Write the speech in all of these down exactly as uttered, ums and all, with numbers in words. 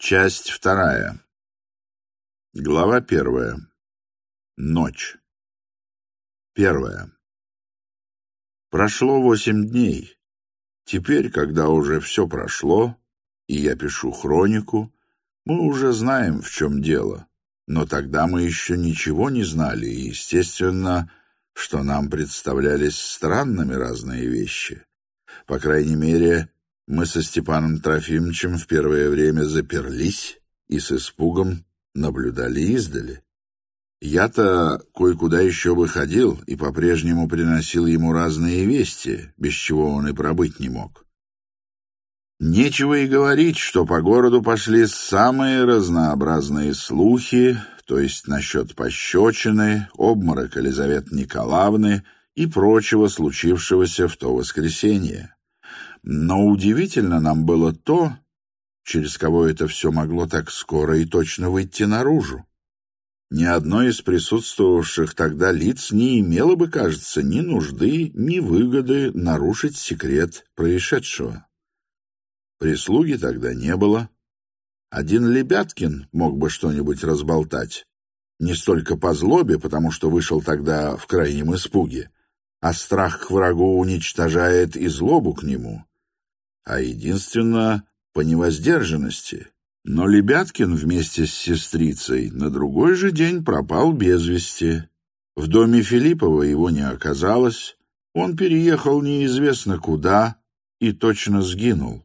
Часть вторая. Глава первая. Ночь. Первая. Прошло восемь дней. Теперь, когда уже все прошло, и я пишу хронику, мы уже знаем, в чем дело. Но тогда мы еще ничего не знали, и, естественно, что нам представлялись странными разные вещи. По крайней мере, мы со Степаном Трофимовичем в первое время заперлись и с испугом наблюдали издали. Я-то кое-куда еще выходил и по-прежнему приносил ему разные вести, без чего он и пробыть не мог. Нечего и говорить, что по городу пошли самые разнообразные слухи, то есть насчет пощечины, обморока Лизаветы Николаевны и прочего случившегося в то воскресенье. Но удивительно нам было то, через кого это все могло так скоро и точно выйти наружу. Ни одно из присутствовавших тогда лиц не имело бы, кажется, ни нужды, ни выгоды нарушить секрет происшедшего. Прислуги тогда не было. Один Лебяткин мог бы что-нибудь разболтать. Не столько по злобе, потому что вышел тогда в крайнем испуге, а страх к врагу уничтожает и злобу к нему, а единственно по невоздержанности. Но Лебяткин вместе с сестрицей на другой же день пропал без вести. В доме Филиппова его не оказалось, он переехал неизвестно куда и точно сгинул.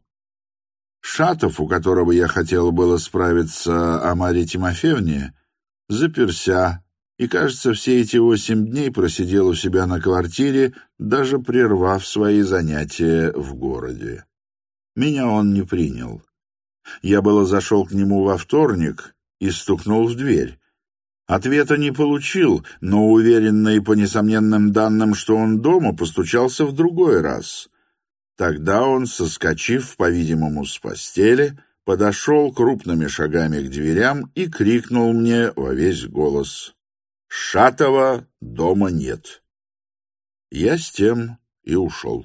Шатов, у которого я хотел было справиться о Марье Тимофеевне, заперся, и, кажется, все эти восемь дней просидел у себя на квартире, даже прервав свои занятия в городе. Меня он не принял. Я было зашел к нему во вторник и стукнул в дверь. Ответа не получил, но, уверенный по несомненным данным, что он дома, постучался в другой раз. Тогда он, соскочив, по-видимому, с постели, подошел крупными шагами к дверям и крикнул мне во весь голос: «Шатова дома нет». Я с тем и ушел.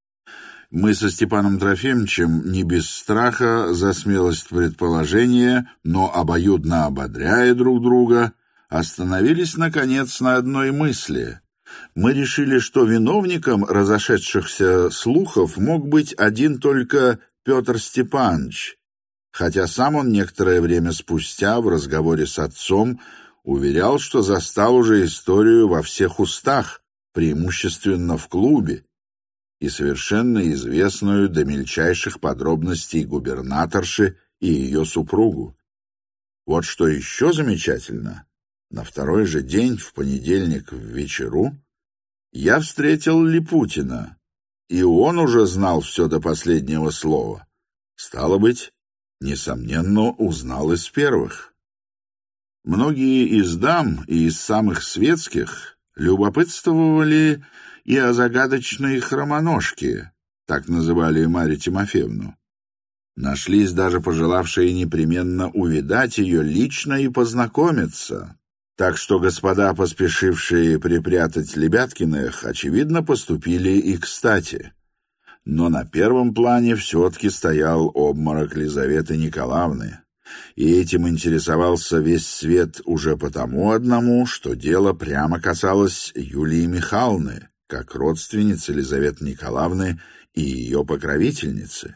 Мы со Степаном Трофимовичем не без страха за смелость предположения, но обоюдно ободряя друг друга, остановились, наконец, на одной мысли. Мы решили, что виновником разошедшихся слухов мог быть один только Петр Степанович, хотя сам он некоторое время спустя в разговоре с отцом уверял, что застал уже историю во всех устах, преимущественно в клубе, и совершенно известную до мельчайших подробностей губернаторши и ее супругу. Вот что еще замечательно. На второй же день, в понедельник в вечеру, я встретил Липутина, и он уже знал все до последнего слова. Стало быть, несомненно, узнал из первых. Многие из дам и из самых светских любопытствовали и о загадочной хромоножке, так называли Марью Тимофеевну. Нашлись даже пожелавшие непременно увидать ее лично и познакомиться. Так что господа, поспешившие припрятать Лебяткиных, очевидно, поступили и кстати. Но на первом плане все-таки стоял обморок Лизаветы Николаевны, и этим интересовался весь свет уже потому одному, что дело прямо касалось Юлии Михайловны, как родственницы Лизаветы Николаевны и ее покровительницы.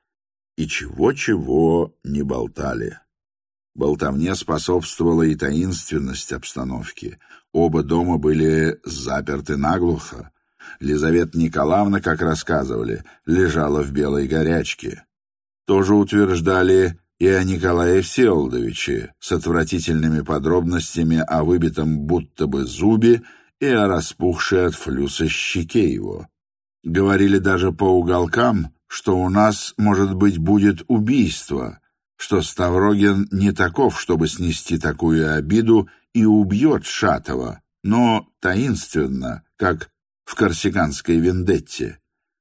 И чего-чего не болтали. Болтовне способствовала и таинственность обстановки. Оба дома были заперты наглухо. Лизавета Николаевна, как рассказывали, лежала в белой горячке. Тоже утверждали и о Николае Всеволодовиче с отвратительными подробностями о выбитом будто бы зубе и о распухшей от флюса щеке его. Говорили даже по уголкам, что у нас, может быть, будет убийство, что Ставрогин не таков, чтобы снести такую обиду, и убьет Шатова, но таинственно, как в корсиканской вендетте.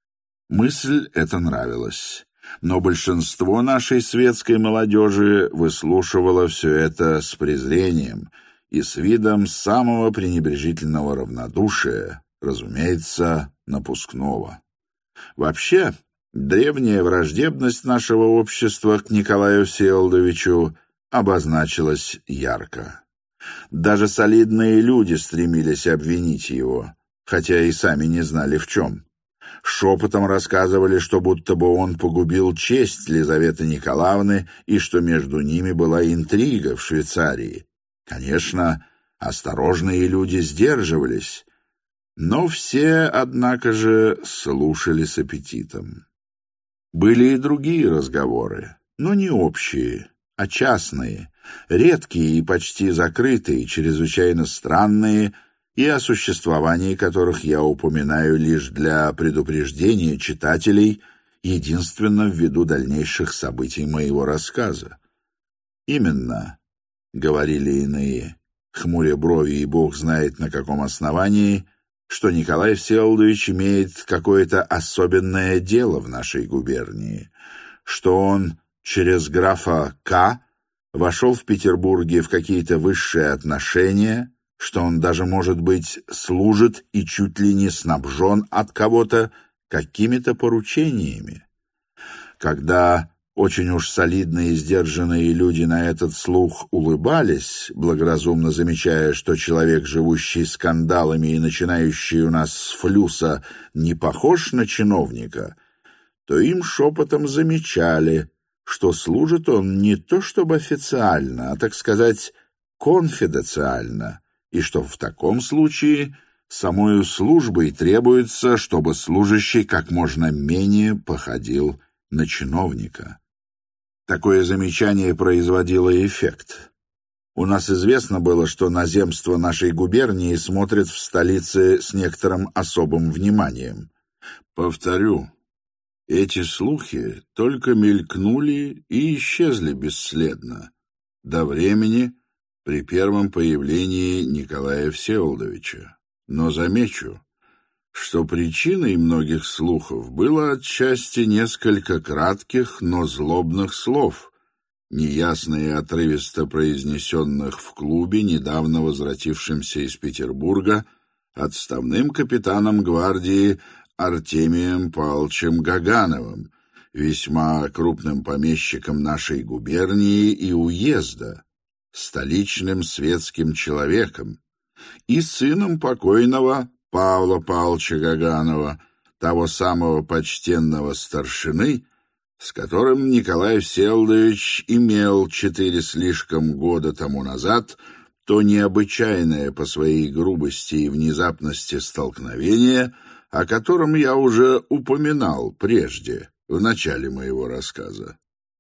Мысль эта нравилась, но большинство нашей светской молодежи выслушивало все это с презрением и с видом самого пренебрежительного равнодушия, разумеется, напускного. Вообще, Древняя враждебность нашего общества к Николаю Всеволодовичу обозначилась ярко. Даже солидные люди стремились обвинить его, хотя и сами не знали в чем. Шепотом рассказывали, что будто бы он погубил честь Лизаветы Николаевны и что между ними была интрига в Швейцарии. Конечно, осторожные люди сдерживались, но все, однако же, слушали с аппетитом. Были и другие разговоры, но не общие, а частные, редкие и почти закрытые, чрезвычайно странные, и о существовании которых я упоминаю лишь для предупреждения читателей, единственно ввиду дальнейших событий моего рассказа. Именно, — говорили иные, хмуря брови и бог знает на каком основании, что Николай Всеволодович имеет какое-то особенное дело в нашей губернии, что он через графа К. вошел в Петербурге в какие-то высшие отношения, что он даже, может быть, служит и чуть ли не снабжен от кого-то какими-то поручениями. Когда очень уж солидные и сдержанные люди на этот слух улыбались, благоразумно замечая, что человек, живущий скандалами и начинающий у нас с флюса, не похож на чиновника, то им шепотом замечали, что служит он не то чтобы официально, а, так сказать, конфиденциально, и что в таком случае самою службой требуется, чтобы служащий как можно менее походил на чиновника. Такое замечание производило эффект. У нас известно было, что на земство нашей губернии смотрят в столице с некоторым особым вниманием. Повторю, эти слухи только мелькнули и исчезли бесследно до времени при первом появлении Николая Всеволодовича. Но замечу, что причиной многих слухов было отчасти несколько кратких, но злобных слов, неясно и отрывисто произнесенных в клубе, недавно возвратившимся из Петербурга, отставным капитаном гвардии Артемием Павловичем Гагановым, весьма крупным помещиком нашей губернии и уезда, столичным светским человеком, и сыном покойного Павла Павловича Гаганова, того самого почтенного старшины, с которым Николай Всеволодович имел четыре слишком года тому назад то необычайное по своей грубости и внезапности столкновение, о котором я уже упоминал прежде, в начале моего рассказа.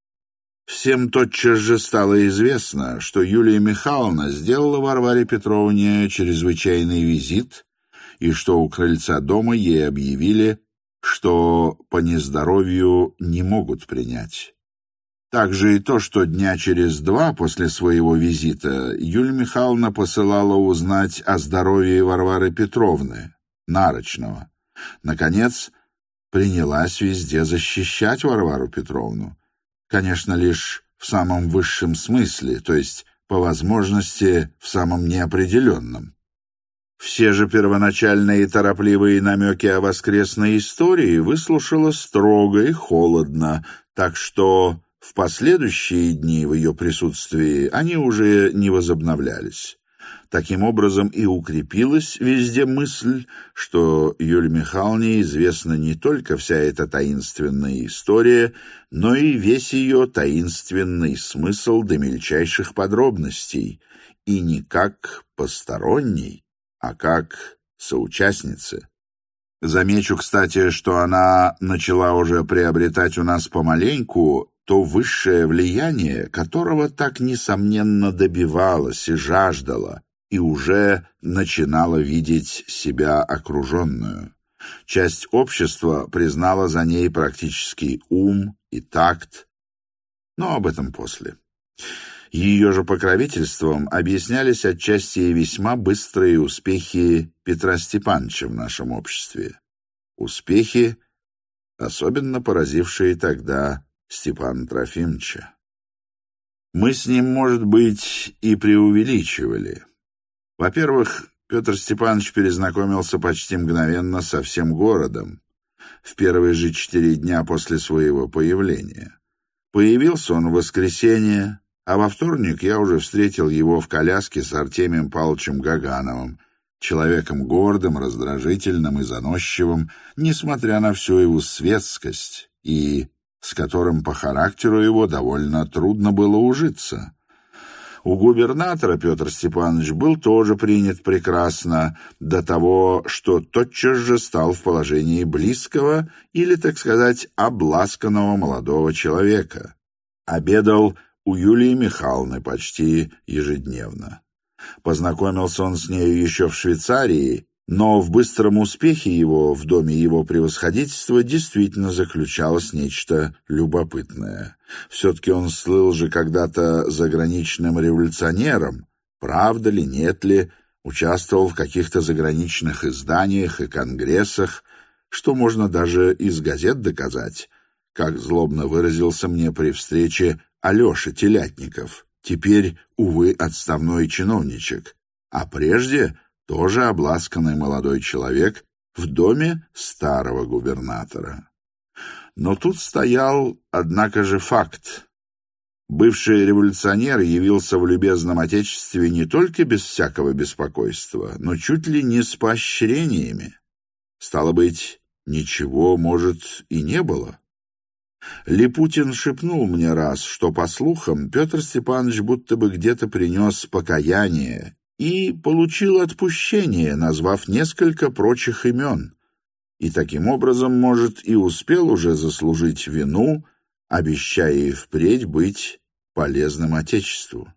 Всем тотчас же стало известно, что Юлия Михайловна сделала Варваре Петровне чрезвычайный визит, и что у крыльца дома ей объявили, что по нездоровью не могут принять. Также и то, что дня через два после своего визита Юлия Михайловна посылала узнать о здоровье Варвары Петровны, Нарочного. Наконец, принялась везде защищать Варвару Петровну. Конечно, лишь в самом высшем смысле, то есть, по возможности, в самом неопределенном. Все же первоначальные и торопливые намеки о воскресной истории выслушала строго и холодно, так что в последующие дни в ее присутствии они уже не возобновлялись. Таким образом и укрепилась везде мысль, что Юлии Михайловне известна не только вся эта таинственная история, но и весь ее таинственный смысл до мельчайших подробностей, и не как посторонний, а как соучастница. Замечу, кстати, что она начала уже приобретать у нас помаленьку то высшее влияние, которого так несомненно добивалась и жаждала, и уже начинала видеть себя окруженную. Часть общества признала за ней практический ум и такт, но об этом после. Ее же покровительством объяснялись отчасти и весьма быстрые успехи Петра Степановича в нашем обществе. Успехи, особенно поразившие тогда Степана Трофимовича. Мы с ним, может быть, и преувеличивали. Во-первых, Петр Степанович перезнакомился почти мгновенно со всем городом. в первые же четыре дня после своего появления. Появился он в воскресенье, а во вторник я уже встретил его в коляске с Артемием Павловичем Гагановым, человеком гордым, раздражительным и заносчивым, несмотря на всю его светскость, и с которым по характеру его довольно трудно было ужиться. У губернатора Петр Степанович был тоже принят прекрасно, до того, что тотчас же стал в положении близкого или, так сказать, обласканного молодого человека. Обедал у Юлии Михайловны почти ежедневно. Познакомился он с нею еще в Швейцарии, но в быстром успехе его в доме его превосходительства действительно заключалось нечто любопытное. Все-таки он слыл же когда-то заграничным революционером, правда ли, нет ли, участвовал в каких-то заграничных изданиях и конгрессах, что можно даже из газет доказать, как злобно выразился мне при встрече Алеша Телятников, теперь, увы, отставной чиновничек, а прежде тоже обласканный молодой человек в доме старого губернатора. Но тут стоял, однако же, факт. Бывший революционер явился в любезном отечестве не только без всякого беспокойства, но чуть ли не с поощрениями. Стало быть, ничего, может, и не было. Липутин шепнул мне раз, что, по слухам, Петр Степанович будто бы где-то принес покаяние и получил отпущение, назвав несколько прочих имен, и таким образом, может, и успел уже заслужить вину, обещая и впредь быть полезным Отечеству.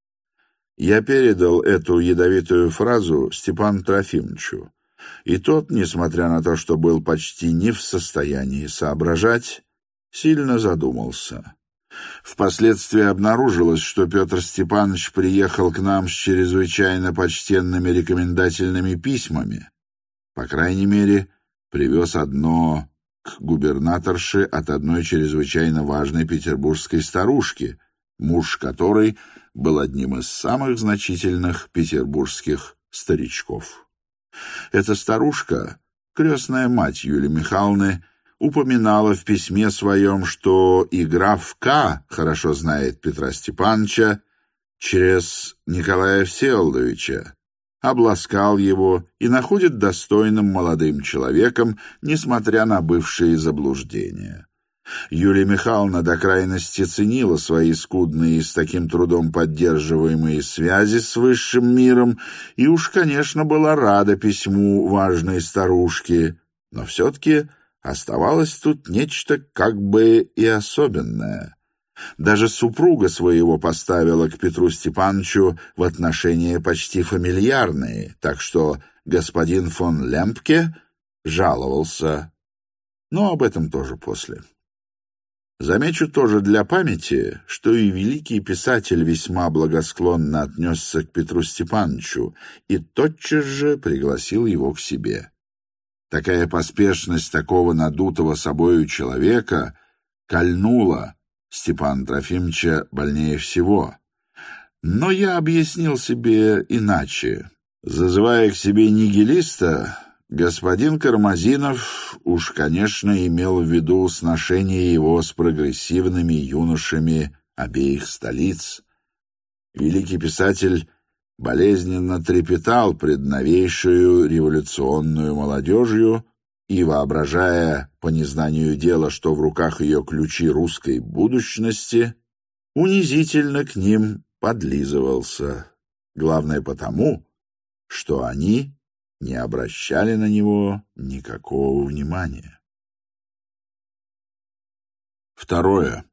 Я передал эту ядовитую фразу Степану Трофимовичу, и тот, несмотря на то, что был почти не в состоянии соображать, сильно задумался. Впоследствии обнаружилось, что Петр Степанович приехал к нам с чрезвычайно почтенными рекомендательными письмами. По крайней мере, привез одно к губернаторше от одной чрезвычайно важной петербургской старушки, муж которой был одним из самых значительных петербургских старичков. Эта старушка, крестная мать Юлии Михайловны, упоминала в письме своем, что и граф К. хорошо знает Петра Степановича через Николая Всеволодовича, обласкал его и находит достойным молодым человеком, несмотря на бывшие заблуждения. Юлия Михайловна до крайности ценила свои скудные и с таким трудом поддерживаемые связи с высшим миром и уж, конечно, была рада письму важной старушки, но все-таки оставалось тут нечто как бы и особенное. Даже супруга своего поставила к Петру Степановичу в отношения почти фамильярные, так что господин фон Лемпке жаловался. Но об этом тоже после. Замечу тоже для памяти, что и великий писатель весьма благосклонно отнесся к Петру Степановичу и тотчас же пригласил его к себе. Такая поспешность такого надутого собою человека кольнула Степана Трофимовича больнее всего. Но я объяснил себе иначе. Зазывая к себе нигилиста, господин Кармазинов уж, конечно, имел в виду сношение его с прогрессивными юношами обеих столиц. Великий писатель болезненно трепетал пред новейшую революционную молодежью и, воображая по незнанию дела, что в руках ее ключи русской будущности, унизительно к ним подлизывался. Главное потому, что они не обращали на него никакого внимания. Второе.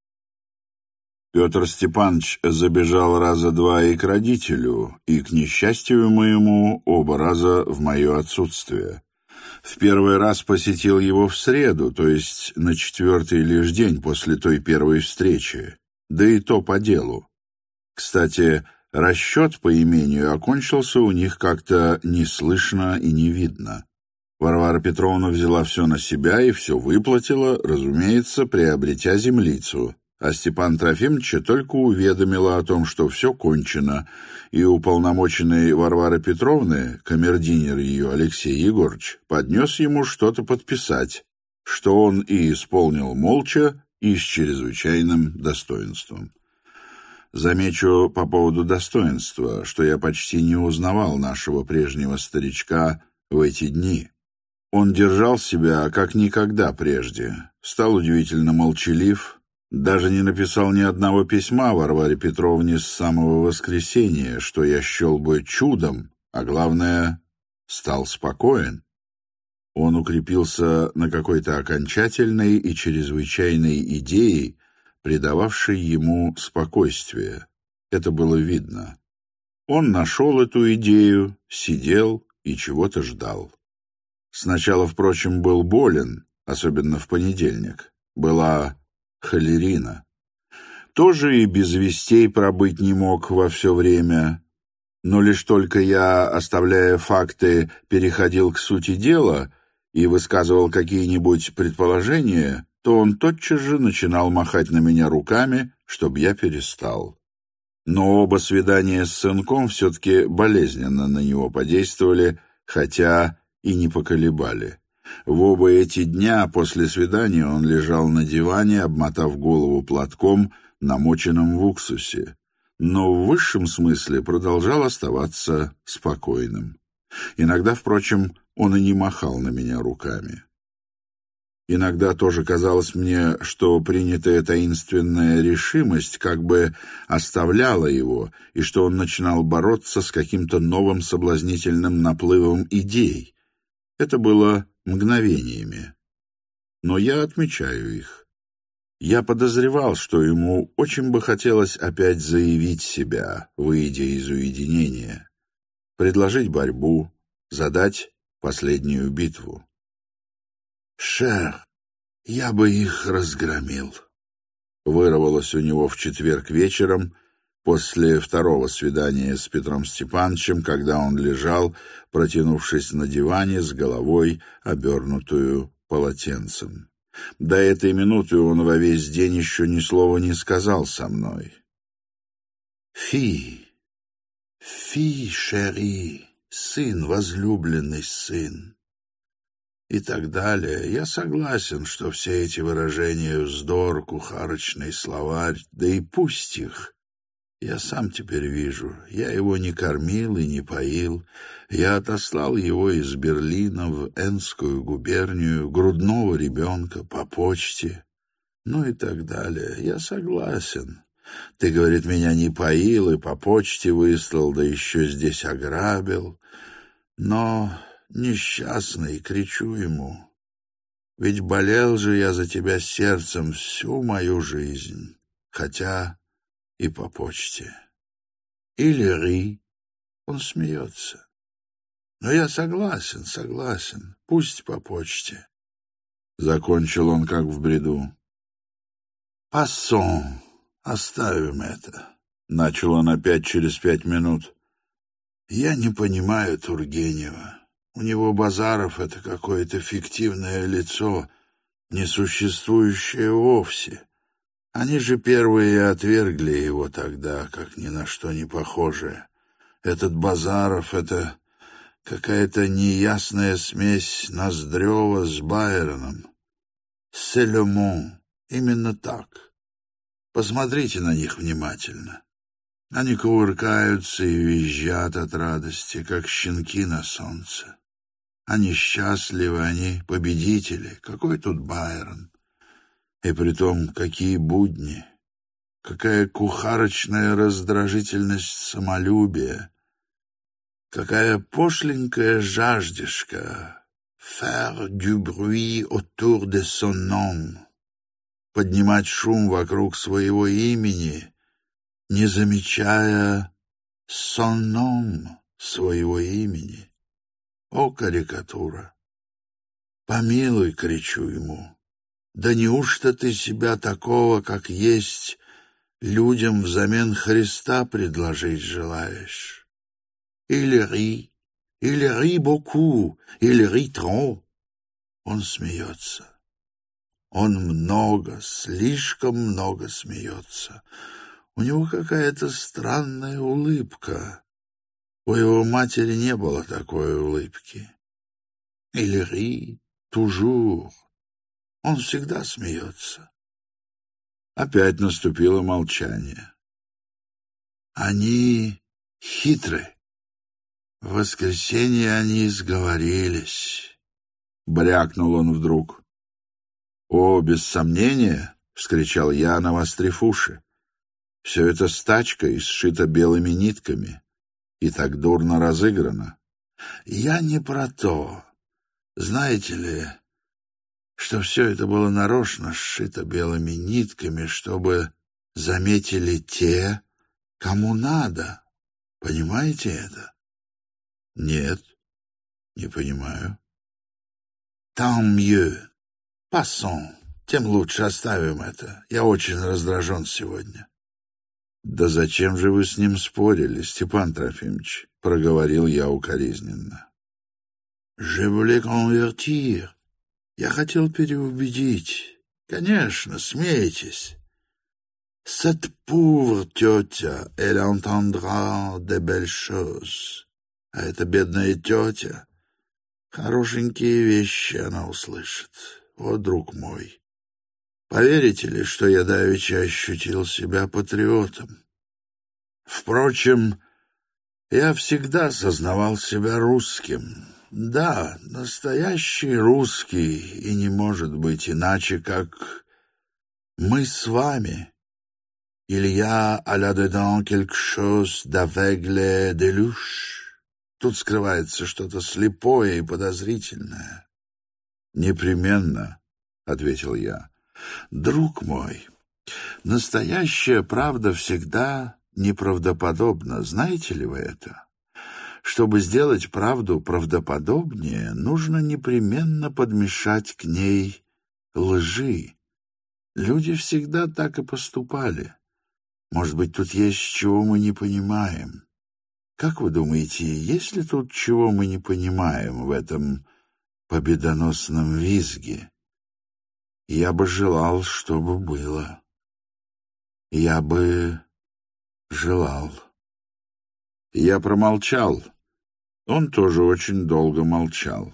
Петр Степанович забежал раза два и к родителю, и, к несчастью моему, оба раза в мое отсутствие. В первый раз посетил его в среду, то есть на четвертый лишь день после той первой встречи, да и то по делу. Кстати, расчет по имению окончился у них как-то неслышно и не видно. Варвара Петровна взяла все на себя и все выплатила, разумеется, приобретя землицу, а Степан Трофимовича только уведомила о том, что все кончено, и уполномоченный Варвары Петровны, камердинер ее Алексей Егорыч, поднес ему что-то подписать, что он и исполнил молча и с чрезвычайным достоинством. Замечу по поводу достоинства, что я почти не узнавал нашего прежнего старичка в эти дни. Он держал себя как никогда прежде, стал удивительно молчалив, даже не написал ни одного письма Варваре Петровне с самого воскресенья, что я счел бы чудом, а главное, стал спокоен. Он укрепился на какой-то окончательной и чрезвычайной идее, придававшей ему спокойствие. Это было видно. Он нашел эту идею, сидел и чего-то ждал. Сначала, впрочем, был болен, особенно в понедельник. Была холерина. Тоже и без вестей пробыть не мог во все время. Но лишь только я, оставляя факты, переходил к сути дела и высказывал какие-нибудь предположения, то он тотчас же начинал махать на меня руками, чтобы я перестал. Но оба свидания с сынком все-таки болезненно на него подействовали, хотя и не поколебали. В оба эти дня после свидания он лежал на диване, обмотав голову платком, намоченным в уксусе, но в высшем смысле продолжал оставаться спокойным. Иногда, впрочем, он и не махал на меня руками. Иногда тоже казалось мне, что принятая таинственная решимость как бы оставляла его, и что он начинал бороться с каким-то новым соблазнительным наплывом идей. Это было мгновениями. Но я отмечаю их. Я подозревал, что ему очень бы хотелось опять заявить себя, выйдя из уединения, предложить борьбу, задать последнюю битву. «Шер, я бы их разгромил», — вырвалось у него в четверг вечером после второго свидания с Петром Степановичем, когда он лежал, протянувшись на диване с головой, обернутую полотенцем. До этой минуты он во весь день еще ни слова не сказал со мной. «Фи, фи, шери, сын, возлюбленный сын», и так далее. Я согласен, что все эти выражения вздор, кухарочный словарь, да и пусть их. Я сам теперь вижу, я его не кормил и не поил. Я отослал его из Берлина в Энскую губернию, грудного ребенка, по почте, ну и так далее. Я согласен. Ты, говорит, меня не поил и по почте выслал, да еще здесь ограбил. Но... несчастный, кричу ему, ведь болел же я за тебя сердцем всю мою жизнь, хотя и по почте. Или Ри, он смеется. Но я согласен, согласен, пусть по почте. Закончил он как в бреду. «Пассон, оставим это», — начал он опять через пять минут. «Я не понимаю Тургенева. У него Базаров — это какое-то фиктивное лицо, несуществующее вовсе. Они же первые отвергли его тогда, как ни на что не похожее. Этот Базаров — это какая-то неясная смесь Ноздрева с Байроном. C'est le monde. Именно так. Посмотрите на них внимательно. Они кувыркаются и визжат от радости, как щенки на солнце. Они счастливы, они победители. Какой тут Байрон? И притом, какие будни, какая кухарочная раздражительность самолюбия, какая пошленькая жаждешка «faire du bruit autour de son nom», поднимать шум вокруг своего имени, не замечая «son nom» своего имени. О, карикатура! Помилуй, кричу ему, да неужто ты себя такого, как есть, людям взамен Христа предложить желаешь? Или ри, или ри beaucoup, или ри trop. Он смеется. Он много, слишком много смеется. У него какая-то странная улыбка. У его матери не было такой улыбки. Il rit toujours. Он всегда смеется». Опять наступило молчание. «Они хитры. В воскресенье они сговорились», — брякнул он вдруг. «О, без сомнения!» — вскричал я, навострив уши. «Все это стачка и сшито белыми нитками, и так дурно разыграно». «Я не про то. Знаете ли, что все это было нарочно сшито белыми нитками, чтобы заметили те, кому надо. Понимаете это?» «Нет, не понимаю». «Tant mieux. Passons. Тем лучше, оставим это. Я очень раздражен сегодня». «Да зачем же вы с ним спорили, Степан Трофимович?» — проговорил я укоризненно. «Je voulais convertir. Я хотел переубедить. Конечно, смейтесь. Cette pauvre тетя, elle entendra de belles choses». А эта бедная тетя, хорошенькие вещи она услышит. Вот, друг мой, поверите ли, что я давеча ощутил себя патриотом? Впрочем, я всегда сознавал себя русским. Да, настоящий русский, и не может быть иначе, как мы с вами. Il y a là-dedans quelque chose d'aveugle et de louche. Тут скрывается что-то слепое и подозрительное. «Непременно», — ответил я. «Друг мой, настоящая правда всегда неправдоподобна. Знаете ли вы это? Чтобы сделать правду правдоподобнее, нужно непременно подмешать к ней лжи. Люди всегда так и поступали. Может быть, тут есть чего мы не понимаем. Как вы думаете, есть ли тут чего мы не понимаем в этом победоносном визге? Я бы желал, чтобы было. Я бы желал». Я промолчал. Он тоже очень долго молчал.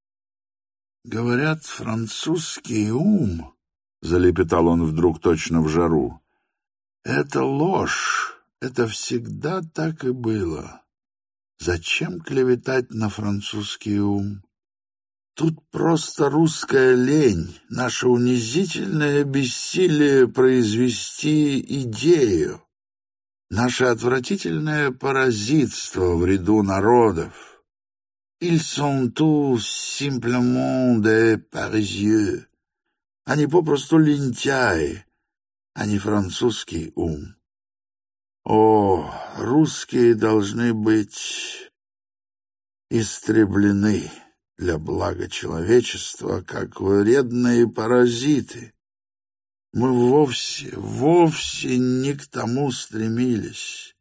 «Говорят, французский ум», — залепетал он вдруг точно в жару, — «это ложь. Это всегда так и было. Зачем клеветать на французский ум? Тут просто русская лень, наше унизительное бессилие произвести идею, наше отвратительное паразитство в ряду народов. Ils sont tous simplement des parisieux. Они попросту лентяи, а не французский ум. О, русские должны быть истреблены для блага человечества, как вредные паразиты. Мы вовсе, вовсе не к тому стремились.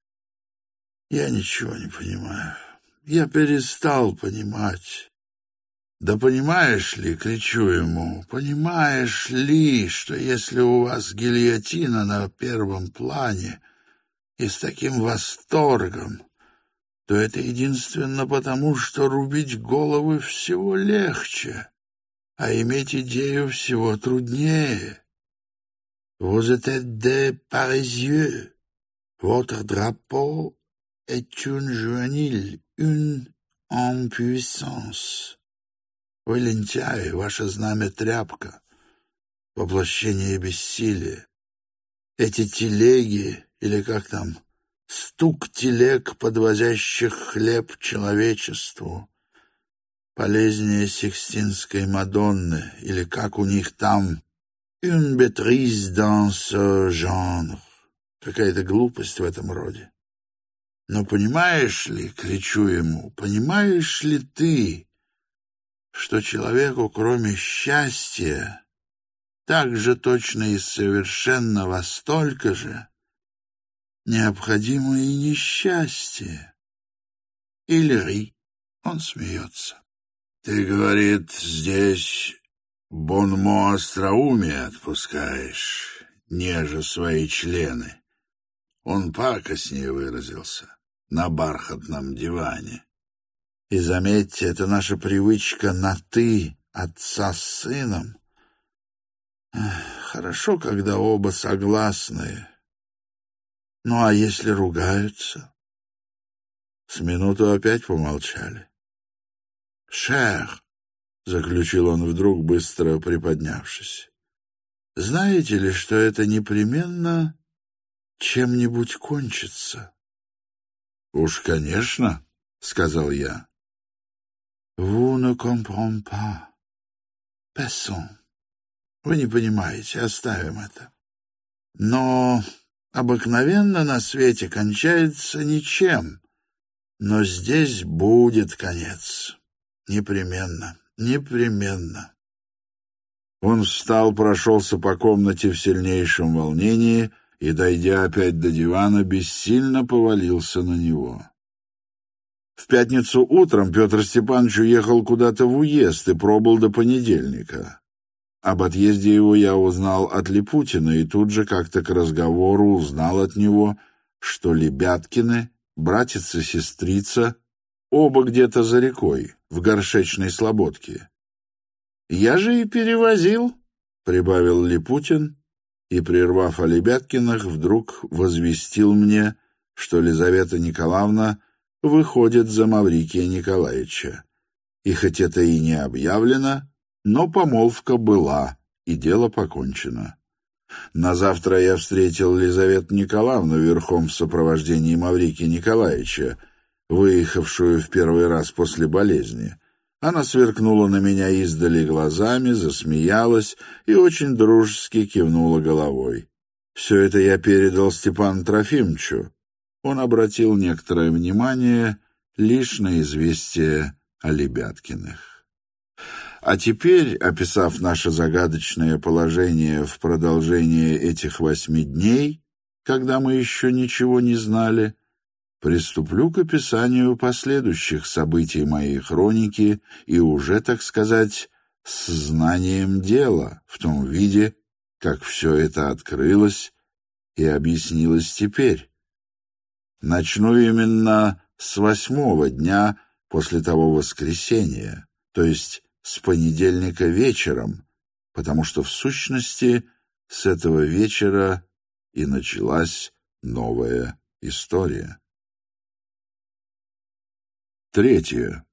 Я ничего не понимаю. Я перестал понимать. Да понимаешь ли, кричу ему, понимаешь ли, что если у вас гильотина на первом плане и с таким восторгом, то это единственно потому, что рубить головы всего легче, а иметь идею всего труднее. Vous êtes des parisieux. Votre drapeau est une juvénile, une impuissance. Вы лентяи, ваше знамя тряпка, воплощение бессилия. Эти телеги, или как там, стук телег, подвозящих хлеб человечеству, полезнее Сикстинской Мадонны, или как у них там, une bêtise dans ce genre. Какая-то глупость в этом роде. Но понимаешь ли, кричу ему, понимаешь ли ты, что человеку, кроме счастья, так же точно и совершенно во столько же необходимо и несчастье? Или ри, он смеется. Ты, говорит, здесь бонмо остроумие отпускаешь, неже свои члены. Он пакостнее выразился, на бархатном диване. И заметьте, это наша привычка на «ты» отца с сыном Хорошо, когда оба согласны. Ну, а если ругаются? С минуту опять помолчали. «Шер», — заключил он вдруг, быстро приподнявшись, — «знаете ли, что это непременно чем-нибудь кончится?» «Уж, конечно», — сказал я. «Vous ne comprenez pas, personne». Вы не понимаете, оставим это. Но обыкновенно на свете кончается ничем. Но здесь будет конец. Непременно, непременно. Он встал, прошелся по комнате в сильнейшем волнении и, дойдя опять до дивана, бессильно повалился на него. В пятницу утром Петр Степанович уехал куда-то в уезд и пробыл до понедельника. Об отъезде его я узнал от Липутина и тут же как-то к разговору узнал от него, что Лебяткины, братец и сестрица, оба где-то за рекой, в горшечной слободке. «Я же и перевозил», — прибавил Липутин, и, прервав о Лебяткинах, вдруг возвестил мне, что Лизавета Николаевна выходит за Маврикия Николаевича. И хоть это и не объявлено, но помолвка была, и дело покончено. На завтра я встретил Лизавету Николаевну верхом в сопровождении Маврикия Николаевича, выехавшую в первый раз после болезни. Она сверкнула на меня издали глазами, засмеялась и очень дружески кивнула головой. Все это я передал Степану Трофимовичу. Он обратил некоторое внимание лишь на известие о Лебяткиных. А теперь, описав наше загадочное положение в продолжение этих восьми дней, когда мы еще ничего не знали, приступлю к описанию последующих событий моей хроники и уже, так сказать, с знанием дела, в том виде, как все это открылось и объяснилось теперь. Начну именно с восьмого дня после того воскресенья, то есть с понедельника вечером, потому что, в сущности, с этого вечера и началась новая история. Третье.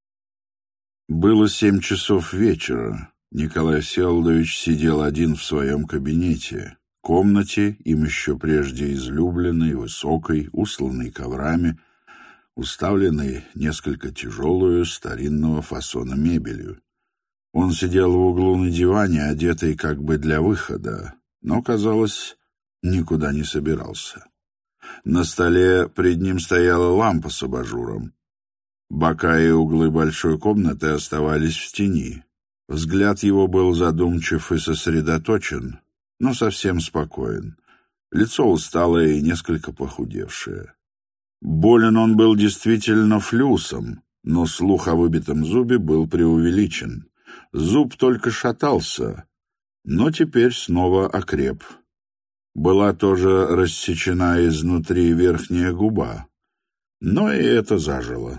Было семь часов вечера. Николай Всеволодович сидел один в своем кабинете, комнате, им еще прежде излюбленной, высокой, устланной коврами, уставленной несколько тяжелую старинного фасона мебелью. Он сидел в углу на диване, одетый как бы для выхода, но, казалось, никуда не собирался. На столе пред ним стояла лампа с абажуром. Бока и углы большой комнаты оставались в тени. Взгляд его был задумчив и сосредоточен, но совсем спокоен. Лицо усталое и несколько похудевшее. Болен он был действительно флюсом, но слух о выбитом зубе был преувеличен. Зуб только шатался, но теперь снова окреп. Была тоже рассечена изнутри верхняя губа, но и это зажило.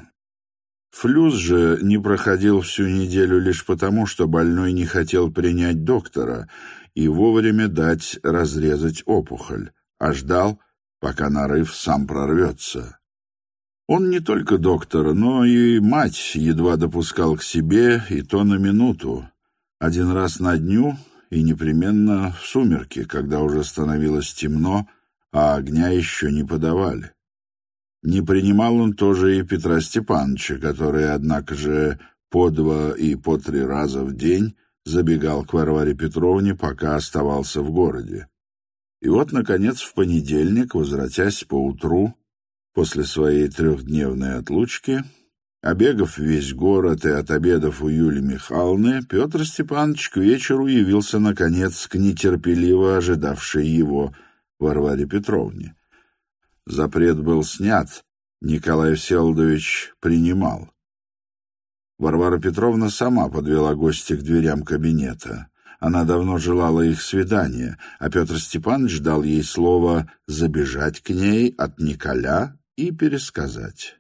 Флюс же не проходил всю неделю лишь потому, что больной не хотел принять доктора и вовремя дать разрезать опухоль, а ждал, пока нарыв сам прорвется. Он не только доктор, но и мать едва допускал к себе, и то на минуту, один раз на дню и непременно в сумерки, когда уже становилось темно, а огня еще не подавали. Не принимал он тоже и Петра Степановича, который, однако же, по два и по три раза в день забегал к Варваре Петровне, пока оставался в городе. И вот, наконец, в понедельник, возвратясь поутру, после своей трехдневной отлучки, обегав весь город и отобедав у Юлии Михайловны, Петр Степанович к вечеру явился, наконец, к нетерпеливо ожидавшей его Варваре Петровне. Запрет был снят, Николай Всеволодович принимал. Варвара Петровна сама подвела гостя к дверям кабинета. Она давно желала их свидания, а Петр Степанович дал ей слово забежать к ней от Николя и пересказать.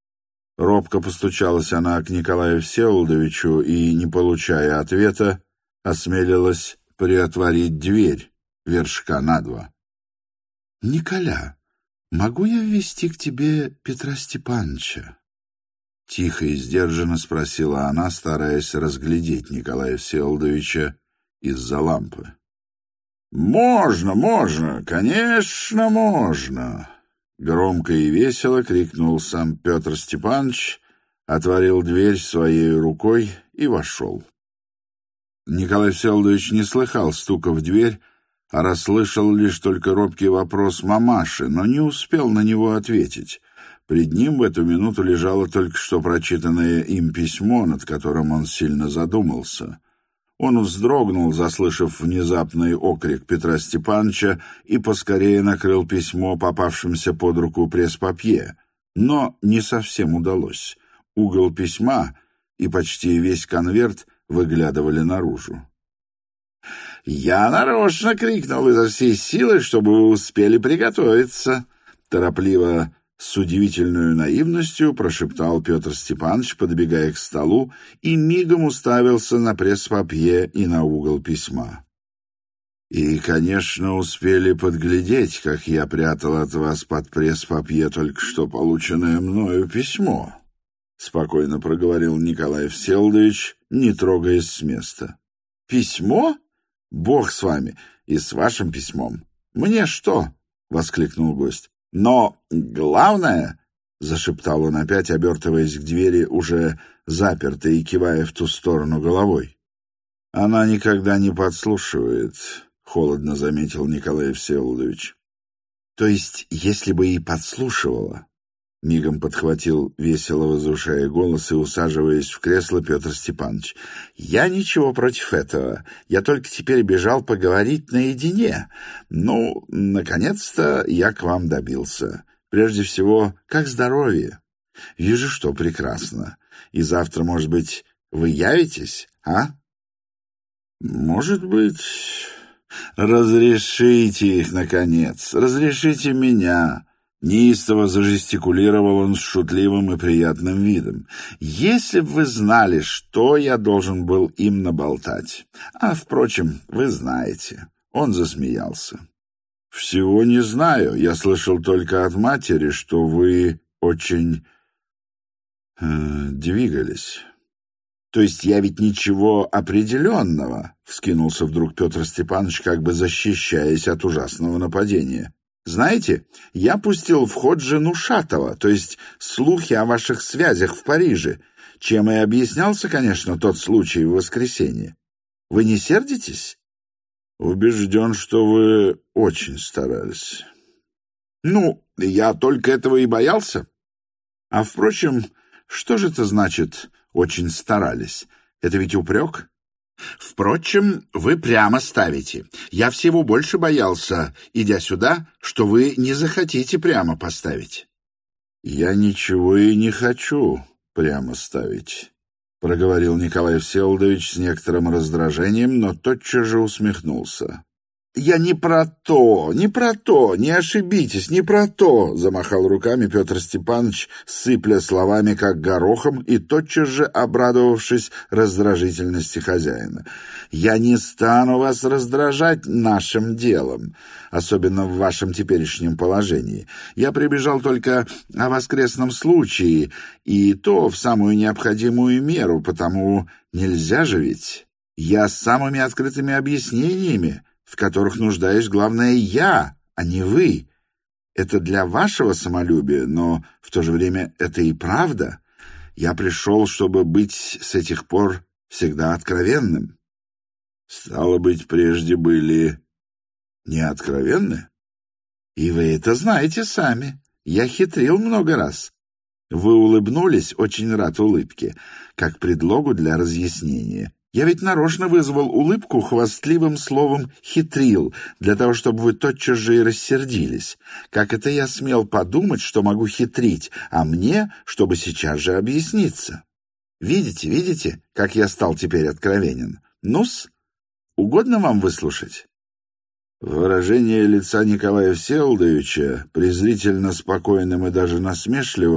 Робко постучалась она к Николаю Всеволодовичу и, не получая ответа, осмелилась приотворить дверь вершка на два. — Николя, могу я ввести к тебе Петра Степановича? — тихо и сдержанно спросила она, стараясь разглядеть Николая Всеволодовича из-за лампы. — Можно, можно, конечно, можно! — громко и весело крикнул сам Петр Степанович, отворил дверь своей рукой и вошел. Николай Всеволодович не слыхал стука в дверь, а расслышал лишь только робкий вопрос мамаши, но не успел на него ответить. Пред ним в эту минуту лежало только что прочитанное им письмо, над которым он сильно задумался. Он вздрогнул, заслышав внезапный окрик Петра Степановича, и поскорее накрыл письмо попавшимся под руку пресс-папье. Но не совсем удалось. Угол письма и почти весь конверт выглядывали наружу. «Я нарочно крикнул изо всей силы, чтобы вы успели приготовиться», — торопливо, с удивительной наивностью прошептал Петр Степанович, подбегая к столу, и мигом уставился на пресс-папье и на угол письма. «И, конечно, успели подглядеть, как я прятал от вас под пресс-папье только что полученное мною письмо», — спокойно проговорил Николай Всеволодович, не трогаясь с места. «Письмо? Бог с вами и с вашим письмом. Мне что?» — воскликнул гость. «Но главное, — зашептал он опять, обертываясь к двери, уже запертой и кивая в ту сторону головой. — Она никогда не подслушивает, — холодно заметил Николай Всеволодович. — То есть, если бы и подслушивала? — мигом подхватил, весело возвышая голос и усаживаясь в кресло, Петр Степанович. — Я ничего против этого. Я только теперь бежал поговорить наедине. Ну, наконец-то я к вам добился. Прежде всего, как здоровье? Вижу, что прекрасно. И завтра, может быть, вы явитесь, а? — Может быть... Разрешите их, наконец. Разрешите меня. Неистово зажестикулировал он с шутливым и приятным видом. «Если бы вы знали, что я должен был им наболтать. А, впрочем, вы знаете». Он засмеялся. «Всего не знаю. Я слышал только от матери, что вы очень... Э, двигались». «То есть я ведь ничего определенного?» — вскинулся вдруг Петр Степанович, как бы защищаясь от ужасного нападения. «Знаете, я пустил в ход жену Шатова, то есть слухи о ваших связях в Париже, чем и объяснялся, конечно, тот случай в воскресенье. Вы не сердитесь?» «Убежден, что вы очень старались». «Ну, я только этого и боялся. А, впрочем, что же это значит «очень старались»? Это ведь упрек?» «Впрочем, вы прямо ставите. Я всего больше боялся, идя сюда, что вы не захотите прямо поставить». «Я ничего и не хочу прямо ставить», — проговорил Николай Всеволодович с некоторым раздражением, но тотчас же усмехнулся. «Я не про то, не про то, не ошибитесь, не про то!» — замахал руками Петр Степанович, сыпля словами как горохом и тотчас же обрадовавшись раздражительности хозяина. «Я не стану вас раздражать нашим делом, особенно в вашем теперешнем положении. Я прибежал только о воскресном случае, и то в самую необходимую меру, потому нельзя же ведь. Я с самыми открытыми объяснениями, в которых нуждаюсь, главное, я, а не вы. Это для вашего самолюбия, но в то же время это и правда. Я пришел, чтобы быть с этих пор всегда откровенным». «Стало быть, прежде были неоткровенны?» «И вы это знаете сами. Я хитрил много раз». Вы улыбнулись, очень рад улыбке, как предлогу для разъяснения. Я ведь нарочно вызвал улыбку хвастливым словом «хитрил», для того, чтобы вы тотчас же и рассердились. Как это я смел подумать, что могу хитрить, а мне, чтобы сейчас же объясниться? Видите, видите, как я стал теперь откровенен? Ну-с, угодно вам выслушать?» Выражение лица Николая Всеволодовича, презрительно спокойным и даже насмешливым,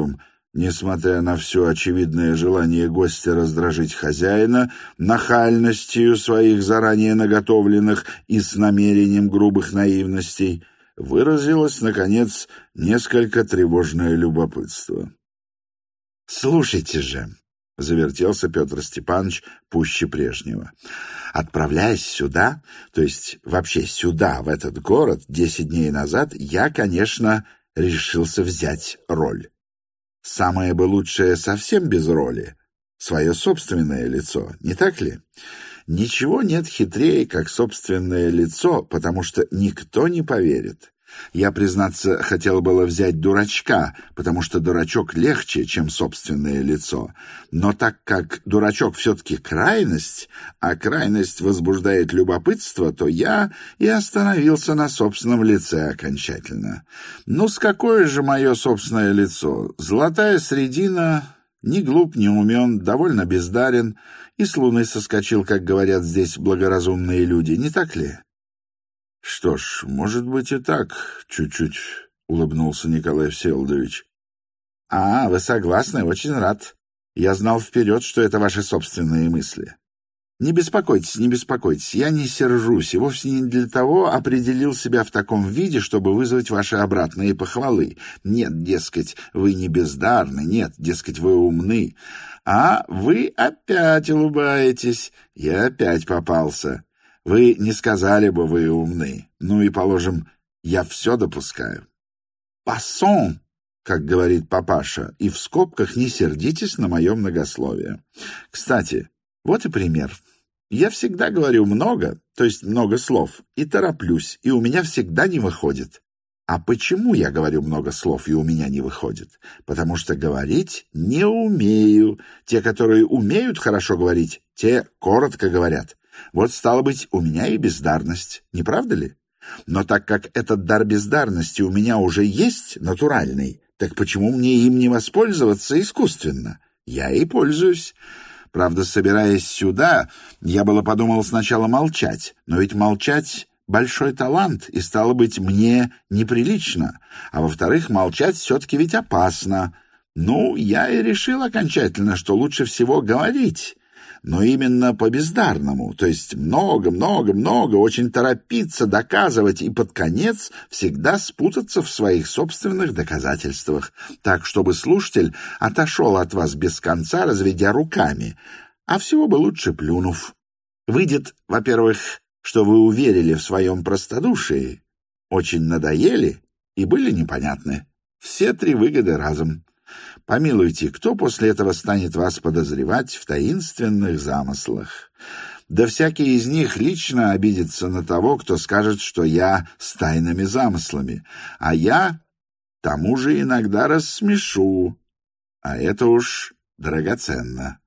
несмотря на все очевидное желание гостя раздражить хозяина нахальностью своих заранее наготовленных и с намерением грубых наивностей, выразилось, наконец, несколько тревожное любопытство. «Слушайте же», — завертелся Петр Степанович пуще прежнего, «отправляясь сюда, то есть вообще сюда, в этот город, десять дней назад, я, конечно, решился взять роль. Самое бы лучшее совсем без роли — свое собственное лицо, не так ли? Ничего нет хитрее, как собственное лицо, потому что никто не поверит. Я, признаться, хотел было взять дурачка, потому что дурачок легче, чем собственное лицо. Но так как дурачок все-таки крайность, а крайность возбуждает любопытство, то я и остановился на собственном лице окончательно. Ну, с какое же мое собственное лицо? Золотая средина, ни глуп, ни умен, довольно бездарен, и с луны соскочил, как говорят здесь благоразумные люди, не так ли? — Что ж, может быть и так, чуть-чуть, — улыбнулся Николай Всеволодович. — А, вы согласны, очень рад. Я знал вперед, что это ваши собственные мысли. Не беспокойтесь, не беспокойтесь, я не сержусь, и вовсе не для того определил себя в таком виде, чтобы вызвать ваши обратные похвалы. Нет, дескать, вы не бездарны, нет, дескать, вы умны. А вы опять улыбаетесь, я опять попался. Вы не сказали бы, вы умны. Ну и, положим, я все допускаю. «Пассон», как говорит папаша, и в скобках не сердитесь на мое многословие. Кстати, вот и пример. Я всегда говорю много, то есть много слов, и тороплюсь, и у меня всегда не выходит. А почему я говорю много слов, и у меня не выходит? Потому что говорить не умею. Те, которые умеют хорошо говорить, те коротко говорят. Вот, стало быть, у меня и бездарность, не правда ли? Но так как этот дар бездарности у меня уже есть, натуральный, так почему мне им не воспользоваться искусственно? Я и пользуюсь. Правда, собираясь сюда, я было подумал сначала молчать, но ведь молчать — большой талант, и, стало быть, мне неприлично. А во-вторых, молчать все-таки ведь опасно. Ну, я и решил окончательно, что лучше всего говорить, но именно по-бездарному, то есть много-много-много, очень торопиться, доказывать и под конец всегда спутаться в своих собственных доказательствах, так, чтобы слушатель отошел от вас без конца, разведя руками, а всего бы лучше плюнув. Выйдет, во-первых, что вы уверили в своем простодушии, очень надоели и были непонятны. Все три выгоды разом. Помилуйте, кто после этого станет вас подозревать в таинственных замыслах? Да всякий из них лично обидится на того, кто скажет, что я с тайными замыслами, а я тому же иногда рассмешу, а это уж драгоценно.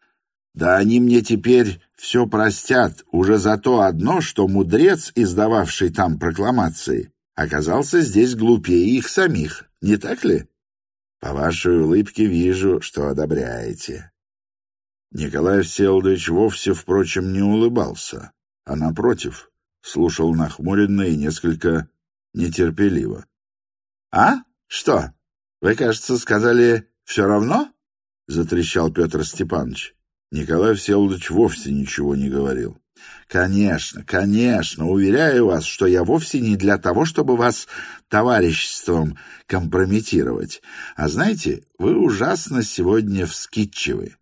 Да они мне теперь все простят уже за то одно, что мудрец, издававший там прокламации, оказался здесь глупее их самих, не так ли? По вашей улыбке вижу, что одобряете. Николай Всеволодович вовсе, впрочем, не улыбался, а, напротив, слушал нахмуренно и несколько нетерпеливо. — А? Что? Вы, кажется, сказали «все равно»? — затрещал Петр Степанович. Николай Всеволодович вовсе ничего не говорил. «Конечно, конечно, уверяю вас, что я вовсе не для того, чтобы вас товариществом компрометировать. А знаете, вы ужасно сегодня вскидчивы.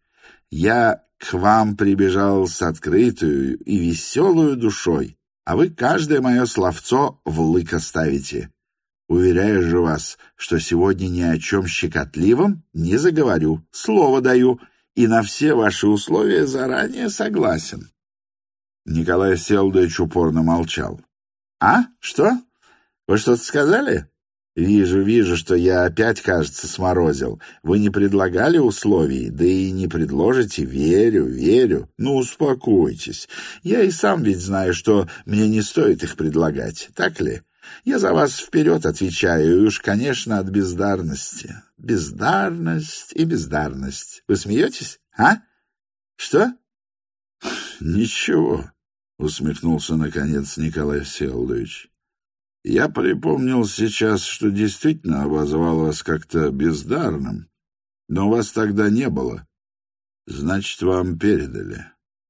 Я к вам прибежал с открытую и веселую душой, а вы каждое мое словцо в лыко ставите. Уверяю же вас, что сегодня ни о чем щекотливом не заговорю, слово даю, и на все ваши условия заранее согласен». Николай Всеволодович упорно молчал. «А? Что? Вы что-то сказали? Вижу, вижу, что я опять, кажется, сморозил. Вы не предлагали условий, да и не предложите. Верю, верю. Ну, успокойтесь. Я и сам ведь знаю, что мне не стоит их предлагать. Так ли? Я за вас вперед отвечаю, и уж, конечно, от бездарности. Бездарность и бездарность. Вы смеетесь? А? Что?» «Ничего», — усмехнулся, наконец, Николай Всеволодович. «Я припомнил сейчас, что действительно обозвал вас как-то бездарным. Но вас тогда не было. Значит, вам передали.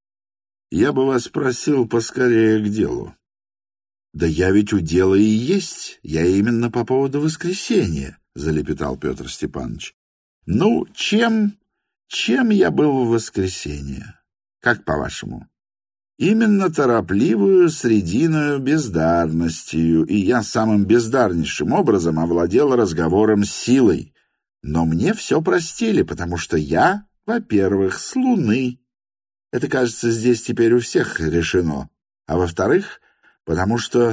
Я бы вас просил поскорее к делу. Да я ведь у дела и есть. Я именно по поводу воскресенья, залепетал Петр Степанович. Ну, чем, чем я был в воскресенье? Как по-вашему? Именно торопливую срединою бездарностью, и я самым бездарнейшим образом овладел разговором с силой. Но мне все простили, потому что я, во-первых, с Луны. Это, кажется, здесь теперь у всех решено. А во-вторых, потому что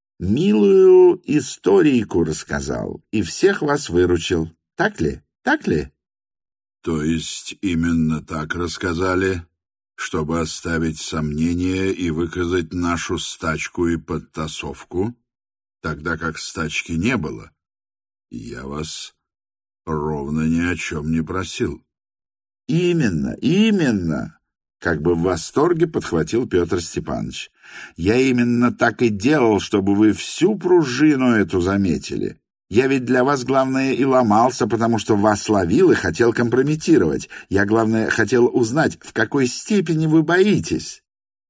милую историку рассказал и всех вас выручил. Так ли? Так ли? То есть именно так рассказали, чтобы оставить сомнения и выказать нашу стачку и подтасовку, тогда как стачки не было. Я вас ровно ни о чем не просил. Именно, именно, как бы в восторге подхватил Петр Степанович. Я именно так и делал, чтобы вы всю пружину эту заметили. Я ведь для вас, главное, и ломался, потому что вас ловил и хотел компрометировать. Я, главное, хотел узнать, в какой степени вы боитесь.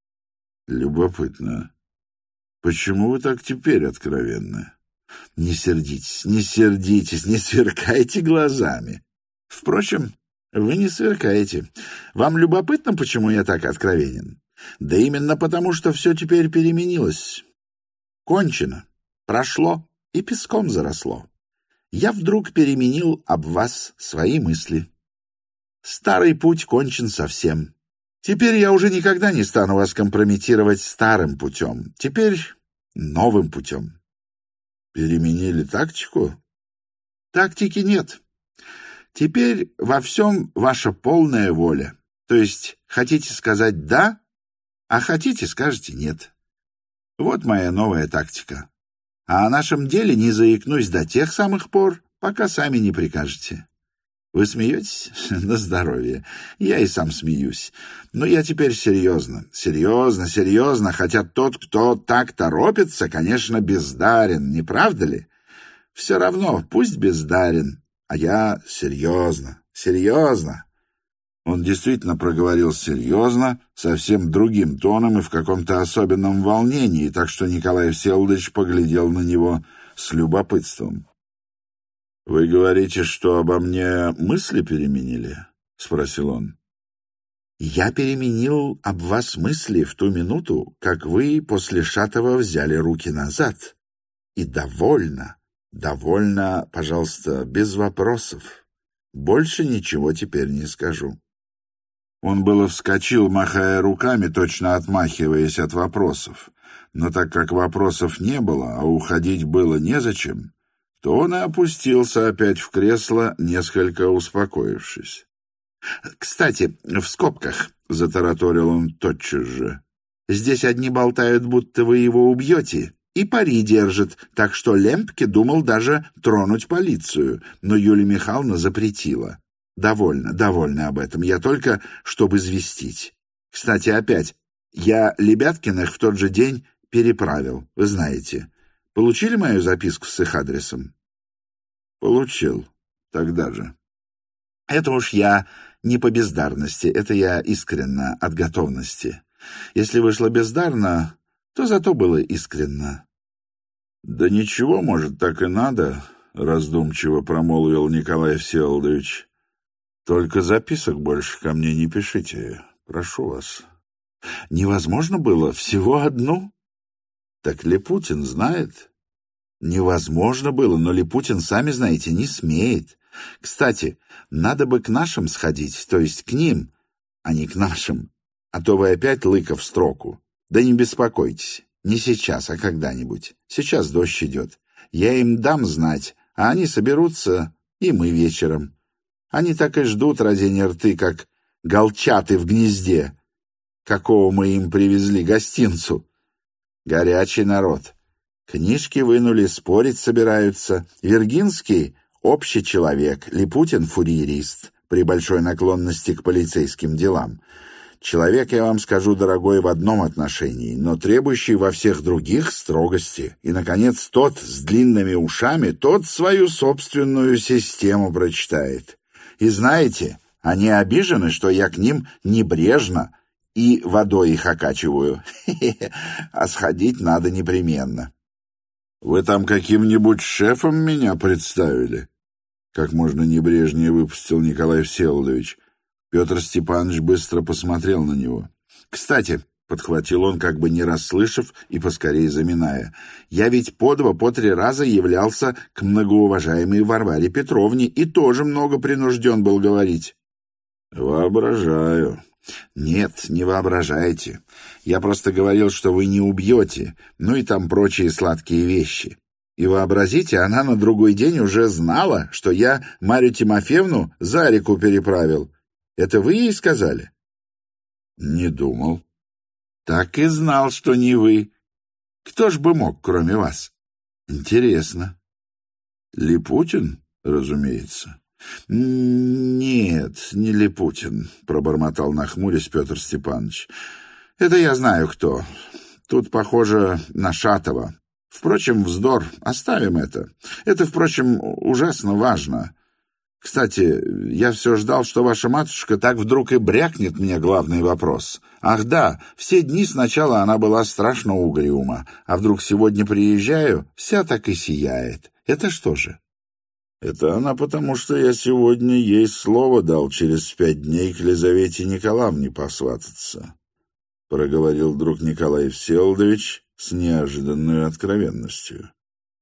Любопытно. Почему вы так теперь откровенны? Не сердитесь, не сердитесь, не сверкайте глазами. Впрочем, вы не сверкаете. Вам любопытно, почему я так откровенен? Да именно потому, что все теперь переменилось. Кончено, прошло и песком заросло. Я вдруг переменил об вас свои мысли. Старый путь кончен совсем. Теперь я уже никогда не стану вас компрометировать старым путем. Теперь новым путем. Переменили тактику? Тактики нет. Теперь во всем ваша полная воля. То есть хотите сказать «да», а хотите скажете «нет». Вот моя новая тактика. А о нашем деле не заикнусь до тех самых пор, пока сами не прикажете. Вы смеетесь? На здоровье. Я и сам смеюсь. Но я теперь серьезно, серьезно, серьезно, хотя тот, кто так торопится, конечно, бездарен, не правда ли? Все равно, пусть бездарен, а я серьезно, серьезно. Он действительно проговорил серьезно, совсем другим тоном и в каком-то особенном волнении, так что Николай Всеволодович поглядел на него с любопытством. — Вы говорите, что обо мне мысли переменили? — спросил он. — Я переменил об вас мысли в ту минуту, как вы после Шатова взяли руки назад. И довольно, довольно, пожалуйста, без вопросов. Больше ничего теперь не скажу. Он было вскочил, махая руками, точно отмахиваясь от вопросов. Но так как вопросов не было, а уходить было незачем, то он и опустился опять в кресло, несколько успокоившись. — Кстати, в скобках, — затараторил он тотчас же, — здесь одни болтают, будто вы его убьете, и пари держат, так что Лемпке думал даже тронуть полицию, но Юлия Михайловна запретила. Довольно, довольно об этом. Я только, чтобы известить. Кстати, опять, я Лебяткиных в тот же день переправил, вы знаете. Получили мою записку с их адресом? Получил. Тогда же. Это уж я не по бездарности, это я искренно, от готовности. Если вышло бездарно, то зато было искренно. Да ничего, может, так и надо, раздумчиво промолвил Николай Всеволодович. Только записок больше ко мне не пишите, прошу вас. Невозможно было всего одну? Так Липутин знает? Невозможно было, но Липутин, сами знаете, не смеет. Кстати, надо бы к нашим сходить, то есть к ним, а не к нашим. А то вы опять лыка в строку. Да не беспокойтесь, не сейчас, а когда-нибудь. Сейчас дождь идет. Я им дам знать, а они соберутся, и мы вечером. Они так и ждут разинь рты, как голчаты в гнезде, какого мы им привезли гостинцу. Горячий народ. Книжки вынули, спорить собираются. Вергинский — общий человек, Липутин — фурьерист, при большой наклонности к полицейским делам. Человек, я вам скажу, дорогой, в одном отношении, но требующий во всех других строгости. И, наконец, тот с длинными ушами, тот свою собственную систему прочитает. И знаете, они обижены, что я к ним небрежно и водой их окачиваю. А сходить надо непременно. Вы там каким-нибудь шефом меня представили? Как можно небрежнее выпустил Николай Всеволодович. Петр Степанович быстро посмотрел на него. Кстати, подхватил он, как бы не расслышав и поскорее заминая, я ведь по два, по три раза являлся к многоуважаемой Варваре Петровне и тоже много принужден был говорить. Воображаю. Нет, не воображайте. Я просто говорил, что вы не убьете, ну и там прочие сладкие вещи. И вообразите, она на другой день уже знала, что я Марью Тимофеевну за реку переправил. Это вы ей сказали? Не думал. Так и знал, что не вы. Кто ж бы мог, кроме вас? Интересно. Липутин, разумеется. «Нет, не Липутин», — пробормотал нахмурясь Петр Степанович. «Это я знаю кто. Тут похоже на Шатова. Впрочем, вздор, оставим это. Это, впрочем, ужасно важно. Кстати, я все ждал, что ваша матушка так вдруг и брякнет мне главный вопрос. Ах да, все дни сначала она была страшно угрюма, а вдруг сегодня приезжаю, вся так и сияет. Это что же?» «Это она потому, что я сегодня ей слово дал через пять дней к Лизавете Николаевне посвататься», — проговорил вдруг Николай Всеволодович с неожиданной откровенностью.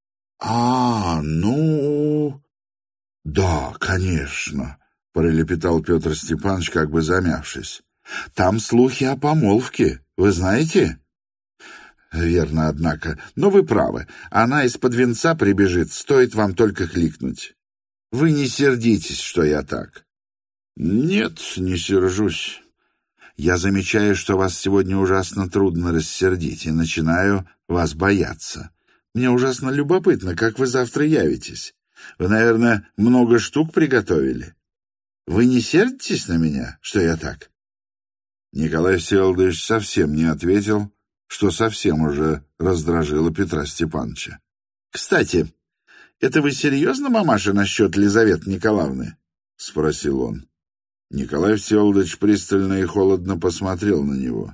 «А, ну... да, конечно», — пролепетал Петр Степанович, как бы замявшись. «Там слухи о помолвке, вы знаете?» «Верно, однако. Но вы правы. Она из-под венца прибежит, стоит вам только кликнуть. Вы не сердитесь, что я так?» «Нет, не сержусь. Я замечаю, что вас сегодня ужасно трудно рассердить, и начинаю вас бояться. Мне ужасно любопытно, как вы завтра явитесь. Вы, наверное, много штук приготовили. Вы не сердитесь на меня, что я так?» Николай Всеволодович совсем не ответил, что совсем уже раздражило Петра Степановича. «Кстати, это вы серьезно, мамаша, насчет Лизаветы Николаевны?» — спросил он. Николай Всеволодович пристально и холодно посмотрел на него.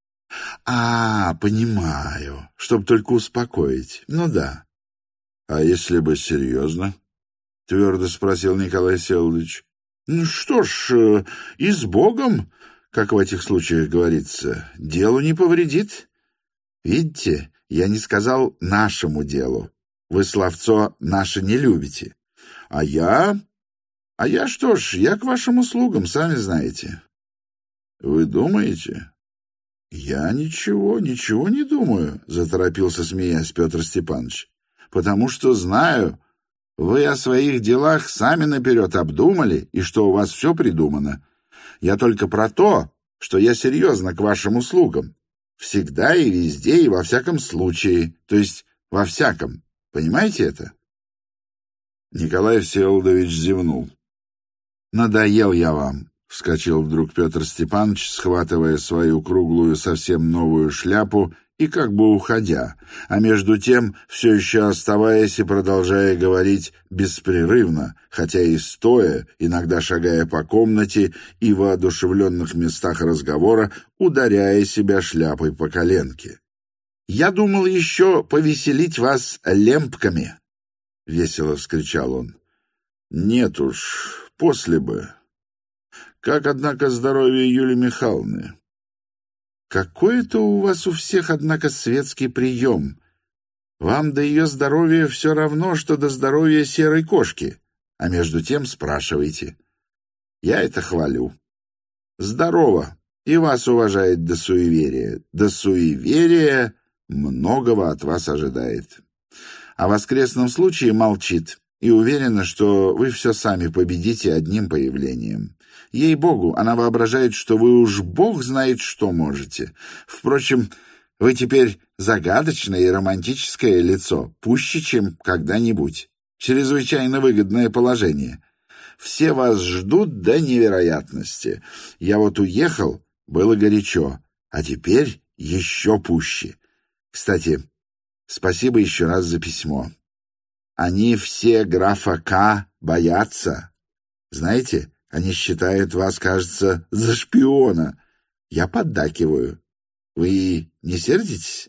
«А, понимаю, чтоб только успокоить. Ну да». «А если бы серьезно?» — твердо спросил Николай Всеволодович. «Ну что ж, и с Богом, как в этих случаях говорится, делу не повредит. Видите, я не сказал нашему делу. Вы словцо «наше» не любите. А я... А я что ж, я к вашим услугам, сами знаете». «Вы думаете?» «Я ничего, ничего не думаю», — заторопился, смеясь, Петр Степанович. «Потому что знаю, вы о своих делах сами наперед обдумали, и что у вас все придумано. Я только про то, что я серьезно к вашим услугам. Всегда и везде, и во всяком случае. То есть во всяком. Понимаете это?» Николай Всеволодович зевнул. «Надоел я вам», — вскочил вдруг Петр Степанович, схватывая свою круглую, совсем новую шляпу и как бы уходя, а между тем все еще оставаясь и продолжая говорить беспрерывно, хотя и стоя, иногда шагая по комнате и в воодушевленных местах разговора, ударяя себя шляпой по коленке. «Я думал еще повеселить вас лемпками», — весело вскричал он. «Нет уж, после бы. Как, однако, здоровье Юлии Михайловны?» «Какой-то у вас у всех, однако, светский прием. Вам до ее здоровья все равно, что до здоровья серой кошки, а между тем спрашиваете. Я это хвалю. Здорово, и вас уважает до суеверия. До суеверия многого от вас ожидает. О воскресном случае молчит и уверена, что вы все сами победите одним появлением. Ей-богу, она воображает, что вы уж бог знает что можете. Впрочем, вы теперь загадочное и романтическое лицо, пуще, чем когда-нибудь. Чрезвычайно выгодное положение. Все вас ждут до невероятности. Я вот уехал, было горячо, а теперь еще пуще. Кстати, спасибо еще раз за письмо. Они все графа К. боятся. Знаете, они считают вас, кажется, за шпиона. Я поддакиваю. Вы не сердитесь?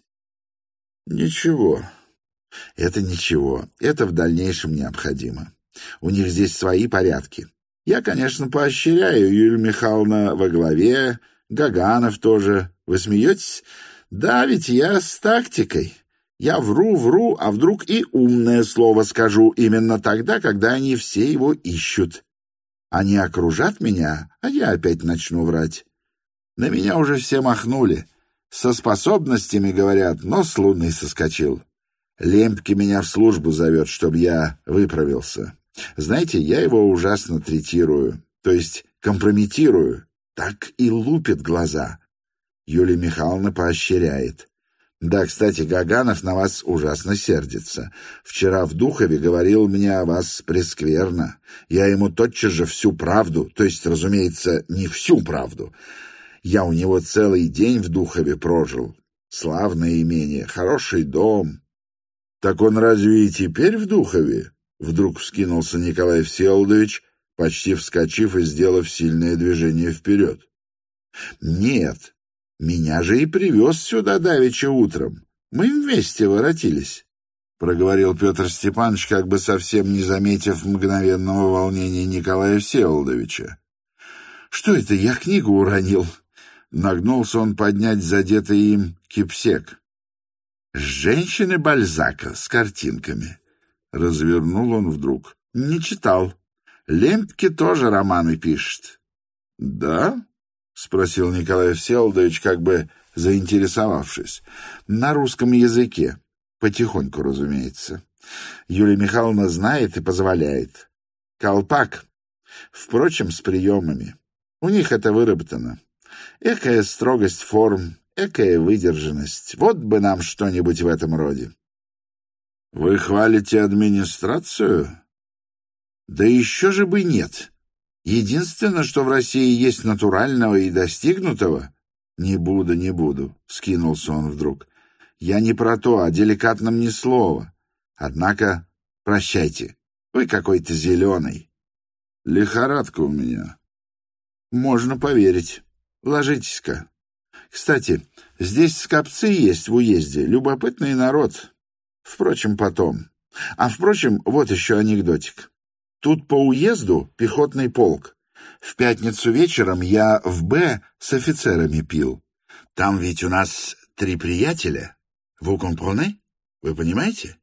Ничего. Это ничего. Это в дальнейшем необходимо. У них здесь свои порядки. Я, конечно, поощряю Юлию Михайловну во главе, Гаганов тоже. Вы смеетесь? Да, ведь я с тактикой. Я вру, вру, а вдруг и умное слово скажу именно тогда, когда они все его ищут. Они окружат меня, а я опять начну врать. На меня уже все махнули. Со способностями, говорят, но с луны соскочил. Лемпки меня в службу зовет, чтобы я выправился. Знаете, я его ужасно третирую, то есть компрометирую. Так и лупит глаза. Юлия Михайловна поощряет. Да, кстати, Гаганов на вас ужасно сердится. Вчера в Духове говорил мне о вас прескверно. Я ему тотчас же всю правду, то есть, разумеется, не всю правду. Я у него целый день в Духове прожил. Славное имение, хороший дом. Так он разве и теперь в Духове? Вдруг вскинулся Николай Всеволодович, почти вскочив и сделав сильное движение вперед. Нет. Меня же и привез сюда давеча утром. Мы вместе воротились, — проговорил Петр Степанович, как бы совсем не заметив мгновенного волнения Николая Всеволодовича. — Что это, я книгу уронил? Нагнулся он поднять задетый им кипсек. — Женщины Бальзака с картинками. Развернул он вдруг. — Не читал. Лемпке тоже романы пишет. — Да? — спросил Николай Всеволодович, как бы заинтересовавшись. — На русском языке. Потихоньку, разумеется. Юлия Михайловна знает и позволяет. Колпак. Впрочем, с приемами. У них это выработано. Экая строгость форм, экая выдержанность. Вот бы нам что-нибудь в этом роде. — Вы хвалите администрацию? — Да еще же бы нет. Единственное, что в России есть натурального и достигнутого... — Не буду, не буду, — скинулся он вдруг. — Я не про то, о деликатном ни слова. Однако, прощайте, вы какой-то зеленый. — Лихорадка у меня. — Можно поверить. Ложитесь-ка. Кстати, здесь скопцы есть в уезде, любопытный народ. Впрочем, потом. А, впрочем, вот еще анекдотик. Тут по уезду пехотный полк. В пятницу вечером я в Б с офицерами пил. Там ведь у нас три приятеля. Vous comprenez? Вы понимаете?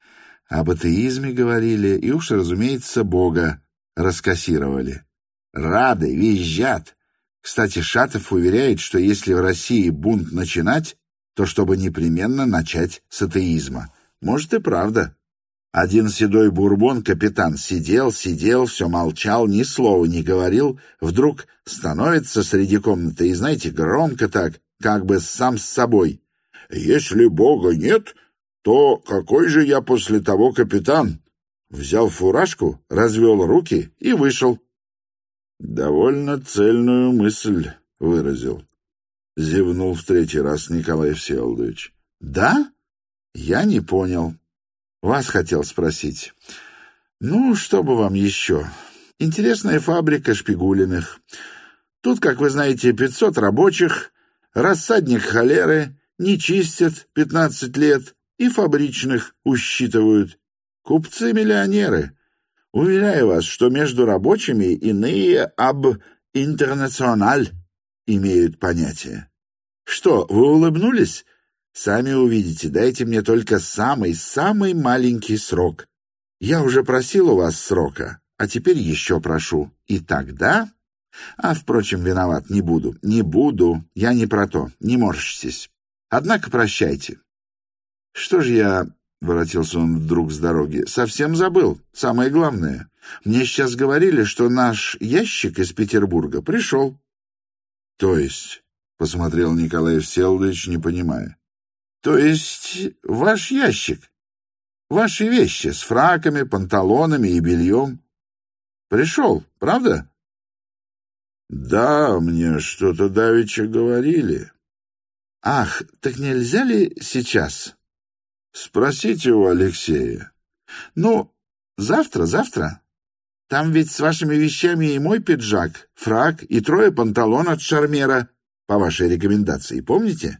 Об атеизме говорили и уж, разумеется, Бога раскассировали. Рады, визжат. Кстати, Шатов уверяет, что если в России бунт начинать, то чтобы непременно начать с атеизма. Может, и правда. Один седой бурбон, капитан, сидел, сидел, все молчал, ни слова не говорил, вдруг становится среди комнаты и, знаете, громко так, как бы сам с собой. «Если Бога нет, то какой же я после того капитан?» Взял фуражку, развел руки и вышел. «Довольно цельную мысль выразил», — зевнул в третий раз Николай Всеволодович. «Да? Я не понял. Вас хотел спросить. Ну, что бы вам еще? Интересная фабрика Шпигулиных. Тут, как вы знаете, пятьсот рабочих, рассадник холеры, не чистят пятнадцать лет и фабричных усчитывают. Купцы-миллионеры. Уверяю вас, что между рабочими иные об интернациональ имеют понятие. Что, вы улыбнулись? Сами увидите, дайте мне только самый-самый маленький срок. Я уже просил у вас срока, а теперь еще прошу. И тогда... А, впрочем, виноват, не буду, не буду, я не про то, не морщитесь. Однако прощайте. Что же я... — воротился он вдруг с дороги. — Совсем забыл. Самое главное. Мне сейчас говорили, что наш ящик из Петербурга пришел. — То есть? — посмотрел Николай Всеволодович, не понимая. — То есть ваш ящик. Ваши вещи с фраками, панталонами и бельем. Пришел, правда? — Да, мне что-то давеча говорили. — Ах, так нельзя ли сейчас? — Спросите у Алексея. — Ну, завтра, завтра. Там ведь с вашими вещами и мой пиджак, фрак и трое панталон от шармера, по вашей рекомендации, помните?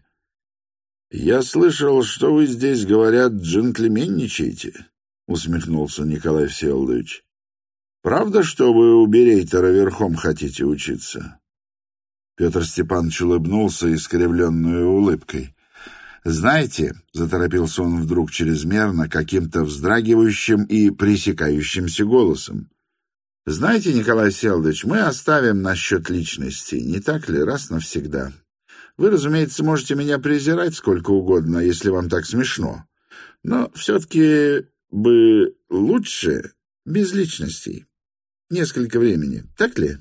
Я слышал, что вы здесь, говорят, джентльменничаете, усмехнулся Николай Всеволодович. Правда, что вы у Берейтера верхом хотите учиться? Петр Степанович улыбнулся искривленной улыбкой. «Знаете, — заторопился он вдруг чрезмерно, каким-то вздрагивающим и пресекающимся голосом, — знаете, Николай Всеволодович, мы оставим насчет личности, не так ли, раз навсегда. Вы, разумеется, можете меня презирать сколько угодно, если вам так смешно, но все-таки бы лучше без личностей. Несколько времени, так ли?»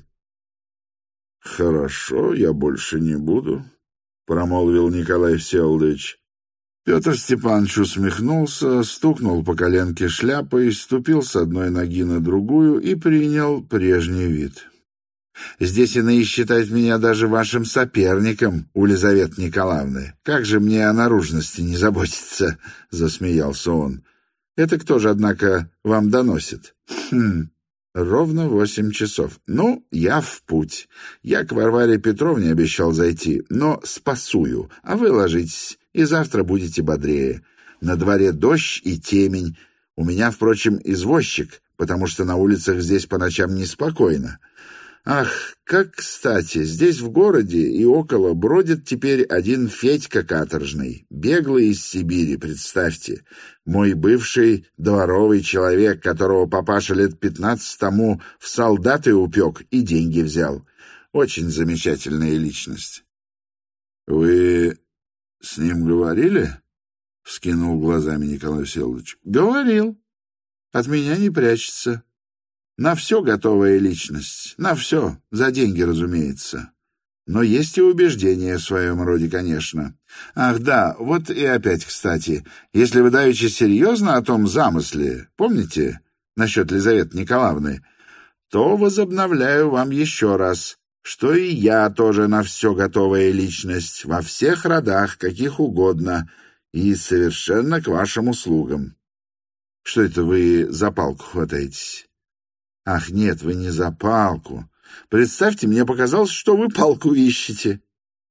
«Хорошо, я больше не буду», — промолвил Николай Всеволодович. Петр Степанович усмехнулся, стукнул по коленке шляпой, ступил с одной ноги на другую и принял прежний вид. «Здесь иные считают меня даже вашим соперником, у Лизаветы Николаевны. Как же мне о наружности не заботиться?» — засмеялся он. «Это кто же, однако, вам доносит?» «Хм... Ровно восемь часов. Ну, я в путь. Я к Варваре Петровне обещал зайти, но спасую, а вы ложитесь, и завтра будете бодрее. На дворе дождь и темень. У меня, впрочем, извозчик, потому что на улицах здесь по ночам неспокойно. Ах, как кстати, здесь в городе и около бродит теперь один Федька каторжный, беглый из Сибири, представьте. Мой бывший дворовый человек, которого папаша лет пятнадцать тому в солдаты упек и деньги взял. Очень замечательная личность. — Вы с ним говорили? — вскинул глазами Николай Всеволодович. — Говорил. От меня не прячется. На все готовая личность, на все, за деньги, разумеется. Но есть и убеждения в своем роде, конечно. Ах, да, вот и опять, кстати, если вы давеча серьезно о том замысле, помните, насчет Лизаветы Николаевны, то возобновляю вам еще раз, что и я тоже на все готовая личность, во всех родах, каких угодно, и совершенно к вашим услугам. Что это вы за палку хватаетесь? Ах, нет, вы не за палку. Представьте, мне показалось, что вы палку ищете.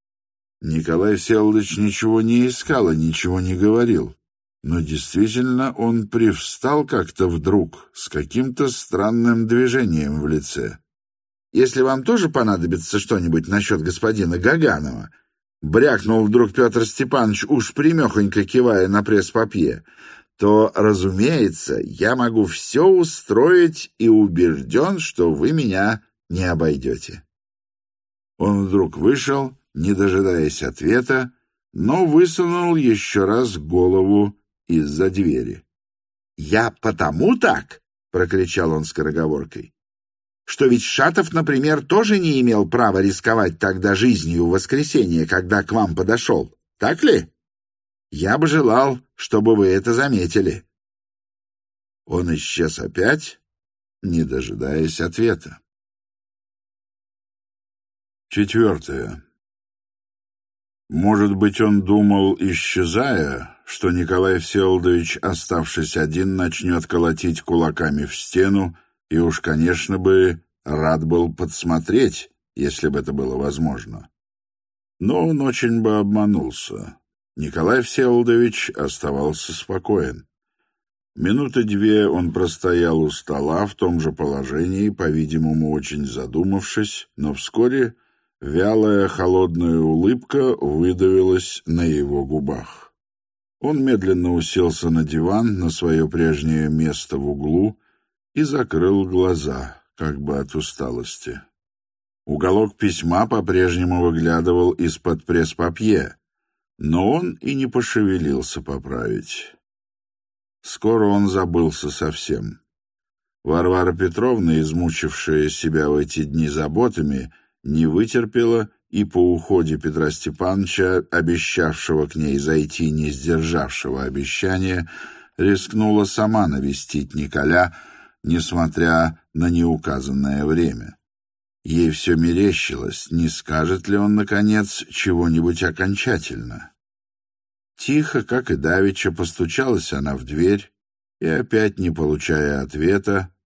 Николай Всеволодович ничего не искал и ничего не говорил. Но действительно он привстал как-то вдруг, с каким-то странным движением в лице. Если вам тоже понадобится что-нибудь насчет господина Гаганова, брякнул вдруг Петр Степанович, уж примехонько кивая на пресс-папье, то, разумеется, я могу все устроить и убежден, что вы меня не обойдете. Он вдруг вышел, не дожидаясь ответа, но высунул еще раз голову из-за двери. «Я потому так!» — прокричал он скороговоркой. «Что ведь Шатов, например, тоже не имел права рисковать тогда жизнью в воскресенье, когда к вам подошел. Так ли? Я бы желал, чтобы вы это заметили». Он исчез опять, не дожидаясь ответа. Четвертое. Может быть, он думал, исчезая, что Николай Всеволодович, оставшись один, начнет колотить кулаками в стену, и уж, конечно бы, рад был подсмотреть, если бы это было возможно. Но он очень бы обманулся. Николай Всеволодович оставался спокоен. Минуты две он простоял у стола в том же положении, по-видимому, очень задумавшись, но вскоре вялая холодная улыбка выдавилась на его губах. Он медленно уселся на диван, на свое прежнее место в углу, и закрыл глаза, как бы от усталости. Уголок письма по-прежнему выглядывал из-под пресс-папье, но он и не пошевелился поправить. Скоро он забылся совсем. Варвара Петровна, измучившая себя в эти дни заботами, не вытерпела и по уходе Петра Степановича, обещавшего к ней зайти, не сдержавшего обещания, рискнула сама навестить Николя, несмотря на неуказанное время. Ей все мерещилось, не скажет ли он, наконец, чего-нибудь окончательно. Тихо, как и давеча, постучалась она в дверь и, опять не получая ответа,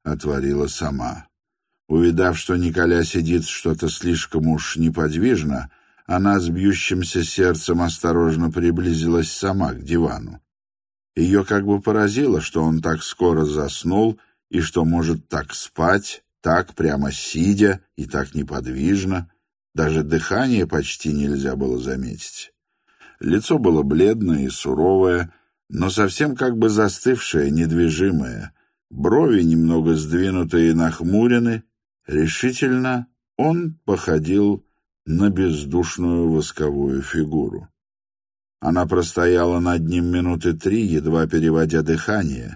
отворила сама. Увидав, что Николя сидит что-то слишком уж неподвижно, она с бьющимся сердцем осторожно приблизилась сама к дивану. Ее как бы поразило, что он так скоро заснул и что может так спать, так прямо сидя и так неподвижно. Даже дыхание почти нельзя было заметить. Лицо было бледное и суровое, но совсем как бы застывшее, недвижимое. Брови немного сдвинутые и нахмурены. Решительно он походил на бездушную восковую фигуру. Она простояла над ним минуты три, едва переводя дыхание,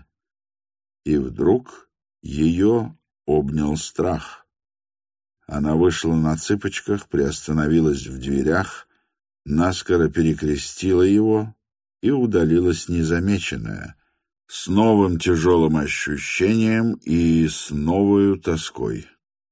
и вдруг ее обнял страх. Она вышла на цыпочках, приостановилась в дверях, наскоро перекрестила его и удалилась незамеченная, с новым тяжелым ощущением и с новою тоской.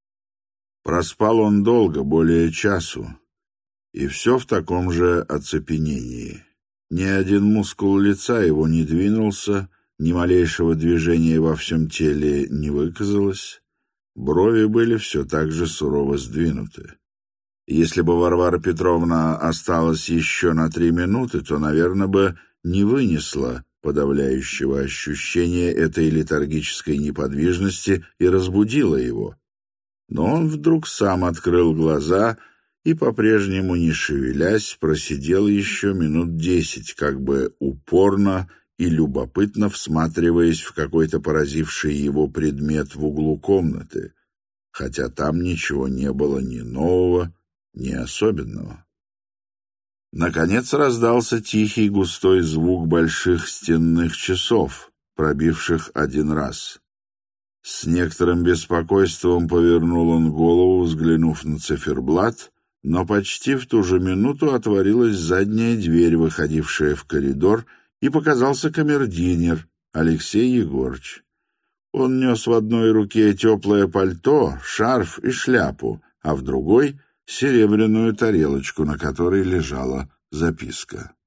Проспал он долго, более часу, и все в таком же оцепенении. Ни один мускул лица его не двинулся, ни малейшего движения во всем теле не выказалось, брови были все так же сурово сдвинуты. Если бы Варвара Петровна осталась еще на три минуты, то, наверное, бы не вынесла подавляющего ощущения этой летаргической неподвижности и разбудила его. Но он вдруг сам открыл глаза и, по-прежнему не шевелясь, просидел еще минут десять, как бы упорно и любопытно всматриваясь в какой-то поразивший его предмет в углу комнаты, хотя там ничего не было ни нового, ни особенного. Наконец раздался тихий густой звук больших стенных часов, пробивших один раз. С некоторым беспокойством повернул он голову, взглянув на циферблат, но почти в ту же минуту отворилась задняя дверь, выходившая в коридор, и показался камердинер Алексей Егорыч. Он нес в одной руке теплое пальто, шарф и шляпу, а в другой — серебряную тарелочку, на которой лежала записка.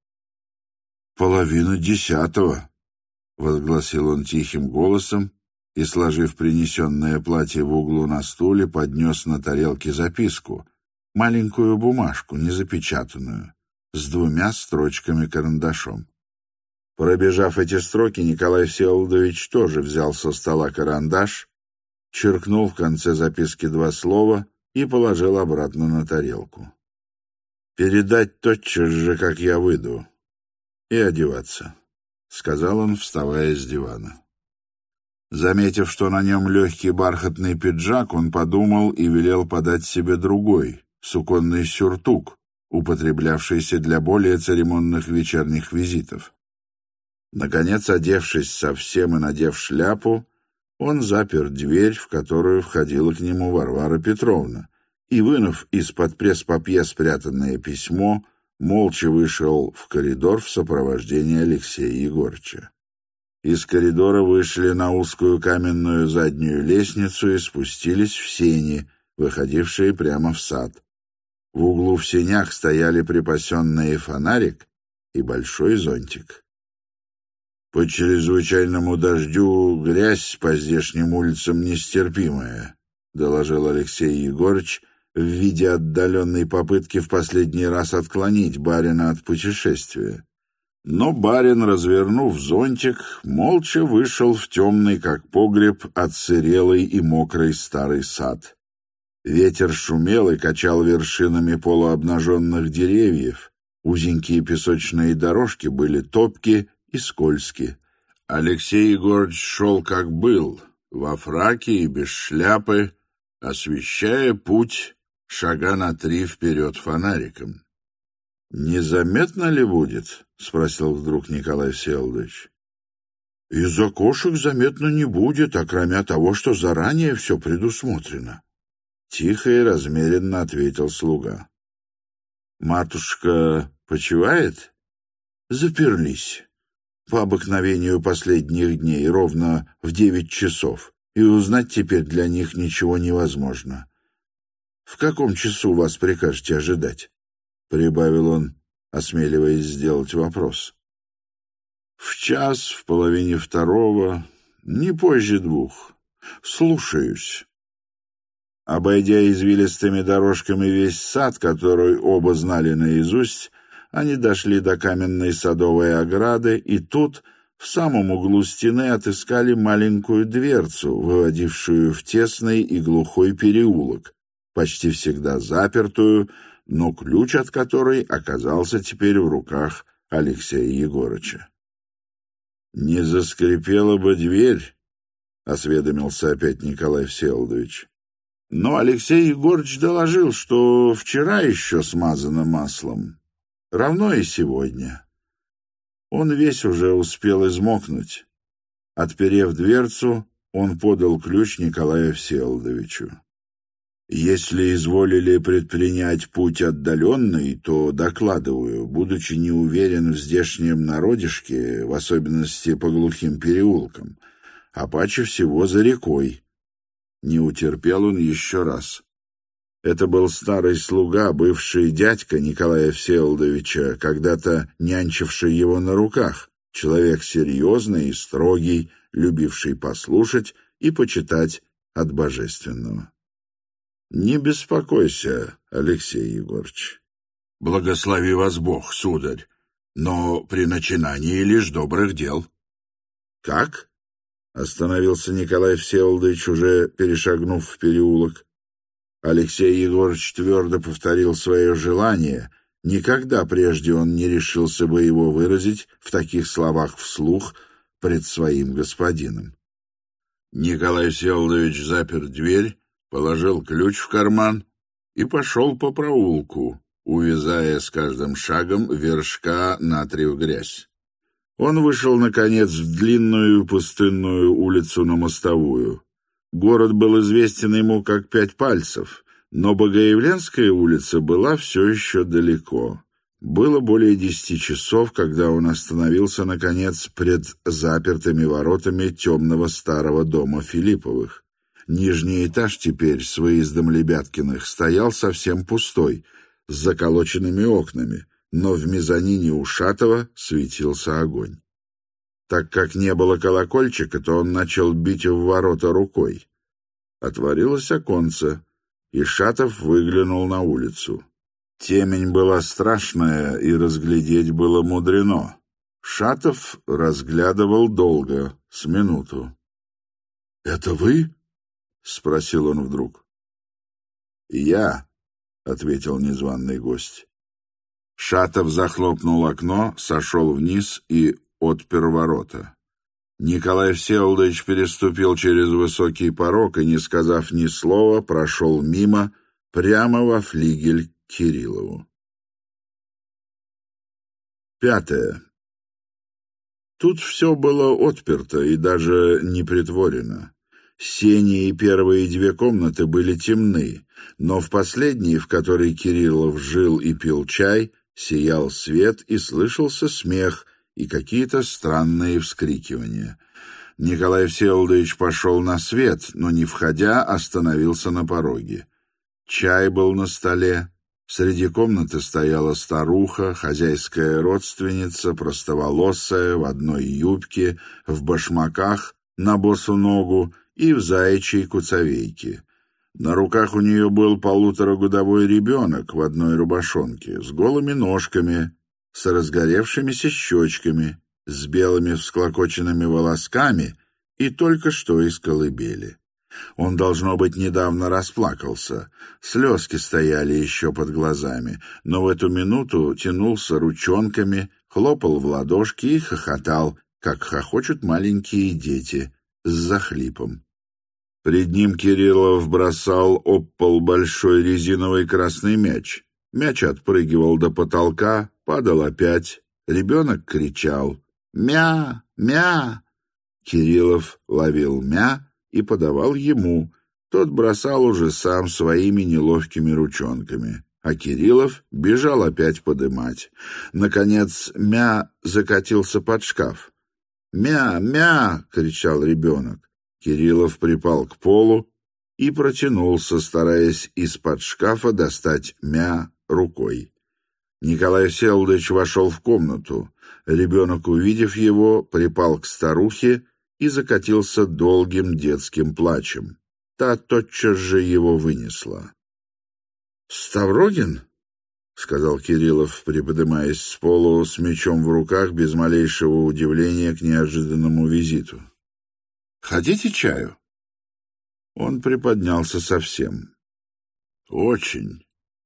«Половина десятого», — возгласил он тихим голосом, и, сложив принесенное платье в углу на стуле, поднес на тарелке записку, маленькую бумажку, незапечатанную, с двумя строчками карандашом. Пробежав эти строки, Николай Всеволодович тоже взял со стола карандаш, черкнул в конце записки два слова и положил обратно на тарелку. «Передать тотчас же, как я выйду, и одеваться», — сказал он, вставая с дивана. Заметив, что на нем легкий бархатный пиджак, он подумал и велел подать себе другой, суконный сюртук, употреблявшийся для более церемонных вечерних визитов. Наконец, одевшись совсем и надев шляпу, он запер дверь, в которую входила к нему Варвара Петровна, и, вынув из-под пресс-папье спрятанное письмо, молча вышел в коридор в сопровождении Алексея Егорыча. Из коридора вышли на узкую каменную заднюю лестницу и спустились в сени, выходившие прямо в сад. В углу в сенях стояли припасенный фонарик и большой зонтик. «По чрезвычайному дождю грязь по здешним улицам нестерпимая», — доложил Алексей Егорыч в виде отдаленной попытки в последний раз отклонить барина от путешествия. Но барин, развернув зонтик, молча вышел в темный, как погреб, отсырелый и мокрый старый сад. Ветер шумел и качал вершинами полуобнаженных деревьев. Узенькие песочные дорожки были топки и скользки. Алексей Егорыч шел как был, во фраке и без шляпы, освещая путь шага на три вперед фонариком. «Незаметно ли будет?» — спросил вдруг Николай Всеволодович. «Из окошек заметно не будет, а кроме того, что заранее все предусмотрено», — тихо и размеренно ответил слуга. «Матушка почивает?» «Заперлись. По обыкновению последних дней, ровно в девять часов, и узнать теперь для них ничего невозможно. В каком часу вас прикажете ожидать?» — прибавил он, осмеливаясь сделать вопрос. «В час, в половине второго, не позже двух. Слушаюсь. Обойдя извилистыми дорожками весь сад, который оба знали наизусть, они дошли до каменной садовой ограды, и тут, в самом углу стены, отыскали маленькую дверцу, выводившую в тесный и глухой переулок, почти всегда запертую, но ключ от которой оказался теперь в руках Алексея Егорыча. «Не заскрипела бы дверь», — осведомился опять Николай Всеволодович. Но Алексей Егорыч доложил, что вчера еще смазано маслом, равно и сегодня. Он весь уже успел измокнуть. Отперев дверцу, он подал ключ Николаю Всеволодовичу. «Если изволили предпринять путь отдаленный, то докладываю, будучи не уверен в здешнем народишке, в особенности по глухим переулкам, а паче всего за рекой». Не утерпел он еще раз. Это был старый слуга, бывший дядька Николая Всеволодовича, когда-то нянчивший его на руках, человек серьезный и строгий, любивший послушать и почитать от божественного. «Не беспокойся, Алексей Егорыч. Благослови вас Бог, сударь, но при начинании лишь добрых дел». «Как?» — остановился Николай Всеволодович, уже перешагнув в переулок. Алексей Егорыч твердо повторил свое желание. Никогда прежде он не решился бы его выразить в таких словах вслух пред своим господином. Николай Всеволодович запер дверь, положил ключ в карман и пошел по проулку, увязая с каждым шагом вершка натрию грязь. Он вышел, наконец, в длинную пустынную улицу на Мостовую. Город был известен ему как пять пальцев, но Богоявленская улица была все еще далеко. Было более десяти часов, когда он остановился, наконец, пред запертыми воротами темного старого дома Филипповых. Нижний этаж теперь с выездом Лебяткиных стоял совсем пустой, с заколоченными окнами, но в мезонине у Шатова светился огонь. Так как не было колокольчика, то он начал бить в ворота рукой. Отворилось оконце, и Шатов выглянул на улицу. Темень была страшная, и разглядеть было мудрено. Шатов разглядывал долго, с минуту. — Это вы? — спросил он вдруг. — Я, — ответил незваный гость. Шатов захлопнул окно, сошел вниз и отпер ворота. Николай Всеволодович переступил через высокий порог и, не сказав ни слова, прошел мимо, прямо во флигель к Кириллову. Пятое. Тут все было отперто и даже не притворено. Сени и первые две комнаты были темны, но в последней, в которой Кириллов жил и пил чай, сиял свет и слышался смех и какие-то странные вскрикивания. Николай Всеволодович пошел на свет, но, не входя, остановился на пороге. Чай был на столе. Среди комнаты стояла старуха, хозяйская родственница, простоволосая, в одной юбке, в башмаках, на босу ногу и в заячьей куцовейке. На руках у нее был полуторагодовой ребенок в одной рубашонке, с голыми ножками, с разгоревшимися щечками, с белыми всклокоченными волосками и только что из колыбели. Он, должно быть, недавно расплакался, слезки стояли еще под глазами, но в эту минуту тянулся ручонками, хлопал в ладошки и хохотал, как хохочут маленькие дети, с захлипом. Пред ним Кириллов бросал об пол большой резиновый красный мяч. Мяч отпрыгивал до потолка, падал опять. Ребенок кричал «Мя! Мя!». Кириллов ловил мя и подавал ему. Тот бросал уже сам своими неловкими ручонками, а Кириллов бежал опять подымать. Наконец мя закатился под шкаф. «Мя! Мя!» — кричал ребенок. Кириллов припал к полу и протянулся, стараясь из-под шкафа достать мя рукой. Николай Всеволодович вошел в комнату. Ребенок, увидев его, припал к старухе и закатился долгим детским плачем. Та тотчас же его вынесла. «Ставрогин?» — сказал Кириллов, приподнимаясь с полу с мечом в руках, без малейшего удивления к неожиданному визиту. «Хотите чаю?» Он приподнялся совсем. «Очень.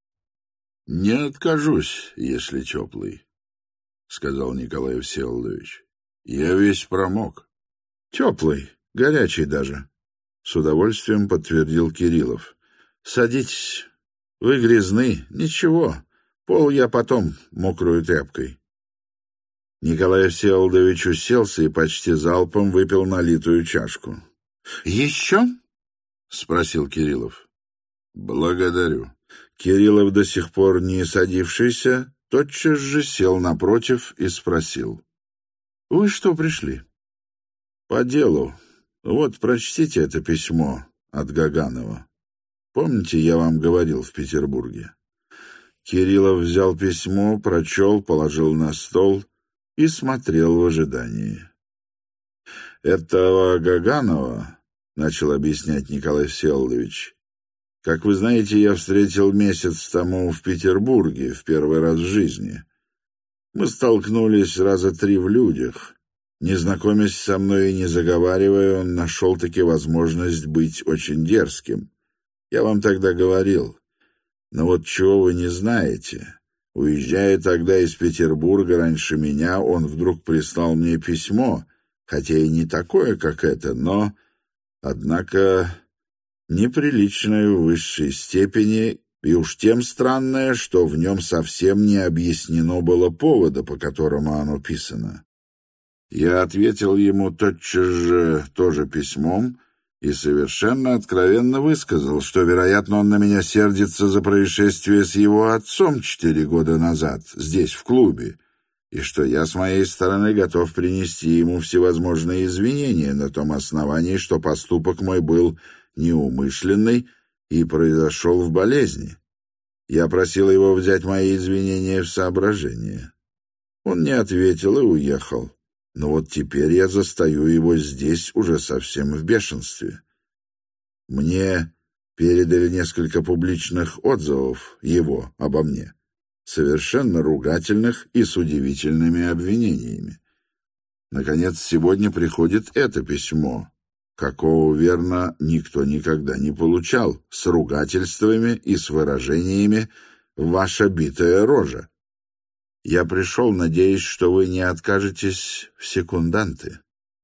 Не откажусь, если теплый», — сказал Николай Всеволодович. «Я весь промок». «Теплый, горячий даже», — с удовольствием подтвердил Кириллов. «Садитесь. Вы грязны. Ничего. Пол я потом мокрою тряпкой». Николай Всеволодович уселся и почти залпом выпил налитую чашку. «Еще?» — спросил Кириллов. «Благодарю». Кириллов, до сих пор не садившийся, тотчас же сел напротив и спросил. «Вы что пришли?» «По делу. Вот, прочтите это письмо от Гаганова. Помните, я вам говорил в Петербурге?» Кириллов взял письмо, прочел, положил на стол и смотрел в ожидании. «Этого Гаганова, — начал объяснять Николай Всеволодович, — как вы знаете, я встретил месяц тому в Петербурге, в первый раз в жизни. Мы столкнулись раза три в людях. Не знакомясь со мной и не заговаривая, он нашел-таки возможность быть очень дерзким. Я вам тогда говорил. Но вот чего вы не знаете. Уезжая тогда из Петербурга раньше меня, он вдруг прислал мне письмо, хотя и не такое, как это, но, однако, неприличное в высшей степени, и уж тем странное, что в нем совсем не объяснено было повода, по которому оно писано. Я ответил ему тотчас же тоже письмом и совершенно откровенно высказал, что, вероятно, он на меня сердится за происшествие с его отцом четыре года назад, здесь, в клубе, и что я с моей стороны готов принести ему всевозможные извинения на том основании, что поступок мой был неумышленный и произошел в болезни. Я просил его взять мои извинения в соображение. Он не ответил и уехал. Но вот теперь я застаю его здесь уже совсем в бешенстве. Мне передали несколько публичных отзывов его обо мне, совершенно ругательных и с удивительными обвинениями. Наконец, сегодня приходит это письмо, какого, верно, никто никогда не получал, с ругательствами и с выражениями «ваша битая рожа». Я пришел, надеясь, что вы не откажетесь в секунданты.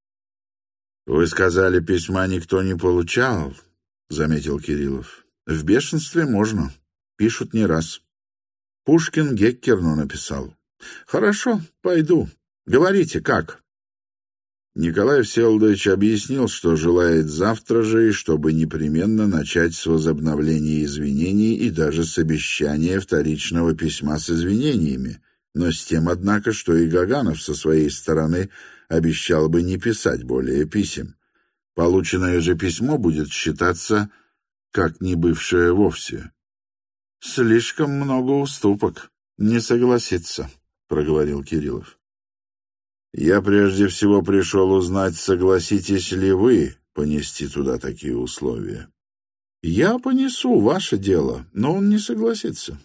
Вы сказали, письма никто не получал, — заметил Кириллов. В бешенстве можно. Пишут не раз. Пушкин Геккерну написал. Хорошо, пойду. Говорите, как? Николай Всеволодович объяснил, что желает завтра же, и чтобы непременно начать с возобновления извинений и даже с обещания вторичного письма с извинениями, но с тем, однако, что и Гаганов со своей стороны обещал бы не писать более писем. Полученное же письмо будет считаться как не бывшее вовсе. — Слишком много уступок. Не согласится, — проговорил Кириллов. — Я прежде всего пришел узнать, согласитесь ли вы понести туда такие условия. — Я понесу, ваше дело, но он не согласится.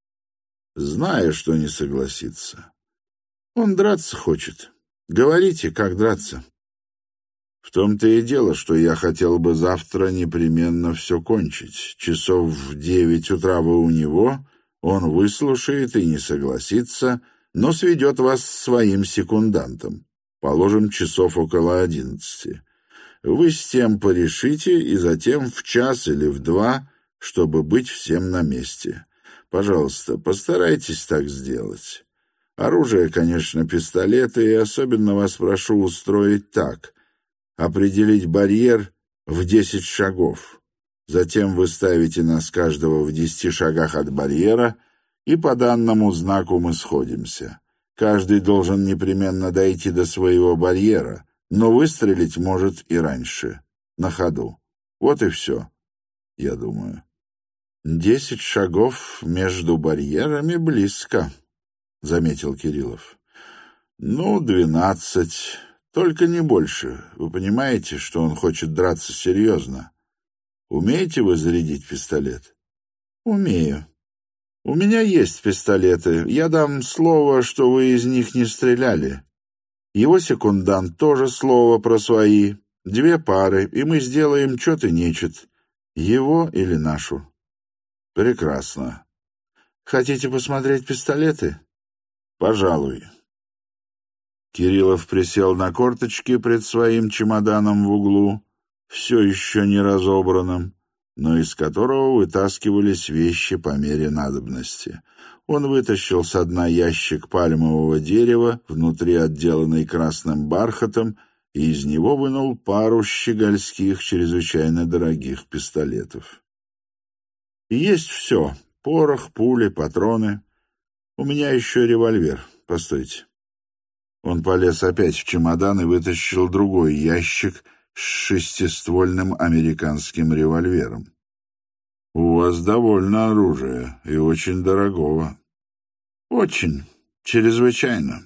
Знаю, что не согласится. Он драться хочет. Говорите, как драться. В том-то и дело, что я хотел бы завтра непременно все кончить. Часов в девять утра вы у него, он выслушает и не согласится, но сведет вас с своим секундантом. Положим, часов около одиннадцати. Вы с тем порешите, и затем в час или в два, чтобы быть всем на месте. Пожалуйста, постарайтесь так сделать. Оружие, конечно, пистолеты, и особенно вас прошу устроить так. Определить барьер в десять шагов. Затем вы ставите нас каждого в десяти шагах от барьера, и по данному знаку мы сходимся. Каждый должен непременно дойти до своего барьера, но выстрелить может и раньше, на ходу. Вот и все, я думаю. «Десять шагов между барьерами близко», — заметил Кириллов. «Ну, двенадцать. Только не больше. Вы понимаете, что он хочет драться серьезно? Умеете вы зарядить пистолет? Умею. У меня есть пистолеты. Я дам слово, что вы из них не стреляли. Его секундант тоже слово про свои. Две пары, и мы сделаем чё-то нечет. Его или нашу. Прекрасно. Хотите посмотреть пистолеты? Пожалуй. Кириллов присел на корточки пред своим чемоданом в углу, все еще не разобранным, но из которого вытаскивались вещи по мере надобности. Он вытащил со дна ящик пальмового дерева, внутри отделанный красным бархатом, и из него вынул пару щегольских, чрезвычайно дорогих пистолетов. И есть все — порох, пули, патроны. У меня еще револьвер. Постойте. Он полез опять в чемодан и вытащил другой ящик с шестиствольным американским револьвером. «У вас довольно оружия, и очень дорогого». «Очень, чрезвычайно».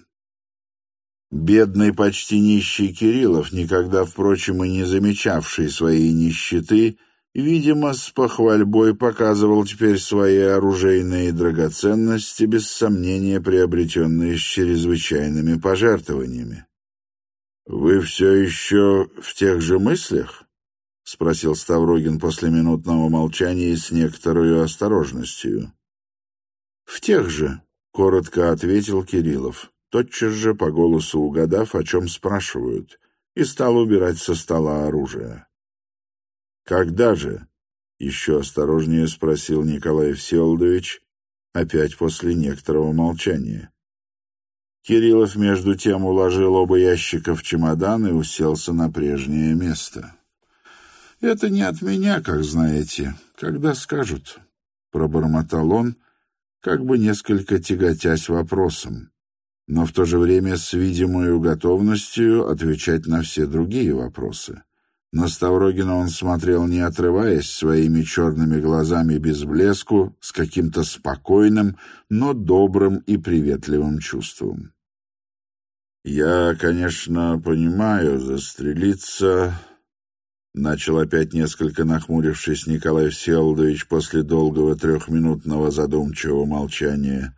Бедный, почти нищий Кириллов, никогда, впрочем, и не замечавший своей нищеты, видимо, с похвальбой показывал теперь свои оружейные драгоценности, без сомнения приобретенные с чрезвычайными пожертвованиями. «Вы все еще в тех же мыслях?» — спросил Ставрогин после минутного молчания и с некоторой осторожностью. «В тех же», — коротко ответил Кириллов, тотчас же по голосу угадав, о чем спрашивают, и стал убирать со стола оружие. «Когда же?» — еще осторожнее спросил Николай Всеволодович, опять после некоторого молчания. Кириллов между тем уложил оба ящика в чемодан и уселся на прежнее место. «Это не от меня, как знаете, когда скажут», — пробормотал он, как бы несколько тяготясь вопросом, но в то же время с видимой готовностью отвечать на все другие вопросы. На Ставрогина он смотрел, не отрываясь, своими черными глазами без блеску, с каким-то спокойным, но добрым и приветливым чувством. «Я, конечно, понимаю, застрелиться...» Начал опять несколько нахмурившись Николай Всеволодович после долгого трехминутного задумчивого молчания.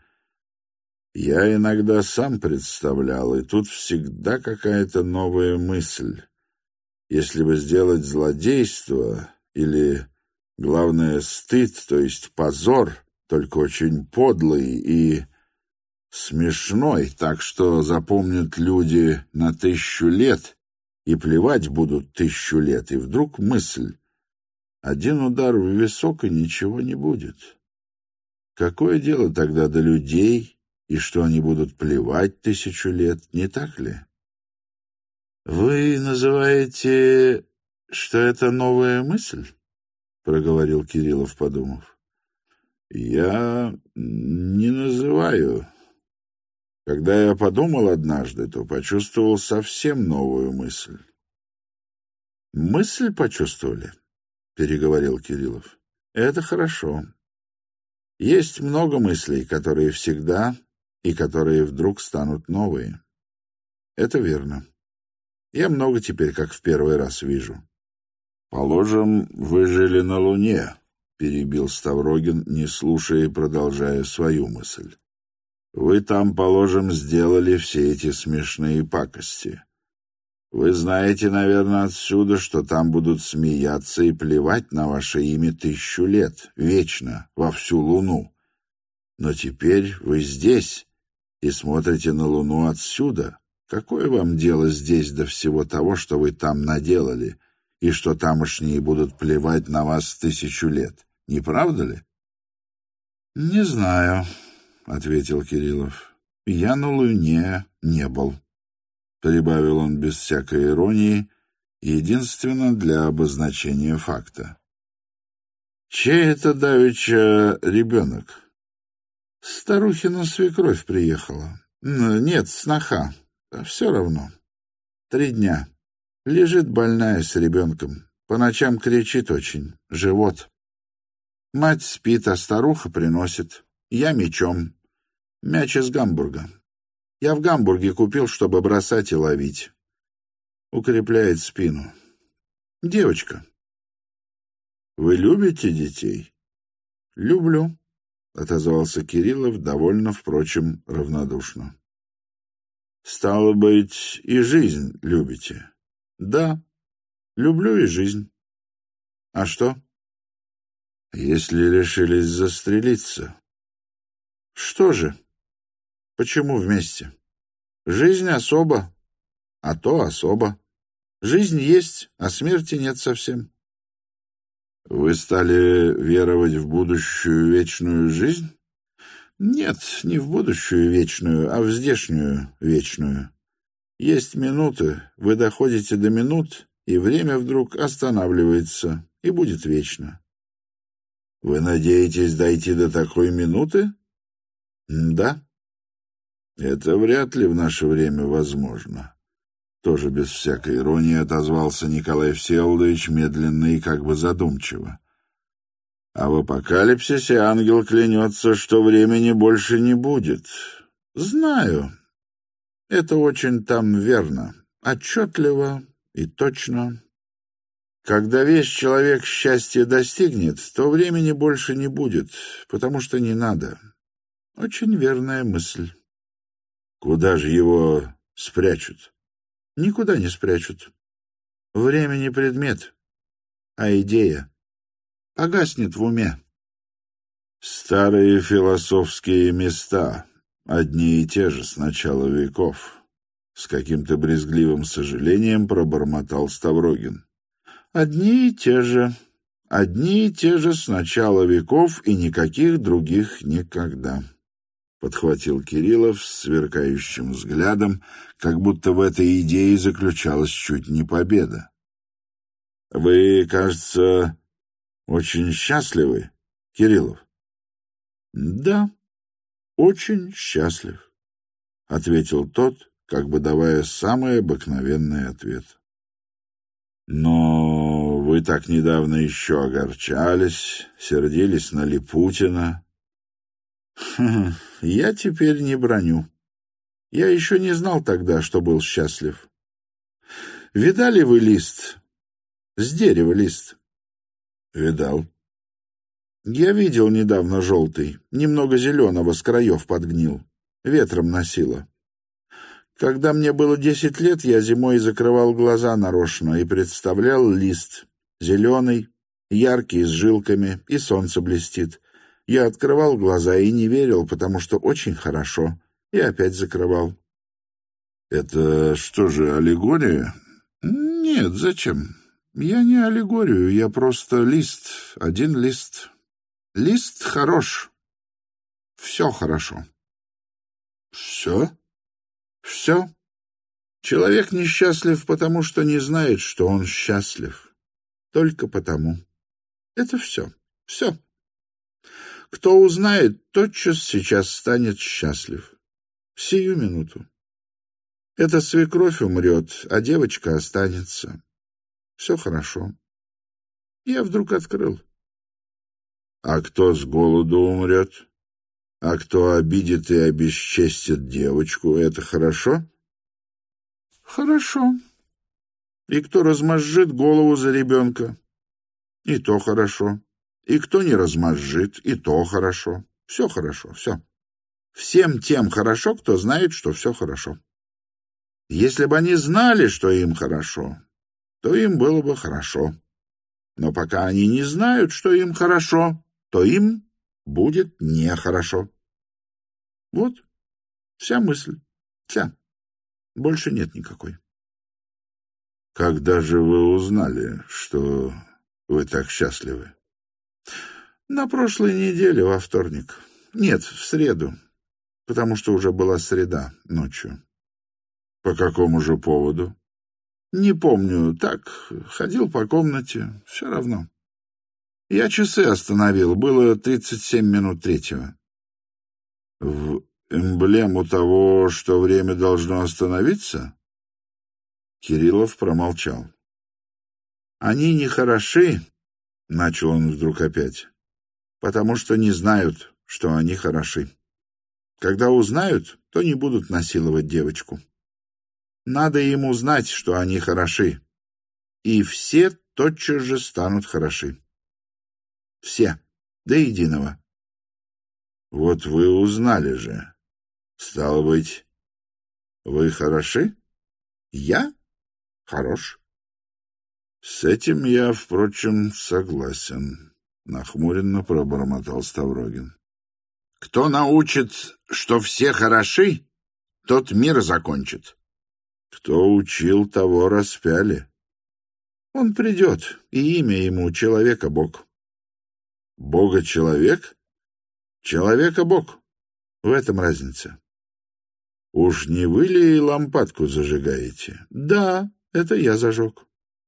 «Я иногда сам представлял, и тут всегда какая-то новая мысль. Если бы сделать злодейство или, главное, стыд, то есть позор, только очень подлый и смешной, так что запомнят люди на тысячу лет и плевать будут тысячу лет, и вдруг мысль: один удар в висок, и ничего не будет. Какое дело тогда до людей, и что они будут плевать тысячу лет, не так ли?» «Вы называете, что это новая мысль?» — проговорил Кириллов, подумав. «Я не называю. Когда я подумал однажды, то почувствовал совсем новую мысль». «Мысль почувствовали?» — переговорил Кириллов. «Это хорошо. Есть много мыслей, которые всегда и которые вдруг станут новые. Это верно. Я много теперь, как в первый раз, вижу». «Положим, вы жили на Луне», — перебил Ставрогин, не слушая и продолжая свою мысль. «Вы там, положим, сделали все эти смешные пакости. Вы знаете, наверное, отсюда, что там будут смеяться и плевать на ваше имя тысячу лет, вечно, во всю Луну. Но теперь вы здесь и смотрите на Луну отсюда. Какое вам дело здесь до всего того, что вы там наделали, и что тамошние будут плевать на вас тысячу лет? Не правда ли?» «Не знаю», — ответил Кириллов. «Я на Луне не был», — прибавил он без всякой иронии, единственно для обозначения факта. «Чей это давеча ребенок?» «Старухина свекровь приехала. Нет, сноха. Все равно. Три дня. Лежит больная с ребенком. По ночам кричит очень. Живот. Мать спит, а старуха приносит. Я мечом. Мяч из Гамбурга. Я в Гамбурге купил, чтобы бросать и ловить. укрепляет спину. Девочка. Вы любите детей? Люблю, отозвался Кириллов, довольно, впрочем, равнодушно. Стало быть, и жизнь любите? Да, люблю и жизнь. А что? Если решились застрелиться. Что же? Почему вместе? Жизнь особо, а то особо. Жизнь есть, а смерти нет совсем. Вы стали веровать в будущую вечную жизнь? Нет, не в будущую вечную, а в здешнюю вечную. Есть минуты, вы доходите до минут, и время вдруг останавливается и будет вечно. Вы надеетесь дойти до такой минуты? Да. Это вряд ли в наше время возможно. Тоже без всякой иронии отозвался Николай Всеволодович медленно и как бы задумчиво. А в апокалипсисе ангел клянется, что времени больше не будет. Знаю. Это очень там верно, отчетливо и точно. Когда весь человек счастья достигнет, то времени больше не будет, потому что не надо. Очень верная мысль. Куда же его спрячут? Никуда не спрячут. Время не предмет, а идея. Погаснет в уме. Старые философские места, одни и те же с начала веков. С каким-то брезгливым сожалением пробормотал Ставрогин. Одни и те же, одни и те же с начала веков и никаких других никогда. Подхватил Кириллов с сверкающим взглядом, как будто в этой идее заключалась чуть не победа. Вы, кажется, очень счастливы, Кириллов? Да, очень счастлив, ответил тот, как бы давая самый обыкновенный ответ. Но вы так недавно еще огорчались, сердились на Липутина. Хм, я теперь не браню. Я еще не знал тогда, что был счастлив. Видали вы лист? С дерева лист. Видал. Я видел недавно желтый, немного зеленого с краев подгнил. Ветром носило. Когда мне было десять лет, я зимой закрывал глаза нарочно и представлял лист. Зеленый, яркий, с жилками, и солнце блестит. Я открывал глаза и не верил, потому что очень хорошо, и опять закрывал. Это что же, аллегория? Нет, зачем? Я не аллегорию, я просто лист, один лист. Лист хорош. Все хорошо. Все? Все. Человек несчастлив, потому что не знает, что он счастлив. Только потому. Это все. Все. Кто узнает, тотчас сейчас станет счастлив. Сию минуту. Эта свекровь умрет, а девочка останется. Все хорошо. Я вдруг открыл. А кто с голоду умрет? А кто обидит и обесчестит девочку, это хорошо? Хорошо. И кто размозжит голову за ребенка, и то хорошо. И кто не размозжит, и то хорошо. Все хорошо, все. Всем тем хорошо, кто знает, что все хорошо. Если бы они знали, что им хорошо, то им было бы хорошо. Но пока они не знают, что им хорошо, то им будет нехорошо. Вот вся мысль, вся. Больше нет никакой. Когда же вы узнали, что вы так счастливы? На прошлой неделе, во вторник. Нет, в среду, потому что уже была среда ночью. По какому же поводу? Не помню, так, ходил по комнате, все равно. Я часы остановил, было тридцать семь минут третьего. В эмблему того, что время должно остановиться? Кириллов промолчал. Они не хороши, начал он вдруг опять, потому что не знают, что они хороши. Когда узнают, то не будут насиловать девочку. Надо ему знать, что они хороши. И все тотчас же станут хороши. Все, до единого. Вот вы узнали же. Стало быть, вы хороши? Я хорош. С этим я, впрочем, согласен, нахмуренно пробормотал Ставрогин. Кто научит, что все хороши, тот мир закончит. Кто учил, того распяли. Он придет, и имя ему Человека-Бог. Бога-человек? Человека-Бог. В этом разница. Уж не вы ли лампадку зажигаете? Да, это я зажег.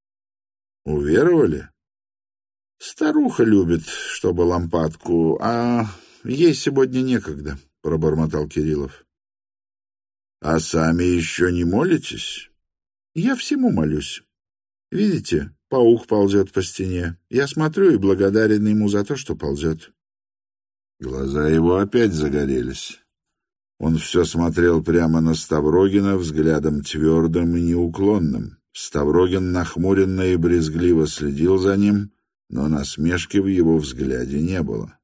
Уверовали? Старуха любит, чтобы лампадку, а ей сегодня некогда, пробормотал Кириллов. А сами еще не молитесь? Я всему молюсь. Видите, паук ползет по стене. Я смотрю и благодарен ему за то, что ползет. Глаза его опять загорелись. Он все смотрел прямо на Ставрогина взглядом твердым и неуклонным. Ставрогин нахмуренно и брезгливо следил за ним, но насмешки в его взгляде не было.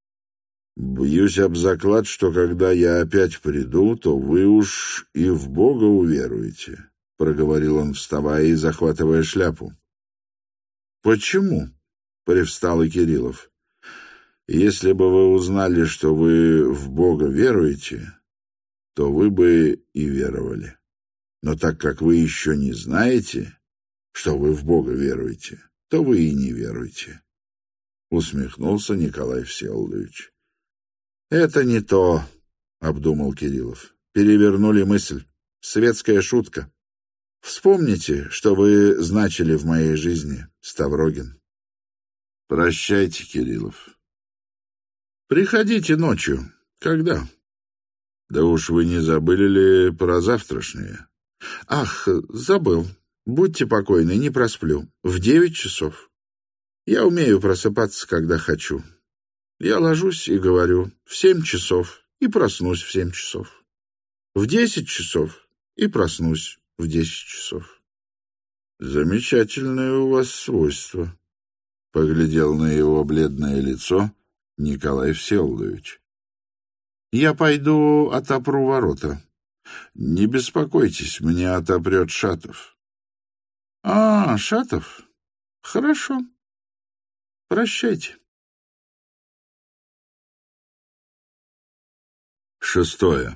«Бьюсь об заклад, что когда я опять приду, то вы уж и в Бога уверуете», — проговорил он, вставая и захватывая шляпу. «Почему?» — привстал и Кириллов. «Если бы вы узнали, что вы в Бога веруете, то вы бы и веровали. Но так как вы еще не знаете, что вы в Бога веруете, то вы и не веруете», — усмехнулся Николай Всеволодович. «Это не то», — обдумал Кириллов. «Перевернули мысль. Светская шутка. Вспомните, что вы значили в моей жизни, Ставрогин». «Прощайте, Кириллов». «Приходите ночью. Когда?» «Да уж вы не забыли ли про завтрашнее?» «Ах, забыл. Будьте покойны, не просплю. В девять часов. Я умею просыпаться, когда хочу. Я ложусь и говорю в семь часов и проснусь в семь часов. В десять часов и проснусь в десять часов». «Замечательное у вас свойство», — поглядел на его бледное лицо Николай Всеволодович. «Я пойду отопру ворота». «Не беспокойтесь, мне отопрет Шатов». «А, Шатов? Хорошо. Прощайте». Шестое.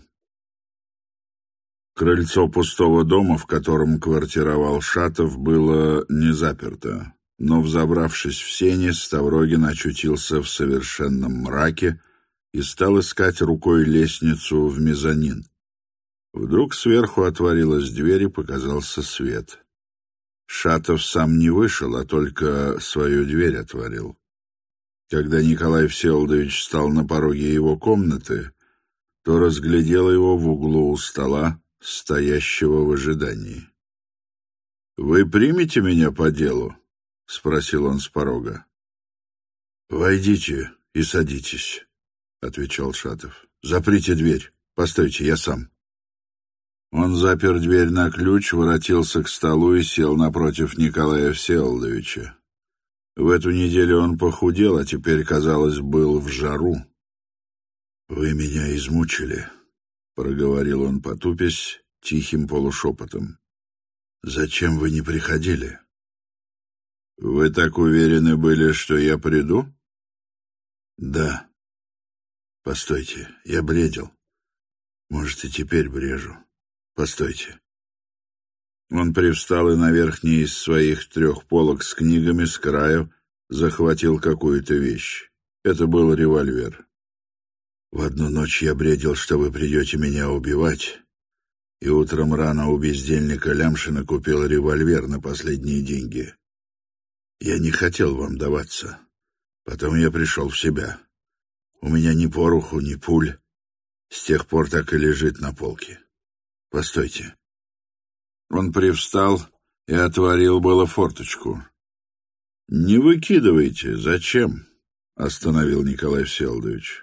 Крыльцо пустого дома, в котором квартировал Шатов, было не заперто, но, взобравшись в сени, Ставрогин очутился в совершенном мраке и стал искать рукой лестницу в мезонин. Вдруг сверху отворилась дверь и показался свет. Шатов сам не вышел, а только свою дверь отворил. Когда Николай Всеволодович встал на пороге его комнаты, то разглядел его в углу у стола, стоящего в ожидании. «Вы примете меня по делу?» — спросил он с порога. «Войдите и садитесь», — отвечал Шатов. «Заприте дверь. Постойте, я сам». Он запер дверь на ключ, воротился к столу и сел напротив Николая Всеволодовича. В эту неделю он похудел, а теперь, казалось, был в жару. «Вы меня измучили», — проговорил он, потупясь, тихим полушепотом. «Зачем вы не приходили?» «Вы так уверены были, что я приду?» «Да». «Постойте, я бредил. Может, и теперь брежу. Постойте». Он привстал и на верхней из своих трех полок с книгами с краю захватил какую-то вещь. Это был револьвер. «В одну ночь я бредил, что вы придете меня убивать, и утром рано у бездельника Лямшина купил револьвер на последние деньги. Я не хотел вам даваться. Потом я пришел в себя. У меня ни пороху, ни пуль. С тех пор так и лежит на полке. Постойте». Он привстал и отворил было форточку. «Не выкидывайте. Зачем?» — остановил Николай Всеволодович.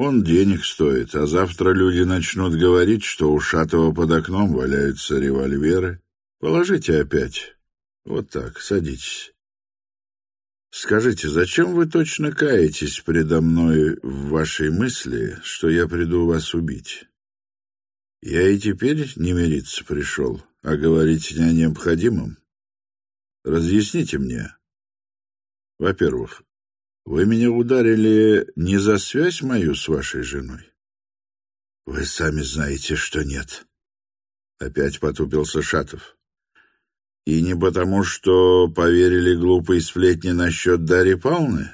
Он денег стоит, а завтра люди начнут говорить, что у Шатова под окном валяются револьверы. Положите опять. Вот так, садитесь. Скажите, зачем вы точно каетесь предо мной в вашей мысли, что я приду вас убить? Я и теперь не мириться пришел, а говорить о необходимом. Разъясните мне. Во-первых, вы меня ударили не за связь мою с вашей женой? Вы сами знаете, что нет. Опять потупился Шатов. И не потому, что поверили глупой сплетне насчет Дарьи Павловны?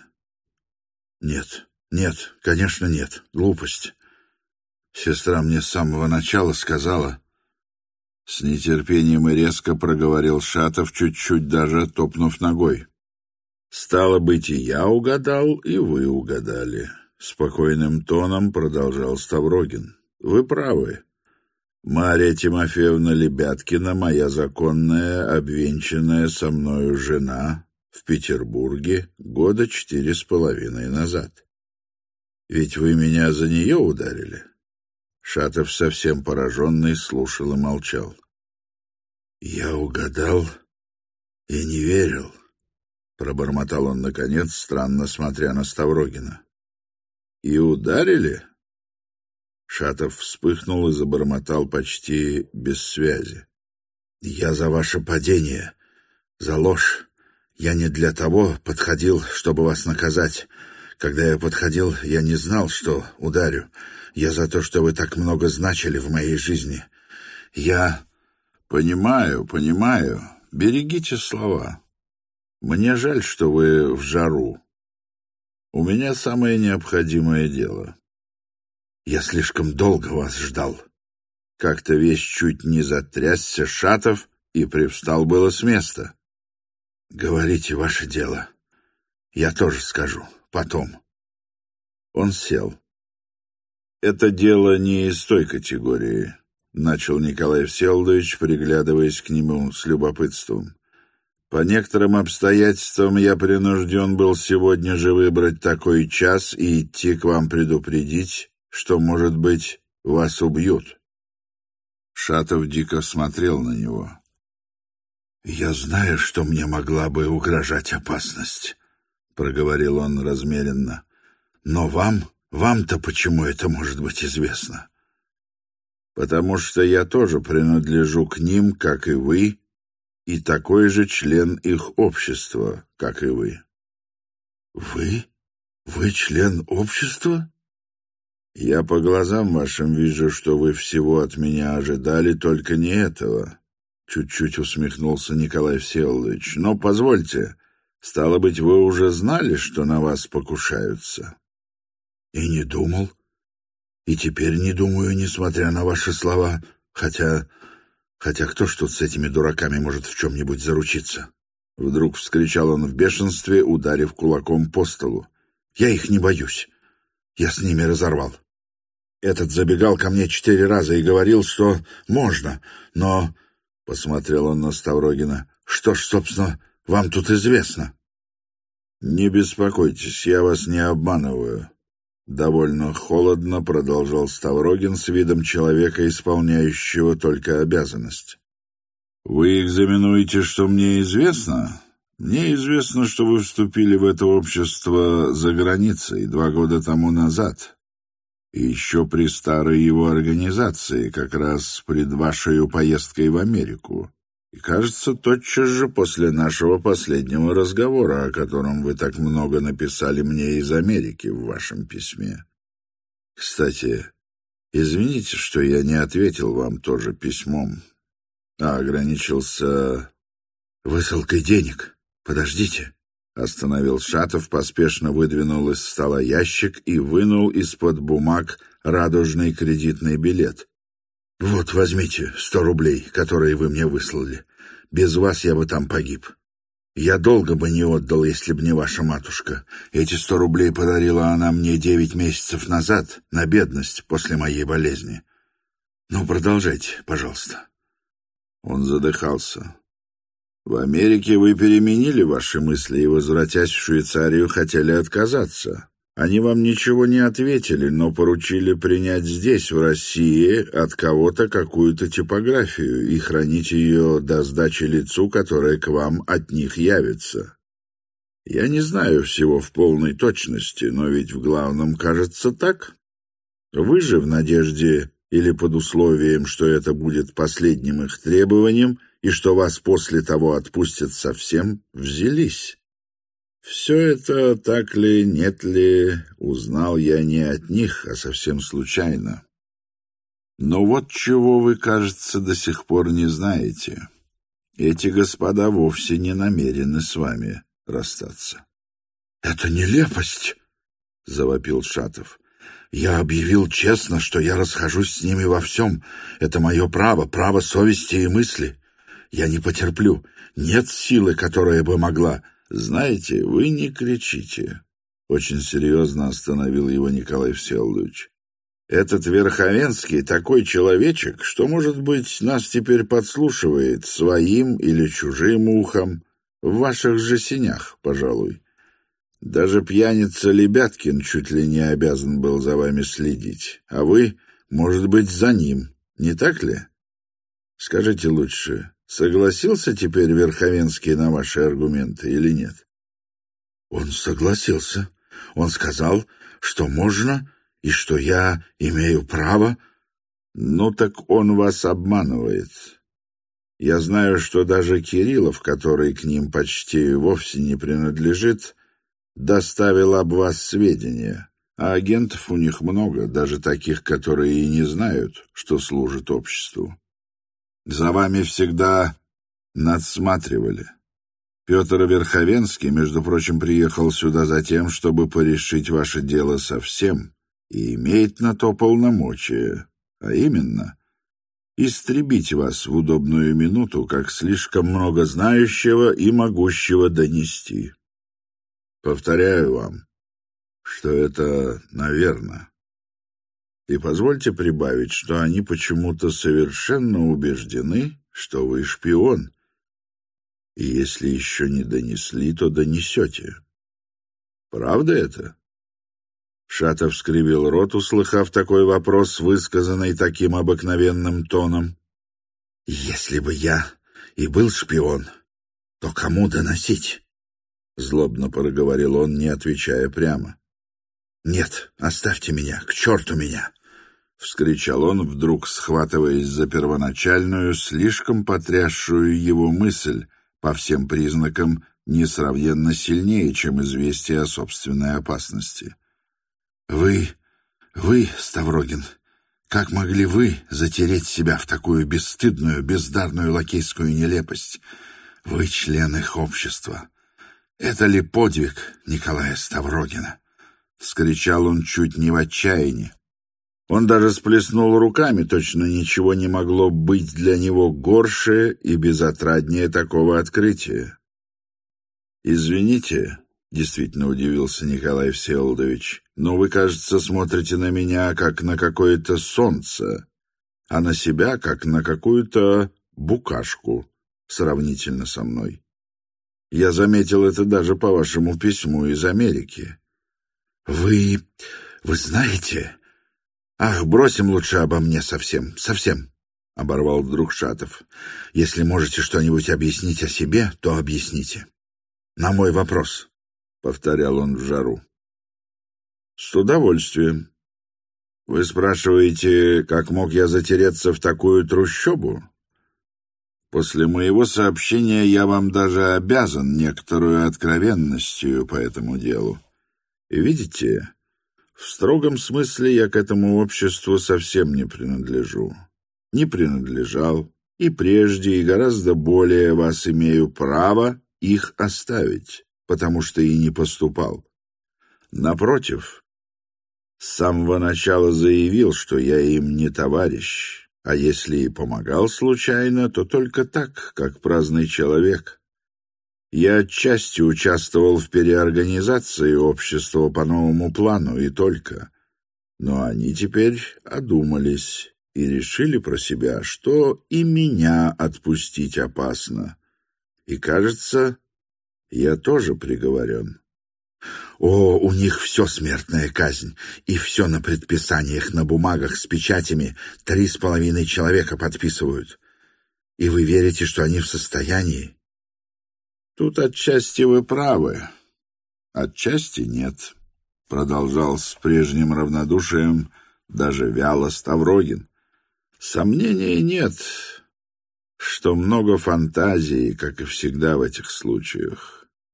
Нет, нет, конечно, нет. Глупость. Сестра мне с самого начала сказала... С нетерпением и резко проговорил Шатов, чуть-чуть даже топнув ногой. «Стало быть, и я угадал, и вы угадали», — спокойным тоном продолжал Ставрогин. «Вы правы. Марья Тимофеевна Лебяткина, моя законная, обвенчанная со мною жена, в Петербурге года четыре с половиной назад. Ведь вы меня за нее ударили?» Шатов, совсем пораженный, слушал и молчал. «Я угадал и не верил», — пробормотал он, наконец, странно смотря на Ставрогина. «И ударили?» Шатов вспыхнул и забормотал почти без связи. «Я за ваше падение, за ложь. Я не для того подходил, чтобы вас наказать. Когда я подходил, я не знал, что ударю. Я за то, что вы так много значили в моей жизни. Я...» «Понимаю, понимаю. Берегите слова. Мне жаль, что вы в жару. У меня самое необходимое дело». «Я слишком долго вас ждал». Как-то весь чуть не затрясся Шатов и привстал было с места. «Говорите ваше дело. Я тоже скажу. Потом». Он сел. «Это дело не из той категории», — начал Николай Всеволодович, приглядываясь к нему с любопытством. «По некоторым обстоятельствам я принужден был сегодня же выбрать такой час и идти к вам предупредить, что, может быть, вас убьют». Шатов дико смотрел на него. «Я знаю, что мне могла бы угрожать опасность», — проговорил он размеренно. «Но вам, вам-то почему это может быть известно?» «Потому что я тоже принадлежу к ним, как и вы, и такой же член их общества, как и вы». «Вы? Вы член общества?» «Я по глазам вашим вижу, что вы всего от меня ожидали, только не этого», — чуть-чуть усмехнулся Николай Всеволодович. «Но позвольте, стало быть, вы уже знали, что на вас покушаются?» «И не думал. И теперь не думаю, несмотря на ваши слова. Хотя... Хотя кто ж тут с этими дураками может в чем-нибудь заручиться?» Вдруг вскричал он в бешенстве, ударив кулаком по столу. «Я их не боюсь. Я с ними разорвал. Этот забегал ко мне четыре раза и говорил, что можно, но...» Посмотрел он на Ставрогина. «Что ж, собственно, вам тут известно?» «Не беспокойтесь, я вас не обманываю», — довольно холодно продолжал Ставрогин с видом человека, исполняющего только обязанность. «Вы экзаменуете, что мне известно? Мне известно, что вы вступили в это общество за границей два года тому назад, и еще при старой его организации, как раз пред вашей поездкой в Америку. И, кажется, тотчас же после нашего последнего разговора, о котором вы так много написали мне из Америки в вашем письме. Кстати, извините, что я не ответил вам тоже письмом, а ограничился высылкой денег. Подождите». Остановил Шатов, поспешно выдвинул из стола ящик и вынул из-под бумаг радужный кредитный билет. «Вот, возьмите сто рублей, которые вы мне выслали. Без вас я бы там погиб. Я долго бы не отдал, если б не ваша матушка. Эти сто рублей подарила она мне девять месяцев назад, на бедность, после моей болезни. Ну, продолжайте, пожалуйста». Он задыхался. «В Америке вы переменили ваши мысли и, возвратясь в Швейцарию, хотели отказаться. Они вам ничего не ответили, но поручили принять здесь, в России, от кого-то какую-то типографию и хранить ее до сдачи лицу, которое к вам от них явится. Я не знаю всего в полной точности, но ведь в главном кажется так. Вы же в надежде или под условием, что это будет последним их требованием и что вас после того отпустят совсем, взялись. Все это, так ли, нет ли, узнал я не от них, а совсем случайно. Но вот чего вы, кажется, до сих пор не знаете. Эти господа вовсе не намерены с вами расстаться. — Это нелепость! — завопил Шатов. — Я объявил честно, что я расхожусь с ними во всем. Это мое право, право совести и мысли. Я не потерплю. Нет силы, которая бы могла... «Знаете, вы не кричите», — очень серьезно остановил его Николай Всеволодович. «Этот Верховенский такой человечек, что, может быть, нас теперь подслушивает своим или чужим ухом, в ваших же сенях, пожалуй. Даже пьяница Лебяткин чуть ли не обязан был за вами следить, а вы, может быть, за ним, не так ли? Скажите лучше, согласился теперь Верховенский на ваши аргументы или нет? Он согласился. Он сказал, что можно и что я имею право. Ну так он вас обманывает. Я знаю, что даже Кириллов, который к ним почти вовсе не принадлежит, доставил об вас сведения. А агентов у них много, даже таких, которые и не знают, что служат обществу. За вами всегда надсматривали. Петр Верховенский, между прочим, приехал сюда за тем, чтобы порешить ваше дело совсем, и имеет на то полномочия, а именно истребить вас в удобную минуту, как слишком много знающего и могущего донести. Повторяю вам, что это наверно. И позвольте прибавить, что они почему-то совершенно убеждены, что вы шпион. И если еще не донесли, то донесете. Правда это? Шатов скривил рот, услыхав такой вопрос, высказанный таким обыкновенным тоном. «Если бы я и был шпион, то кому доносить?» Злобно проговорил он, не отвечая прямо. «Нет, оставьте меня, к черту меня!» — вскричал он, вдруг схватываясь за первоначальную, слишком потрясшую его мысль, по всем признакам несравненно сильнее, чем известие о собственной опасности. «Вы, вы, Ставрогин, как могли вы затереть себя в такую бесстыдную, бездарную лакейскую нелепость? Вы член их общества. Это ли подвиг Николая Ставрогина?» — вскричал он чуть не в отчаянии. Он даже сплеснул руками, точно ничего не могло быть для него горше и безотраднее такого открытия. «Извините», — действительно удивился Николай Всеволодович, «но вы, кажется, смотрите на меня, как на какое-то солнце, а на себя, как на какую-то букашку, сравнительно со мной. Я заметил это даже по вашему письму из Америки». «Вы... вы знаете...» «Ах, бросим лучше обо мне совсем, совсем», — оборвал вдруг Шатов. «Если можете что-нибудь объяснить о себе, то объясните. На мой вопрос», — повторял он в жару. «С удовольствием. Вы спрашиваете, как мог я затереться в такую трущобу? После моего сообщения я вам даже обязан некоторую откровенностью по этому делу. И видите... В строгом смысле я к этому обществу совсем не принадлежу. Не принадлежал, и прежде, и гораздо более вас имею право их оставить, потому что и не поступал. Напротив, с самого начала заявил, что я им не товарищ, а если и помогал случайно, то только так, как праздный человек. Я отчасти участвовал в переорганизации общества по новому плану и только. Но они теперь одумались и решили про себя, что и меня отпустить опасно. И, кажется, я тоже приговорен. О, у них все смертная казнь, и все на предписаниях, на бумагах с печатями три с половиной человека подписывают. И вы верите, что они в состоянии? Тут отчасти вы правы, отчасти нет, продолжал с прежним равнодушием, даже вяло Ставрогин. Сомнений нет, что много фантазии, как и всегда в этих случаях.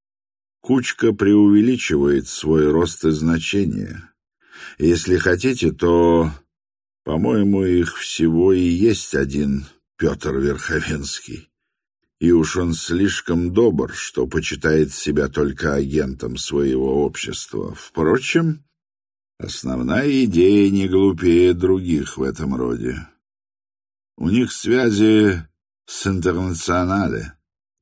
Кучка преувеличивает свой рост и значение. Если хотите, то, по-моему, их всего и есть один Петр Верховенский. И уж он слишком добр, что почитает себя только агентом своего общества. Впрочем, основная идея не глупее других в этом роде. У них связи с интернационале.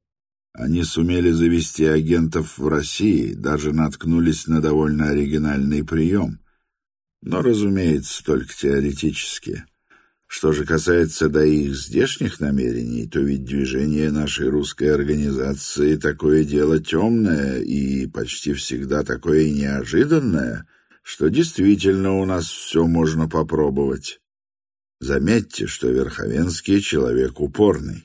Они сумели завести агентов в России, даже наткнулись на довольно оригинальный прием. Но, разумеется, только теоретически. Что же касается до их здешних намерений, то ведь движение нашей русской организации такое дело темное и почти всегда такое неожиданное, что действительно у нас все можно попробовать. Заметьте, что Верховенский человек упорный.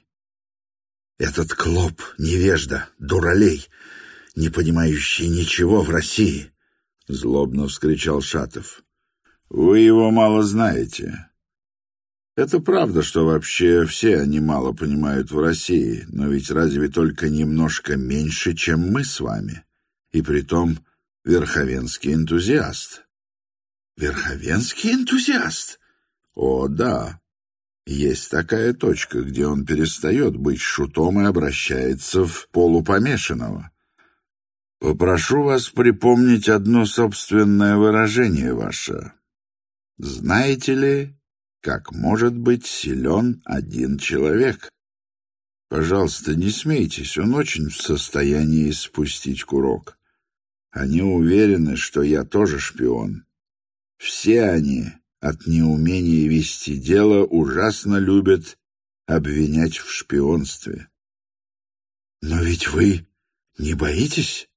Этот клоп, невежда, дуралей, не понимающий ничего в России, — злобно вскричал Шатов. Вы его мало знаете. Это правда, что вообще все они мало понимают в России, но ведь разве только немножко меньше, чем мы с вами. И притом Верховенский энтузиаст. Верховенский энтузиаст? О, да. Есть такая точка, где он перестает быть шутом и обращается в полупомешанного. Попрошу вас припомнить одно собственное выражение ваше. Знаете ли, как может быть силен один человек? Пожалуйста, не смейтесь, он очень в состоянии спустить курок. Они уверены, что я тоже шпион. Все они от неумения вести дело ужасно любят обвинять в шпионстве. Но ведь вы не боитесь?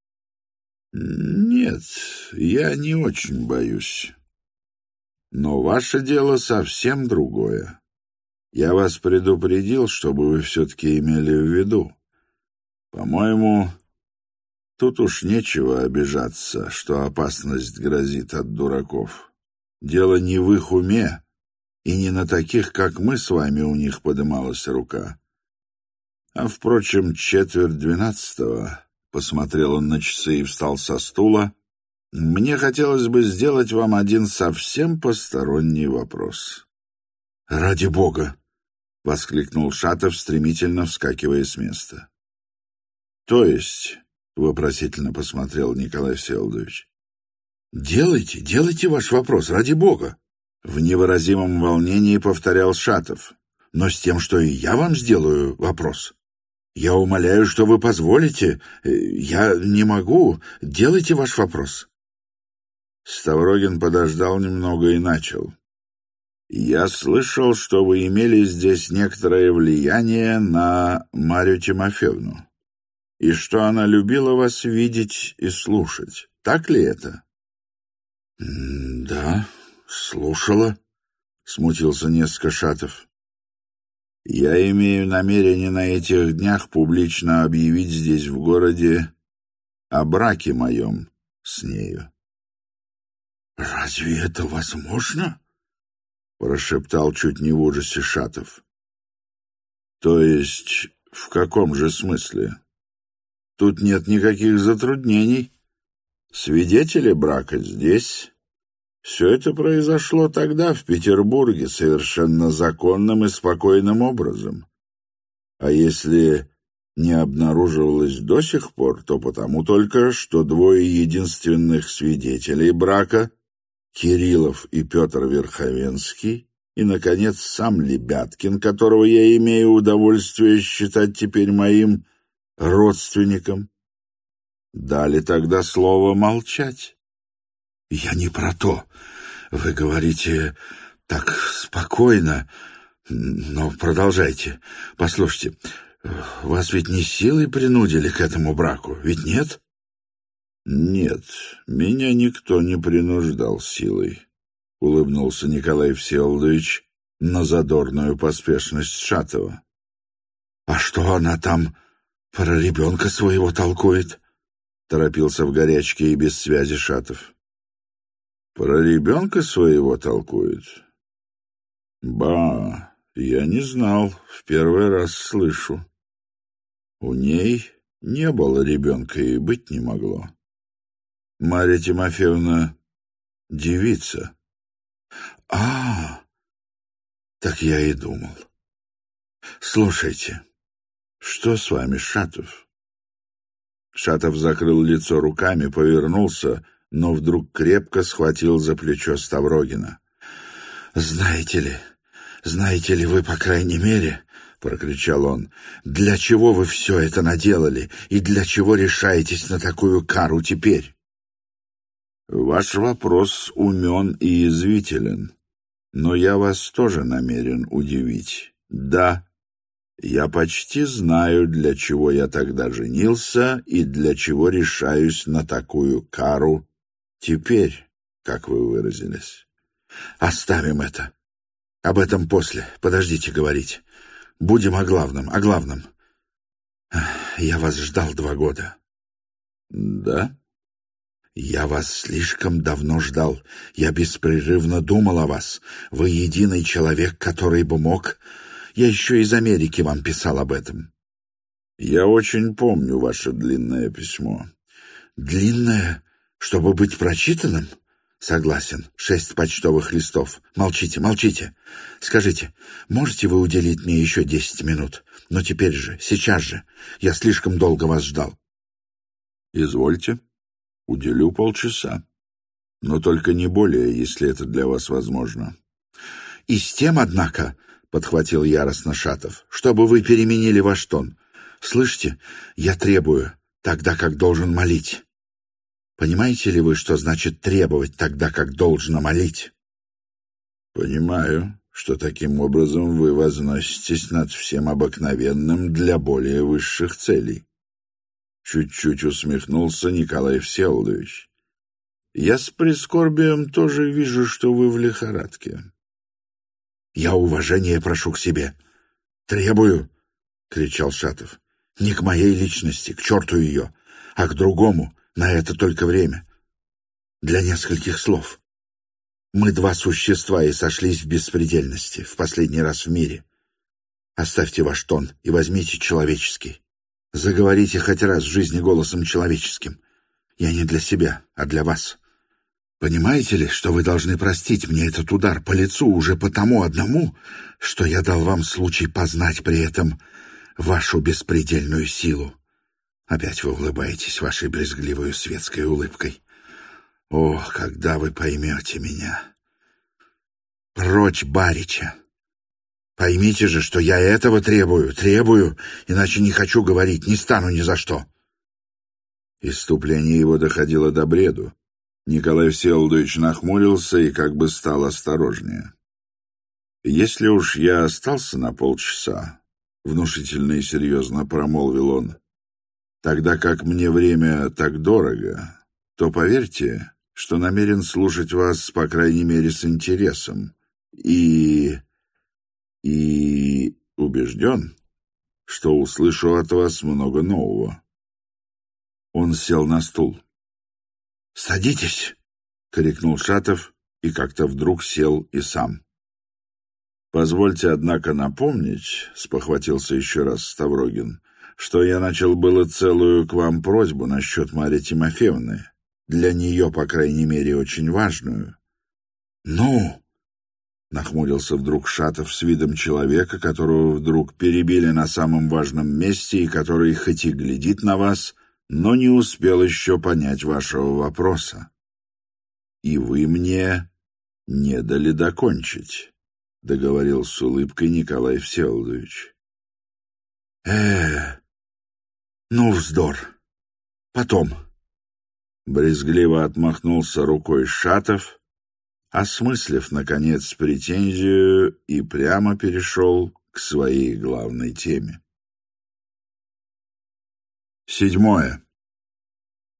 Нет, я не очень боюсь. Но ваше дело совсем другое. Я вас предупредил, чтобы вы все-таки имели в виду. По-моему, тут уж нечего обижаться, что опасность грозит от дураков. Дело не в их уме, и не на таких, как мы с вами, у них подымалась рука. А, впрочем, четверть двенадцатого, посмотрел он на часы и встал со стула, мне хотелось бы сделать вам один совсем посторонний вопрос. — Ради бога! — воскликнул Шатов, стремительно вскакивая с места. — То есть, — вопросительно посмотрел Николай Всеволодович, — делайте, делайте ваш вопрос, ради бога! — в невыразимом волнении повторял Шатов. — Но с тем, что и я вам сделаю вопрос. Я умоляю, что вы позволите. Я не могу. Делайте ваш вопрос. Ставрогин подождал немного и начал. «Я слышал, что вы имели здесь некоторое влияние на Марью Тимофеевну, и что она любила вас видеть и слушать. Так ли это?» «Да, слушала», — смутился несколько Шатов. «Я имею намерение на этих днях публично объявить здесь, в городе, о браке моем с нею». «Разве это возможно?» — прошептал чуть не в ужасе Шатов. «То есть, в каком же смысле? Тут нет никаких затруднений. Свидетели брака здесь. Все это произошло тогда, в Петербурге, совершенно законным и спокойным образом. А если не обнаруживалось до сих пор, то потому только, что двое единственных свидетелей брака — Кириллов и Петр Верховенский, и, наконец, сам Лебяткин, которого я имею удовольствие считать теперь моим родственником, дали тогда слово молчать». «Я не про то. Вы говорите так спокойно, но продолжайте. Послушайте, вас ведь не силой принудили к этому браку, ведь нет?» Нет, меня никто не принуждал силой, — улыбнулся Николай Всеволодович на задорную поспешность Шатова. — А что она там про ребенка своего толкует? — торопился в горячке и без связи Шатов. — Про ребенка своего толкует? Ба, я не знал, в первый раз слышу. У ней не было ребенка и быть не могло. Марья Тимофеевна — девица. — А, так я и думал. Слушайте, что с вами, Шатов? Шатов закрыл лицо руками, повернулся, но вдруг крепко схватил за плечо Ставрогина. — Знаете ли, знаете ли вы, по крайней мере, — прокричал он, — для чего вы все это наделали и для чего решаетесь на такую кару теперь? Ваш вопрос умен и язвителен, но я вас тоже намерен удивить. Да, я почти знаю, для чего я тогда женился и для чего решаюсь на такую кару теперь, как вы выразились. Оставим это. Об этом после. Подождите говорить. Будем о главном, о главном. Я вас ждал два года. Да? Я вас слишком давно ждал. Я беспрерывно думал о вас. Вы единый человек, который бы мог... Я еще из Америки вам писал об этом. Я очень помню ваше длинное письмо. Длинное, чтобы быть прочитанным? Согласен. Шесть почтовых листов. Молчите, молчите. Скажите, можете вы уделить мне еще десять минут? Но теперь же, сейчас же. Я слишком долго вас ждал. Извольте. Уделю полчаса. Но только не более, если это для вас возможно. — И с тем, однако, — подхватил яростно Шатов, — чтобы вы переменили ваш тон. Слышите, я требую, тогда как должен молить. Понимаете ли вы, что значит требовать тогда, как должно молить? — Понимаю, что таким образом вы возноситесь над всем обыкновенным для более высших целей. Чуть-чуть усмехнулся Николай Всеволодович. Я с прискорбием тоже вижу, что вы в лихорадке. Я уважения прошу к себе. Требую, — кричал Шатов, — не к моей личности, к черту ее, а к другому, на это только время. Для нескольких слов. Мы два существа и сошлись в беспредельности, в последний раз в мире. Оставьте ваш тон и возьмите человеческий. Заговорите хоть раз в жизни голосом человеческим. Я не для себя, а для вас. Понимаете ли, что вы должны простить мне этот удар по лицу уже потому одному, что я дал вам случай познать при этом вашу беспредельную силу? Опять вы улыбаетесь вашей брезгливой светской улыбкой. О, когда вы поймете меня! Прочь барича! Поймите же, что я этого требую, требую, иначе не хочу говорить, не стану ни за что. Исступление его доходило до бреду. Николай Всеволодович нахмурился и как бы стал осторожнее. «Если уж я остался на полчаса», — внушительно и серьезно промолвил он, «тогда как мне время так дорого, то поверьте, что намерен слушать вас, по крайней мере, с интересом, и... и убежден, что услышу от вас много нового». Он сел на стул. «Садитесь!» — крикнул Шатов и как-то вдруг сел и сам. «Позвольте, однако, напомнить, — спохватился еще раз Ставрогин, — что я начал было целую к вам просьбу насчет Марьи Тимофеевны, для нее, по крайней мере, очень важную». «Ну?» — нахмурился вдруг Шатов с видом человека, которого вдруг перебили на самом важном месте и который хоть и глядит на вас, но не успел еще понять вашего вопроса. И вы мне не дали докончить, — договорил с улыбкой Николай Всеволодович. э ну, вздор. Потом. Брезгливо отмахнулся рукой Шатов, осмыслив, наконец, претензию, и прямо перешел к своей главной теме. Седьмое.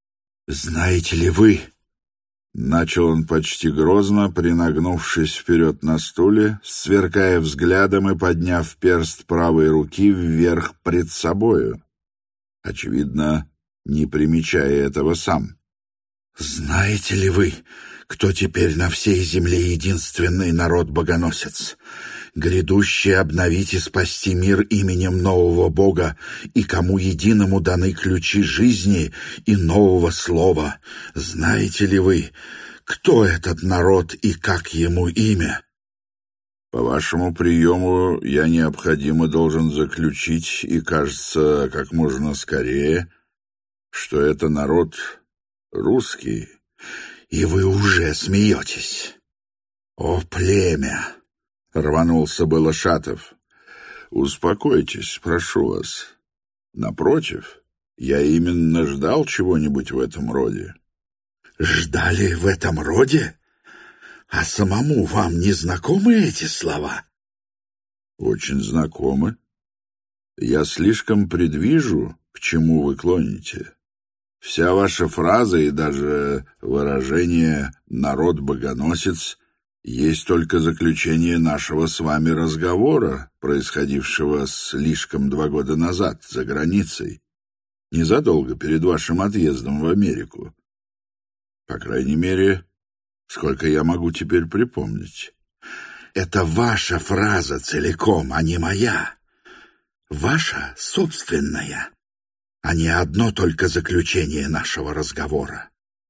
Знаете ли вы, начал он почти грозно, принагнувшись вперед на стуле, сверкая взглядом и подняв перст правой руки вверх пред собою, очевидно, не примечая этого сам. «Знаете ли вы, кто теперь на всей земле единственный народ-богоносец, грядущий обновить и спасти мир именем нового Бога, и кому единому даны ключи жизни и нового слова? Знаете ли вы, кто этот народ и как ему имя?» По вашему приему я необходимо должен заключить, и, кажется, как можно скорее, что это народ русский. И вы уже смеетесь. О, племя! Рванулся было Шатов. Успокойтесь, прошу вас. Напротив, я именно ждал чего-нибудь в этом роде. Ждали в этом роде? А самому вам не знакомы эти слова? Очень знакомы. Я слишком предвижу, к чему вы клоните. Вся ваша фраза и даже выражение «народ-богоносец» есть только заключение нашего с вами разговора, происходившего слишком два года назад за границей, незадолго перед вашим отъездом в Америку. По крайней мере, сколько я могу теперь припомнить. Это ваша фраза целиком, а не моя. Ваша собственная, а не одно только заключение нашего разговора.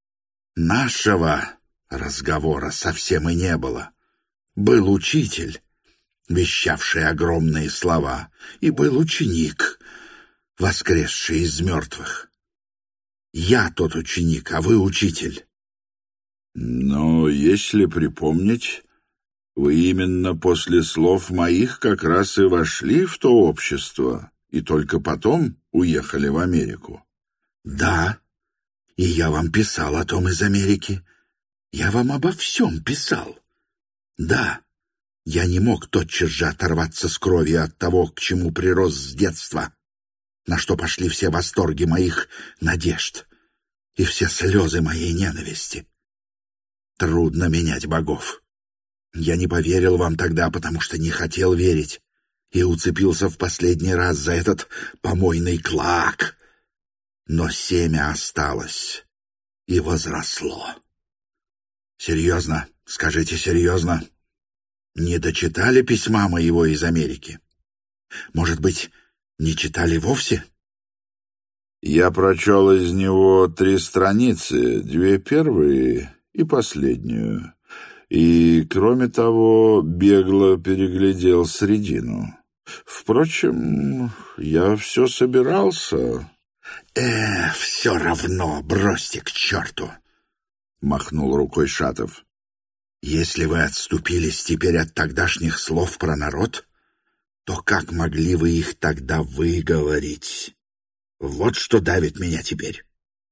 Нашего разговора совсем и не было. Был учитель, вещавший огромные слова, и был ученик, воскресший из мертвых. Я тот ученик, а вы учитель. Но если припомнить, вы именно после слов моих как раз и вошли в то общество, и только потом уехали в Америку. Да, и я вам писал о том из Америки. Я вам обо всем писал. Да, я не мог тотчас же оторваться с кровью от того, к чему прирос с детства, на что пошли все восторги моих надежд и все слезы моей ненависти. Трудно менять богов. Я не поверил вам тогда, потому что не хотел верить, и уцепился в последний раз за этот помойный клак. Но семя осталось и возросло. Серьезно, скажите серьезно, не дочитали письма моего из Америки? Может быть, не читали вовсе? Я прочел из него три страницы, две первые и последнюю, и, кроме того, бегло переглядел середину. Впрочем, я все собирался... «Э, все равно, бросьте к черту!» — махнул рукой Шатов. «Если вы отступились теперь от тогдашних слов про народ, то как могли вы их тогда выговорить? Вот что давит меня теперь».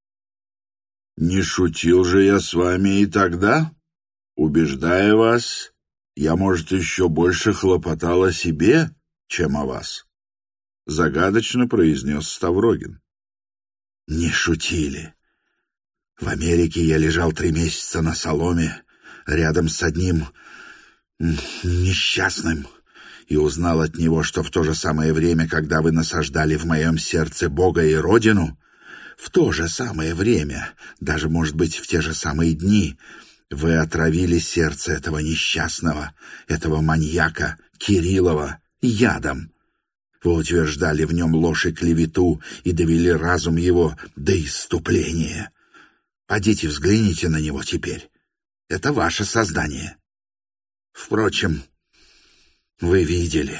«Не шутил же я с вами и тогда? Убеждая вас, я, может, еще больше хлопотал о себе, чем о вас», — загадочно произнес Ставрогин. «Не шутили. В Америке я лежал три месяца на соломе, рядом с одним несчастным, и узнал от него, что в то же самое время, когда вы насаждали в моем сердце Бога и Родину, в то же самое время, даже, может быть, в те же самые дни, вы отравили сердце этого несчастного, этого маньяка, Кириллова, ядом. Вы утверждали в нем ложь и клевету и довели разум его до исступления. Подите взгляните на него теперь. Это ваше создание. Впрочем, вы видели».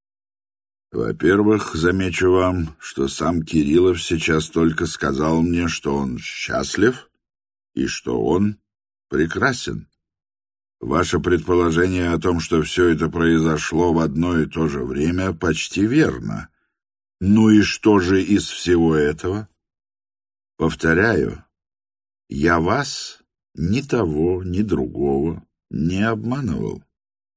«Во-первых, замечу вам, что сам Кириллов сейчас только сказал мне, что он счастлив и что он прекрасен. Ваше предположение о том, что все это произошло в одно и то же время, почти верно. Ну и что же из всего этого? Повторяю, я вас, ни того, ни другого, не обманывал».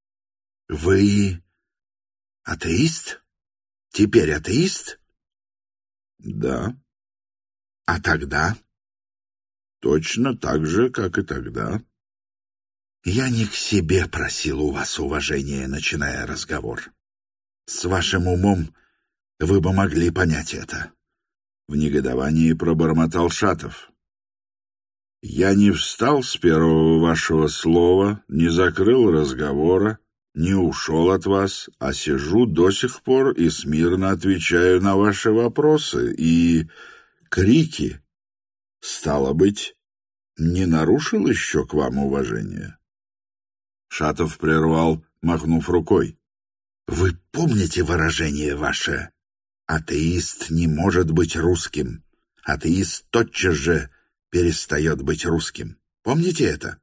«Вы атеист? Теперь атеист?» «Да». «А тогда?» точно так же, как и тогда. Я не к себе просил у вас уважения, начиная разговор. С вашим умом вы бы могли понять это. В негодовании пробормотал Шатов. Я не встал с первого вашего слова, не закрыл разговора, не ушел от вас, а сижу до сих пор и смирно отвечаю на ваши вопросы и крики. Стало быть, не нарушил еще к вам уважение? Шатов прервал, махнув рукой. Вы помните выражение ваше? Атеист не может быть русским. Атеист тотчас же перестает быть русским. Помните это?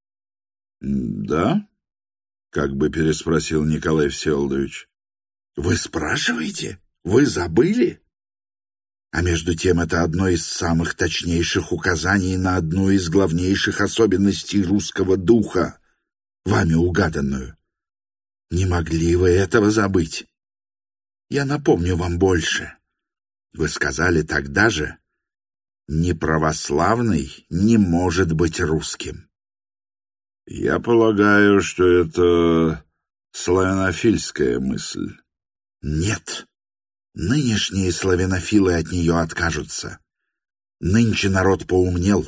Да? Как бы переспросил Николай Всеволодович. Вы спрашиваете? Вы забыли? А между тем это одно из самых точнейших указаний на одну из главнейших особенностей русского духа, вами угаданную. Не могли вы этого забыть? Я напомню вам больше. Вы сказали тогда же, неправославный не может быть русским. Я полагаю, что это славянофильская мысль. Нет. Нынешние славянофилы от нее откажутся. Нынче народ поумнел.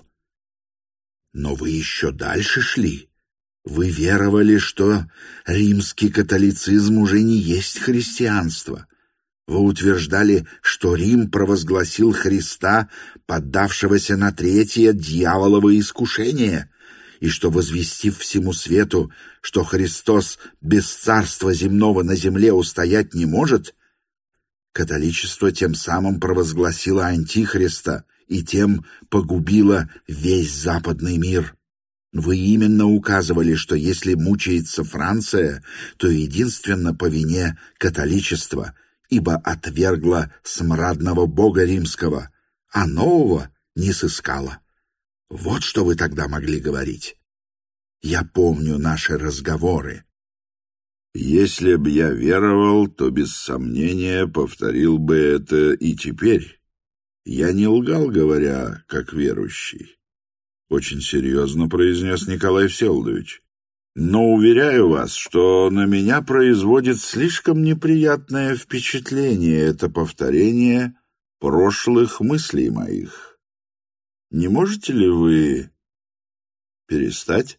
Но вы еще дальше шли. Вы веровали, что римский католицизм уже не есть христианство. Вы утверждали, что Рим провозгласил Христа, поддавшегося на третье дьяволово искушение, и что, возвестив всему свету, что Христос без царства земного на земле устоять не может, католичество тем самым провозгласило Антихриста и тем погубило весь западный мир. Вы именно указывали, что если мучается Франция, то единственно по вине католичества, ибо отвергла смрадного бога римского, а нового не сыскала. Вот что вы тогда могли говорить. Я помню наши разговоры. Если б я веровал, то без сомнения повторил бы это и теперь. Я не лгал, говоря, как верующий. Очень серьезно произнес Николай Всеволодович. Но уверяю вас, что на меня производит слишком неприятное впечатление это повторение прошлых мыслей моих. Не можете ли вы перестать?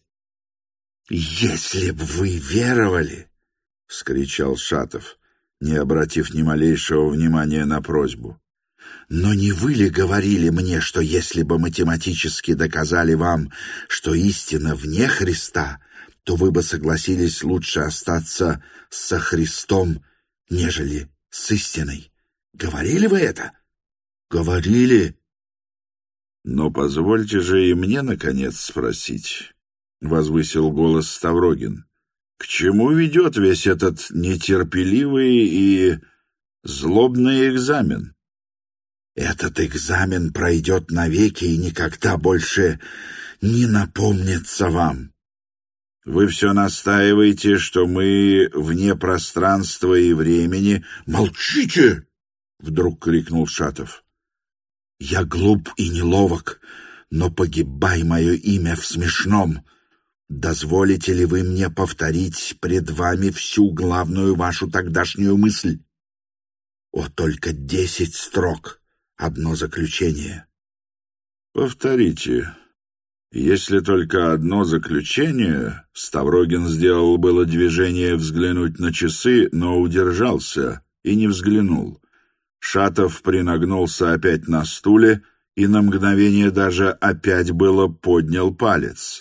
«Если б вы веровали!» — вскричал Шатов, не обратив ни малейшего внимания на просьбу. «Но не вы ли говорили мне, что если бы математически доказали вам, что истина вне Христа, то вы бы согласились лучше остаться со Христом, нежели с истиной? Говорили вы это? Говорили?» «Но позвольте же и мне, наконец, спросить», — возвысил голос Ставрогин, «к чему ведет весь этот нетерпеливый и злобный экзамен?» «Этот экзамен пройдет навеки и никогда больше не напомнится вам». «Вы все настаиваете, что мы вне пространства и времени...» «Молчите!» — вдруг крикнул Шатов. «Я глуп и неловок, но погибай мое имя в смешном. Дозволите ли вы мне повторить пред вами всю главную вашу тогдашнюю мысль? О, только десять строк, одно заключение». «Повторите. Если только одно заключение...» Ставрогин сделал было движение взглянуть на часы, но удержался и не взглянул. Шатов принагнулся опять на стуле и на мгновение даже опять было поднял палец.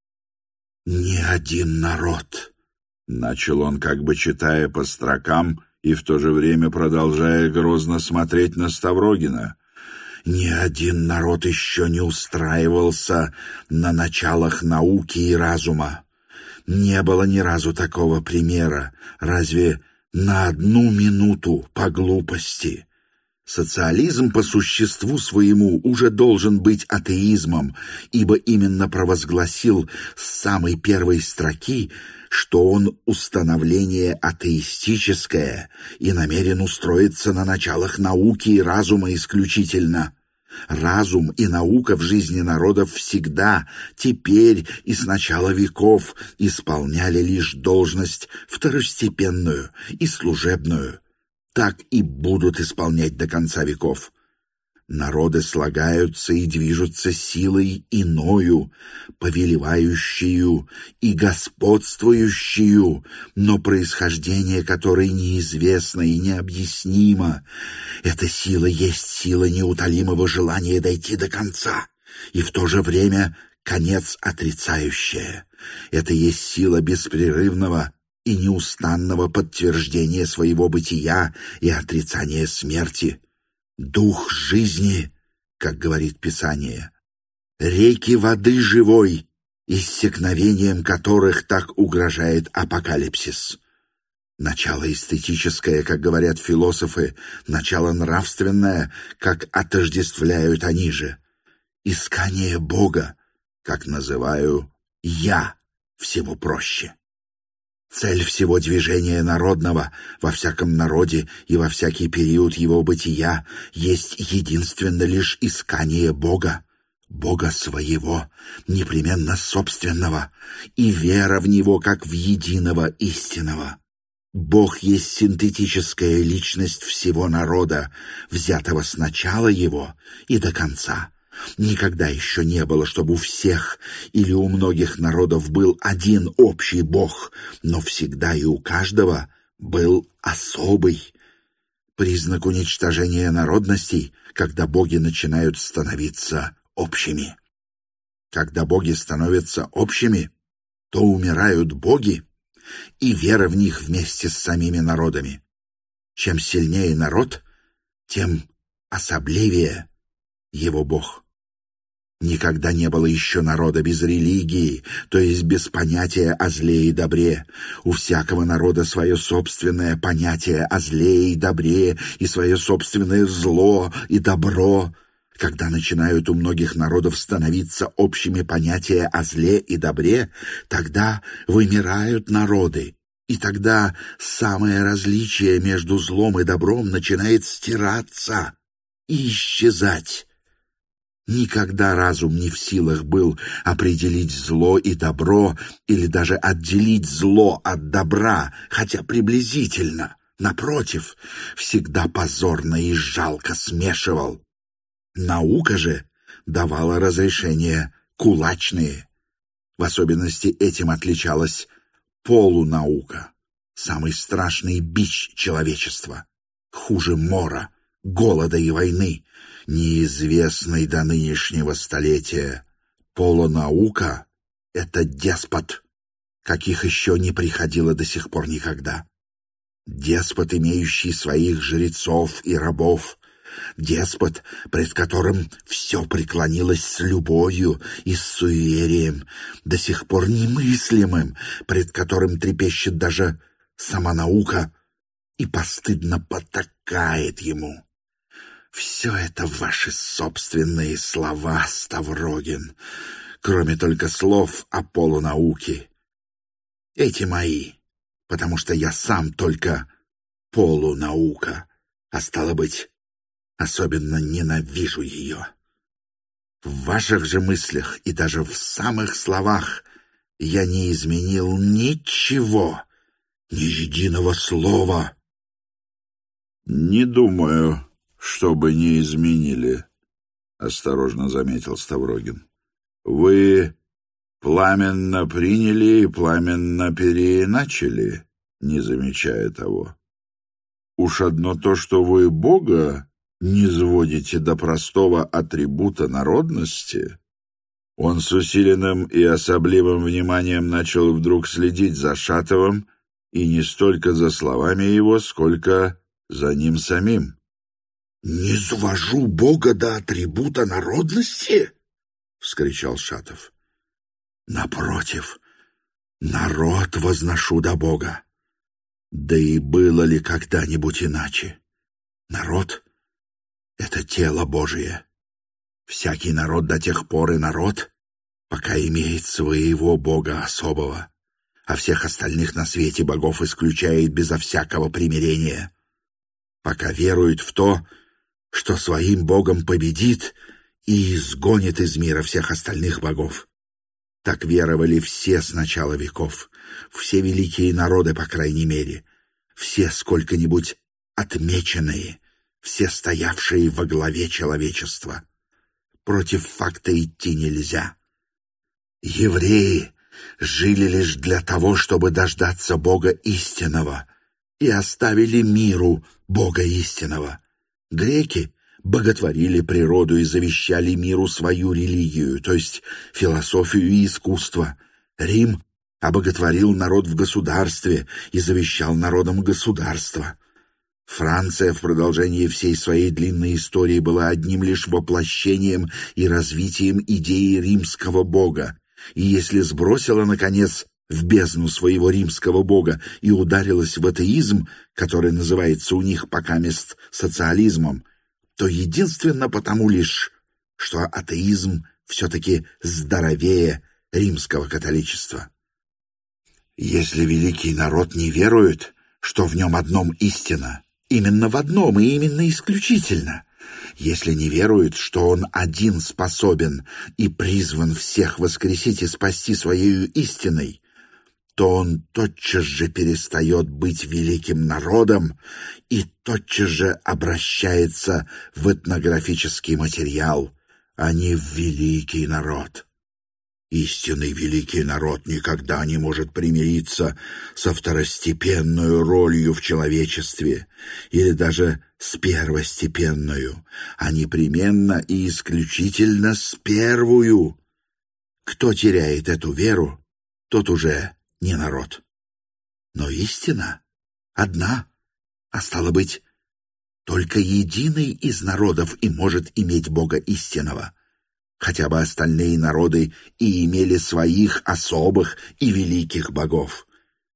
«Ни один народ», — начал он, как бы читая по строкам и в то же время продолжая грозно смотреть на Ставрогина, «ни один народ еще не устраивался на началах науки и разума. Не было ни разу такого примера, разве на одну минуту по глупости. Социализм по существу своему уже должен быть атеизмом, ибо именно провозгласил с самой первой строки, что он установление атеистическое и намерен устроиться на началах науки и разума исключительно. Разум и наука в жизни народов всегда, теперь и с начала веков исполняли лишь должность второстепенную и служебную. Так и будут исполнять до конца веков. Народы слагаются и движутся силой иною, повелевающую и господствующую, но происхождение которой неизвестно и необъяснимо. Эта сила есть сила неутолимого желания дойти до конца, и в то же время конец отрицающая. Это есть сила беспрерывного и неустанного подтверждения своего бытия и отрицания смерти. Дух жизни, как говорит Писание, реки воды живой, иссякновением которых так угрожает апокалипсис. Начало эстетическое, как говорят философы, начало нравственное, как отождествляют они же. Искание Бога, как называю я, всего проще. Цель всего движения народного во всяком народе и во всякий период его бытия есть единственно лишь искание Бога, Бога своего, непременно собственного, и вера в Него как в единого истинного. Бог есть синтетическая личность всего народа, взятого с начала его и до конца. Никогда еще не было, чтобы у всех или у многих народов был один общий Бог, но всегда и у каждого был особый. Признак уничтожения народностей, когда боги начинают становиться общими. Когда боги становятся общими, то умирают боги, и вера в них вместе с самими народами. Чем сильнее народ, тем особливее его Бог. Никогда не было еще народа без религии, то есть без понятия о зле и добре. У всякого народа свое собственное понятие о зле и добре, и свое собственное зло и добро. Когда начинают у многих народов становиться общими понятия о зле и добре, тогда вымирают народы. И тогда самое различие между злом и добром начинает стираться и исчезать. Никогда разум не в силах был определить зло и добро или даже отделить зло от добра, хотя приблизительно. Напротив, всегда позорно и жалко смешивал. Наука же давала разрешения кулачные. В особенности этим отличалась полунаука, самый страшный бич человечества, хуже мора, голода и войны, неизвестный до нынешнего столетия. Полунаука — это деспот, каких еще не приходило до сих пор никогда. Деспот, имеющий своих жрецов и рабов, деспот, пред которым все преклонилось с любовью и с суеверием, до сих пор немыслимым, пред которым трепещет даже сама наука и постыдно потакает ему. Все это ваши собственные слова, Ставрогин, кроме только слов о полунауке. Эти мои, потому что я сам только полунаука, а стало быть, особенно ненавижу ее. В ваших же мыслях и даже в самых словах я не изменил ничего, ни единого слова. «Не думаю, чтобы не изменили», — осторожно заметил Ставрогин. «Вы пламенно приняли и пламенно переиначили, не замечая того. Уж одно то, что вы Бога не сводите до простого атрибута народности». Он с усиленным и особливым вниманием начал вдруг следить за Шатовым, и не столько за словами его, сколько за ним самим. «Не свожу Бога до атрибута народности?» — вскричал Шатов. «Напротив, народ возношу до Бога. Да и было ли когда-нибудь иначе? Народ — это тело Божие. Всякий народ до тех пор и народ, пока имеет своего Бога особого, а всех остальных на свете богов исключает безо всякого примирения. Пока верует в то, что своим богом победит и изгонит из мира всех остальных богов. Так веровали все с начала веков, все великие народы, по крайней мере, все сколько-нибудь отмеченные, все стоявшие во главе человечества. Против факта идти нельзя. Евреи жили лишь для того, чтобы дождаться Бога истинного, и оставили миру Бога истинного. Греки боготворили природу и завещали миру свою религию, то есть философию и искусство. Рим обоготворил народ в государстве и завещал народам государство. Франция в продолжении всей своей длинной истории была одним лишь воплощением и развитием идеи римского бога, и если сбросила, наконец, в бездну своего римского бога и ударилась в атеизм, который называется у них покамест социализмом, то единственно потому лишь, что атеизм все-таки здоровее римского католичества. Если великий народ не верует, что в нем одном истина, именно в одном и именно исключительно, если не верует, что он один способен и призван всех воскресить и спасти своею истиной, то он тотчас же перестает быть великим народом и тотчас же обращается в этнографический материал, а не в великий народ. Истинный великий народ никогда не может примириться со второстепенную ролью в человечестве или даже с первостепенную, а непременно и исключительно с первую. Кто теряет эту веру, тот уже не народ. Но истина одна, а стало быть, только единый из народов и может иметь Бога истинного, хотя бы остальные народы и имели своих особых и великих богов.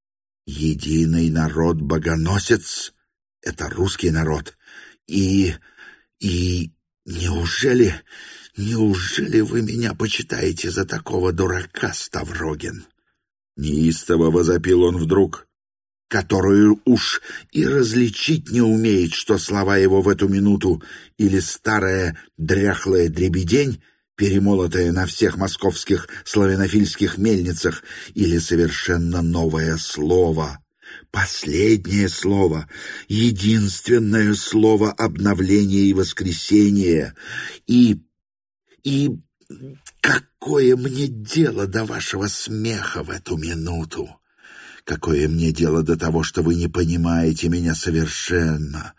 Единый народ-богоносец — это русский народ. И... и... неужели... неужели вы меня почитаете за такого дурака, Ставрогин? Неистово возопил он вдруг, которую уж и различить не умеет, что слова его в эту минуту или старая дряхлая дребедень, перемолотая на всех московских славянофильских мельницах, или совершенно новое слово, последнее слово, единственное слово обновления и воскресения, и... и... какое мне дело до вашего смеха в эту минуту? Какое мне дело до того, что вы не понимаете меня совершенно?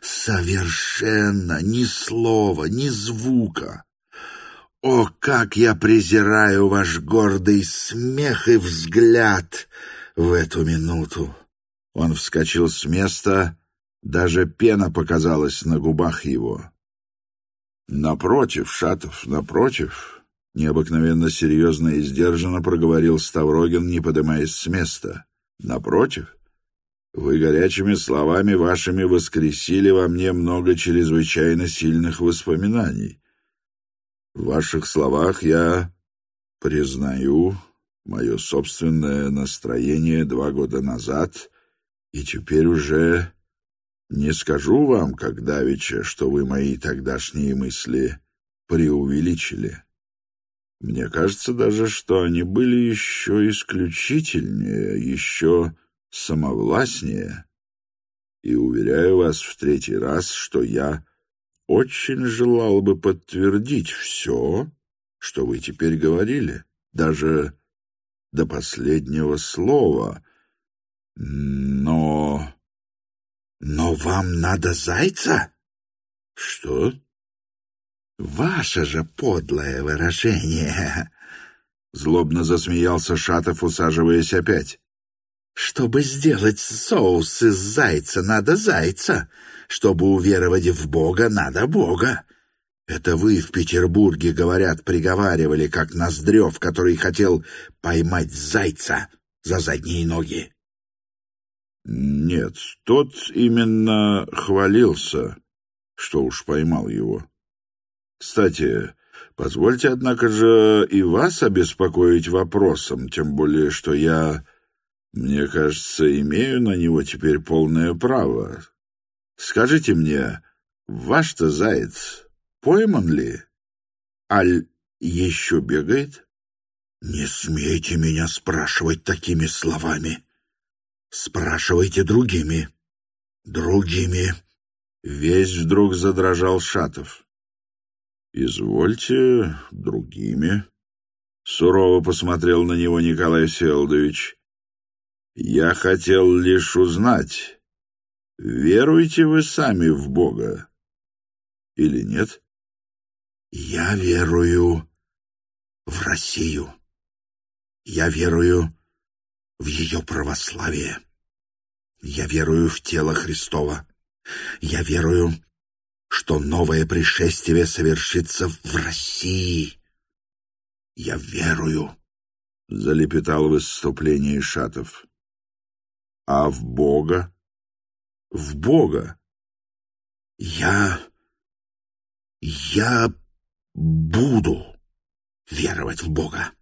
Совершенно! Ни слова, ни звука! О, как я презираю ваш гордый смех и взгляд в эту минуту! Он вскочил с места, даже пена показалась на губах его. «Напротив, Шатов, напротив», — необыкновенно серьезно и сдержанно проговорил Ставрогин, не подымаясь с места. «Напротив, вы горячими словами вашими воскресили во мне много чрезвычайно сильных воспоминаний. В ваших словах я признаю мое собственное настроение два года назад, и теперь уже не скажу вам, как давеча, что вы мои тогдашние мысли преувеличили. Мне кажется даже, что они были еще исключительнее, еще самовластнее. И уверяю вас в третий раз, что я очень желал бы подтвердить все, что вы теперь говорили, даже до последнего слова. Но... Но вам надо зайца? Что? Ваше же подлое выражение. Злобно засмеялся Шатов, усаживаясь опять. Чтобы сделать соус из зайца, надо зайца. Чтобы уверовать в Бога, надо Бога. Это вы в Петербурге, говорят, приговаривали, как Ноздрев, который хотел поймать зайца за задние ноги. Нет, тот именно хвалился, что уж поймал его. Кстати, позвольте, однако же, и вас обеспокоить вопросом, тем более, что я, мне кажется, имею на него теперь полное право. Скажите мне, ваш-то заяц пойман ли? Аль еще бегает? Не смейте меня спрашивать такими словами. Спрашивайте другими. Другими. Весь вдруг задрожал Шатов. «Извольте, другими», — сурово посмотрел на него Николай Всеволодович. «Я хотел лишь узнать, веруете вы сами в Бога или нет?» «Я верую в Россию. Я верую в ее православие. Я верую в тело Христово. Я верую, что новое пришествие совершится в России. Я верую», — залепетал в выступлении Шатов. «А в Бога? В Бога?» «Я... я буду веровать в Бога».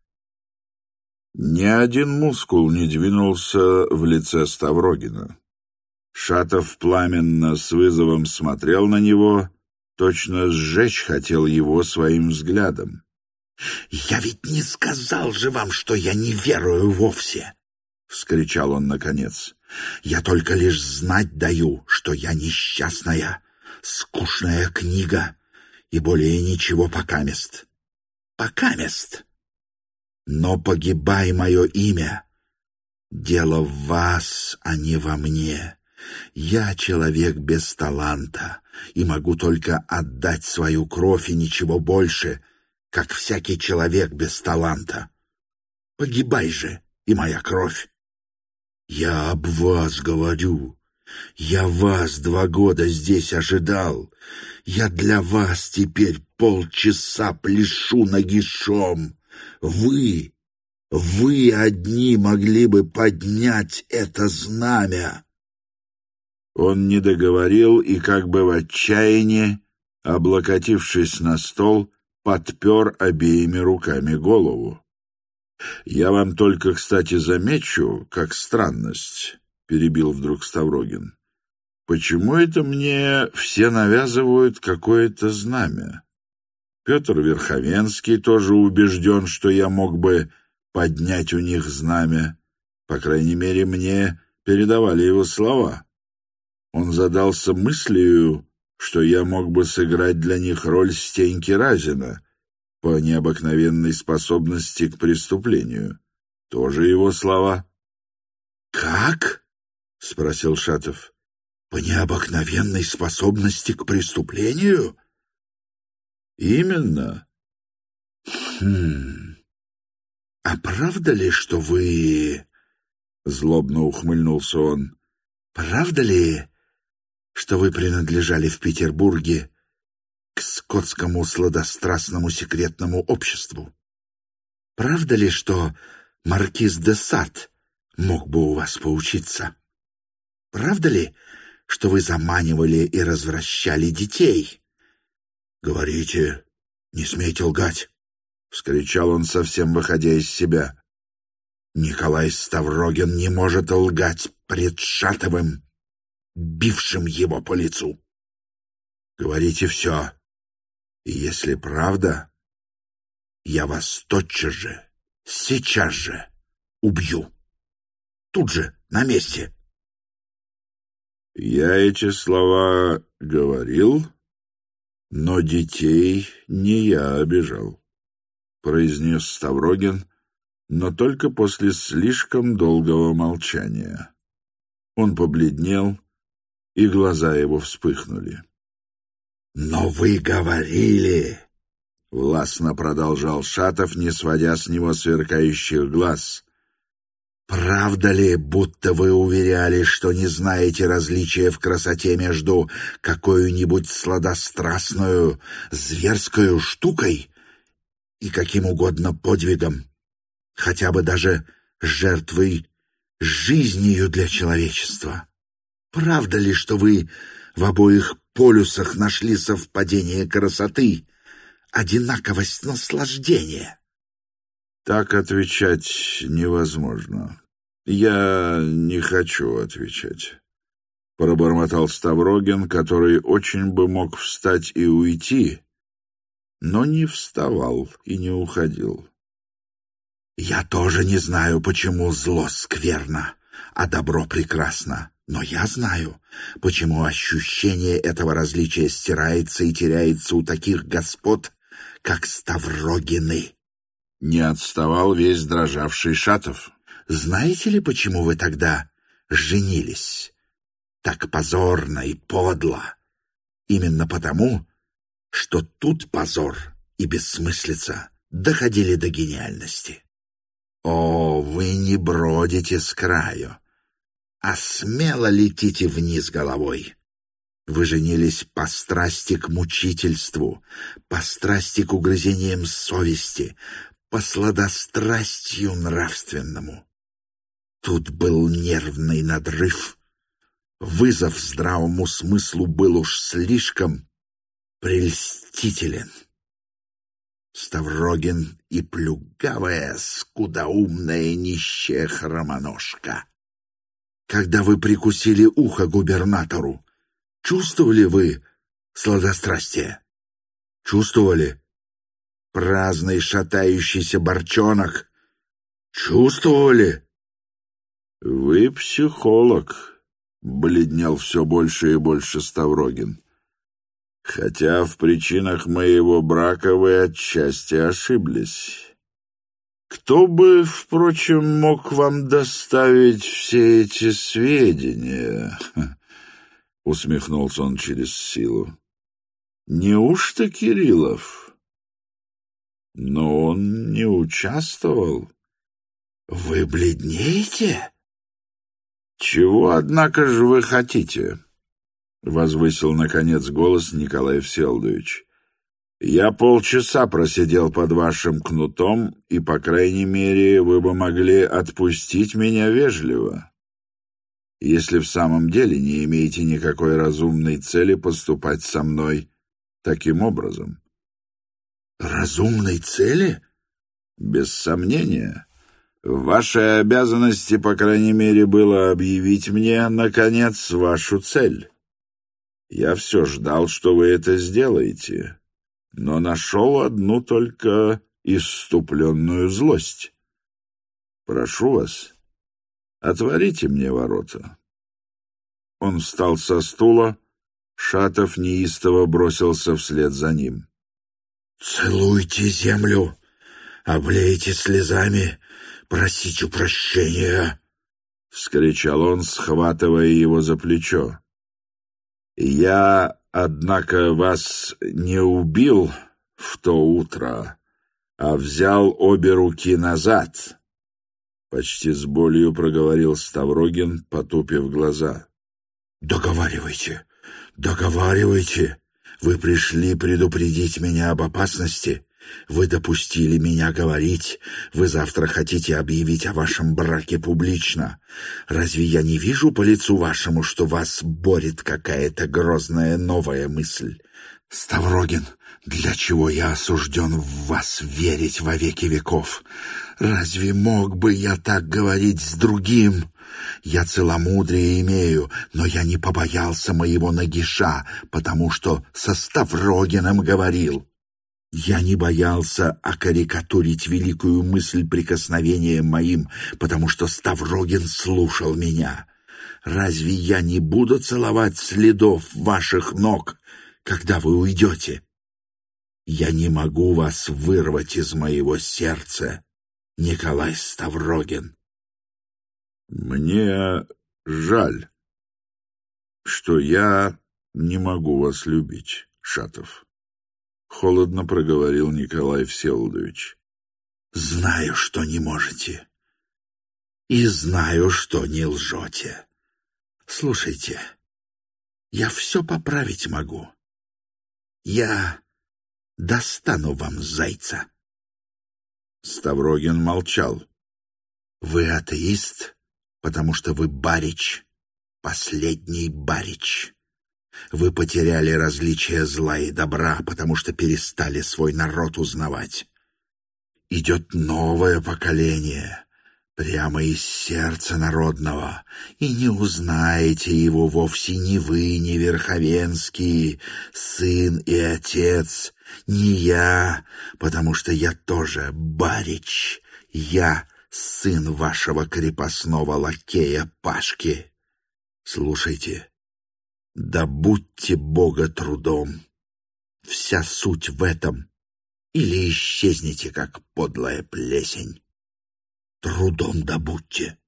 Ни один мускул не двинулся в лице Ставрогина. Шатов пламенно с вызовом смотрел на него, точно сжечь хотел его своим взглядом. «Я ведь не сказал же вам, что я не верую вовсе!» — вскричал он наконец. «Я только лишь знать даю, что я несчастная, скучная книга, и более ничего покамест. Покамест! Но погибай мое имя. Дело в вас, а не во мне. Я человек без таланта и могу только отдать свою кровь и ничего больше, как всякий человек без таланта. Погибай же, и моя кровь. Я об вас говорю. Я вас два года здесь ожидал. Я для вас теперь полчаса пляшу нагишом. Вы, вы одни могли бы поднять это знамя». Он не договорил и, как бы в отчаянии, облокотившись на стол, подпер обеими руками голову. «Я вам только, кстати, замечу, как странность», — перебил вдруг Ставрогин. «Почему это мне все навязывают какое-то знамя? Петр Верховенский тоже убежден, что я мог бы поднять у них знамя. По крайней мере, мне передавали его слова. Он задался мыслью, что я мог бы сыграть для них роль Стеньки Разина по необыкновенной способности к преступлению. Тоже его слова». «Как?» — спросил Шатов. «По необыкновенной способности к преступлению?» «Именно». «Хм... А правда ли, что вы...» — злобно ухмыльнулся он. «Правда ли, что вы принадлежали в Петербурге к скотскому сладострастному секретному обществу? Правда ли, что маркиз де Сад мог бы у вас поучиться? Правда ли, что вы заманивали и развращали детей? Говорите, не смейте лгать!» — вскричал он, совсем выходя из себя. «Николай Ставрогин не может лгать пред Шатовым, бившим его по лицу. Говорите все, и если правда, я вас тотчас же, сейчас же убью. Тут же, на месте». «Я эти слова говорил, но детей не я обижал», — произнес Ставрогин, но только после слишком долгого молчания. Он побледнел, и глаза его вспыхнули. «Но вы говорили...» — властно продолжал Шатов, не сводя с него сверкающих глаз. «Правда ли, будто вы уверяли, что не знаете различия в красоте между какой-нибудь сладострастную, зверскую штукой и каким угодно подвигом, хотя бы даже жертвой жизнью для человечества? Правда ли, что вы в обоих полюсах нашли совпадение красоты, одинаковость наслаждения?» «Так отвечать невозможно. Я не хочу отвечать. пробормотал Ставрогин, который очень бы мог встать и уйти, но не вставал и не уходил. «Я тоже не знаю, почему зло скверно, а добро прекрасно. Но я знаю, почему ощущение этого различия стирается и теряется у таких господ, как Ставрогины». Не отставал весь дрожавший Шатов. «Знаете ли, почему вы тогда женились? Так позорно и подло. Именно потому, что тут позор и бессмыслица доходили до гениальности. О, вы не бродите с краю, а смело летите вниз головой. Вы женились по страсти к мучительству, по страсти к угрызениям совести, по сладострастию нравственному. Тут был нервный надрыв. Вызов здравому смыслу был уж слишком прельстителен. Ставрогин и плюгавая, скудоумная нищая хромоножка. Когда вы прикусили ухо губернатору, чувствовали вы сладострастие? Чувствовали? Праздный шатающийся борчонок? Чувствовали? «Вы психолог», — бледнел все больше и больше Ставрогин. «Хотя в причинах моего брака вы отчасти ошиблись. Кто бы, впрочем, мог вам доставить все эти сведения?» — усмехнулся он через силу. «Неужто Кириллов?» «Но он не участвовал». «Вы бледнеете?» «Чего, однако же, вы хотите?» — возвысил, наконец, голос Николай Всеволодович. «Я полчаса просидел под вашим кнутом, и, по крайней мере, вы бы могли отпустить меня вежливо, если в самом деле не имеете никакой разумной цели поступать со мной таким образом». «Разумной цели?» «Без сомнения. В вашей обязанности, по крайней мере, было объявить мне, наконец, вашу цель. Я все ждал, что вы это сделаете, но нашел одну только исступленную злость. Прошу вас, отворите мне ворота». Он встал со стула, Шатов неистово бросился вслед за ним. «Целуйте землю, облейте слезами, просите прощения!» — вскричал он, схватывая его за плечо. «Я, однако, вас не убил в то утро, а взял обе руки назад», — почти с болью проговорил Ставрогин, потупив глаза. «Договаривайте, договаривайте. Вы пришли предупредить меня об опасности. Вы допустили меня говорить. Вы завтра хотите объявить о вашем браке публично. Разве я не вижу по лицу вашему, что вас борет какая-то грозная новая мысль? Ставрогин, для чего я осужден в вас верить во веки веков? Разве мог бы я так говорить с другим? Я целомудрие имею, но я не побоялся моего нагиша, потому что со Ставрогиным говорил. Я не боялся окарикатурить великую мысль прикосновением моим, потому что Ставрогин слушал меня. Разве я не буду целовать следов ваших ног, когда вы уйдете? Я не могу вас вырвать из моего сердца, Николай Ставрогин». «Мне жаль, что я не могу вас любить, Шатов», — холодно проговорил Николай Всеволодович. «Знаю, что не можете, и знаю, что не лжете. Слушайте, я все поправить могу. Я достану вам зайца». Ставрогин молчал. «Вы атеист, потому что вы барич, последний барич. Вы потеряли различие зла и добра, потому что перестали свой народ узнавать. Идет новое поколение, прямо из сердца народного, и не узнаете его вовсе ни вы, ни Верховенский, сын и отец, ни я, потому что я тоже барич, я сын вашего крепостного лакея Пашки. Слушайте, добудьте Бога трудом, вся суть в этом, или исчезните, как подлая плесень. Трудом добудьте.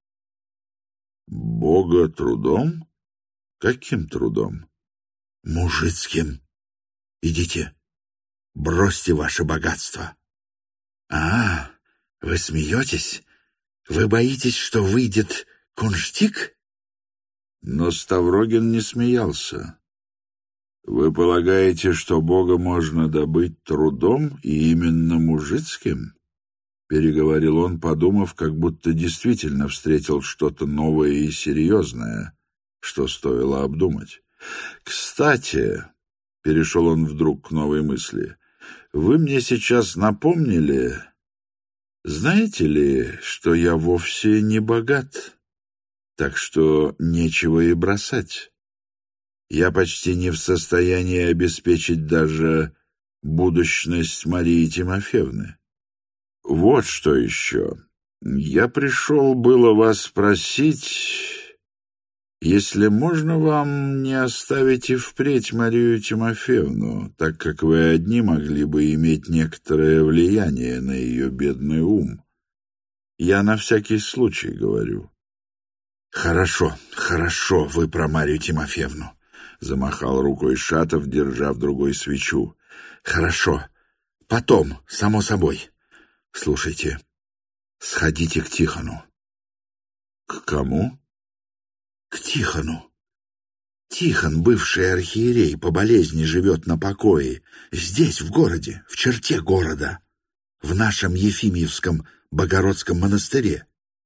Бога трудом? Каким трудом? Мужицким. Идите, бросьте ваше богатство. А, вы смеетесь? Вы боитесь, что выйдет кунштик? Но Ставрогин не смеялся. Вы полагаете, что Бога можно добыть трудом и именно мужицким? Переговорил он, подумав, как будто действительно встретил что-то новое и серьезное, что стоило обдумать. «Кстати», — перешел он вдруг к новой мысли, — «вы мне сейчас напомнили, знаете ли, что я вовсе не богат, так что нечего и бросать. Я почти не в состоянии обеспечить даже будущность Марии Тимофеевны. Вот что еще. Я пришел было вас спросить, если можно вам не оставить и впредь Марию Тимофеевну, так как вы одни могли бы иметь некоторое влияние на ее бедный ум. Я на всякий случай говорю». «Хорошо, хорошо, вы про Марию Тимофеевну», — замахал рукой Шатов, держа в другой свечу. «Хорошо. Потом, само собой. Слушайте, сходите к Тихону». «К кому?» «К Тихону. Тихон, бывший архиерей, по болезни живет на покое. Здесь, в городе, в черте города, в нашем Ефимьевском Богородском монастыре».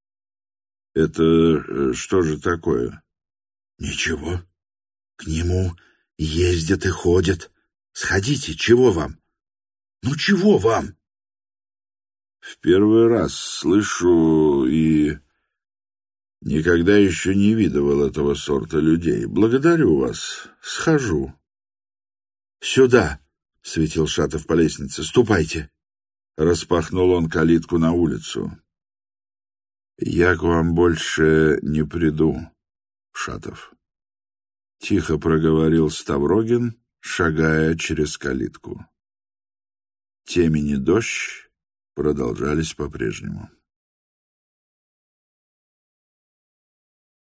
«Это что же такое?» «Ничего. К нему ездят и ходят. Сходите, чего вам? Ну, чего вам?» «В первый раз слышу и никогда еще не видывал этого сорта людей. Благодарю вас. Схожу». «Сюда!» — светил Шатов по лестнице. «Ступайте!» Распахнул он калитку на улицу. «Я к вам больше не приду, Шатов», — тихо проговорил Ставрогин, шагая через калитку. Темень и дождь продолжались по-прежнему.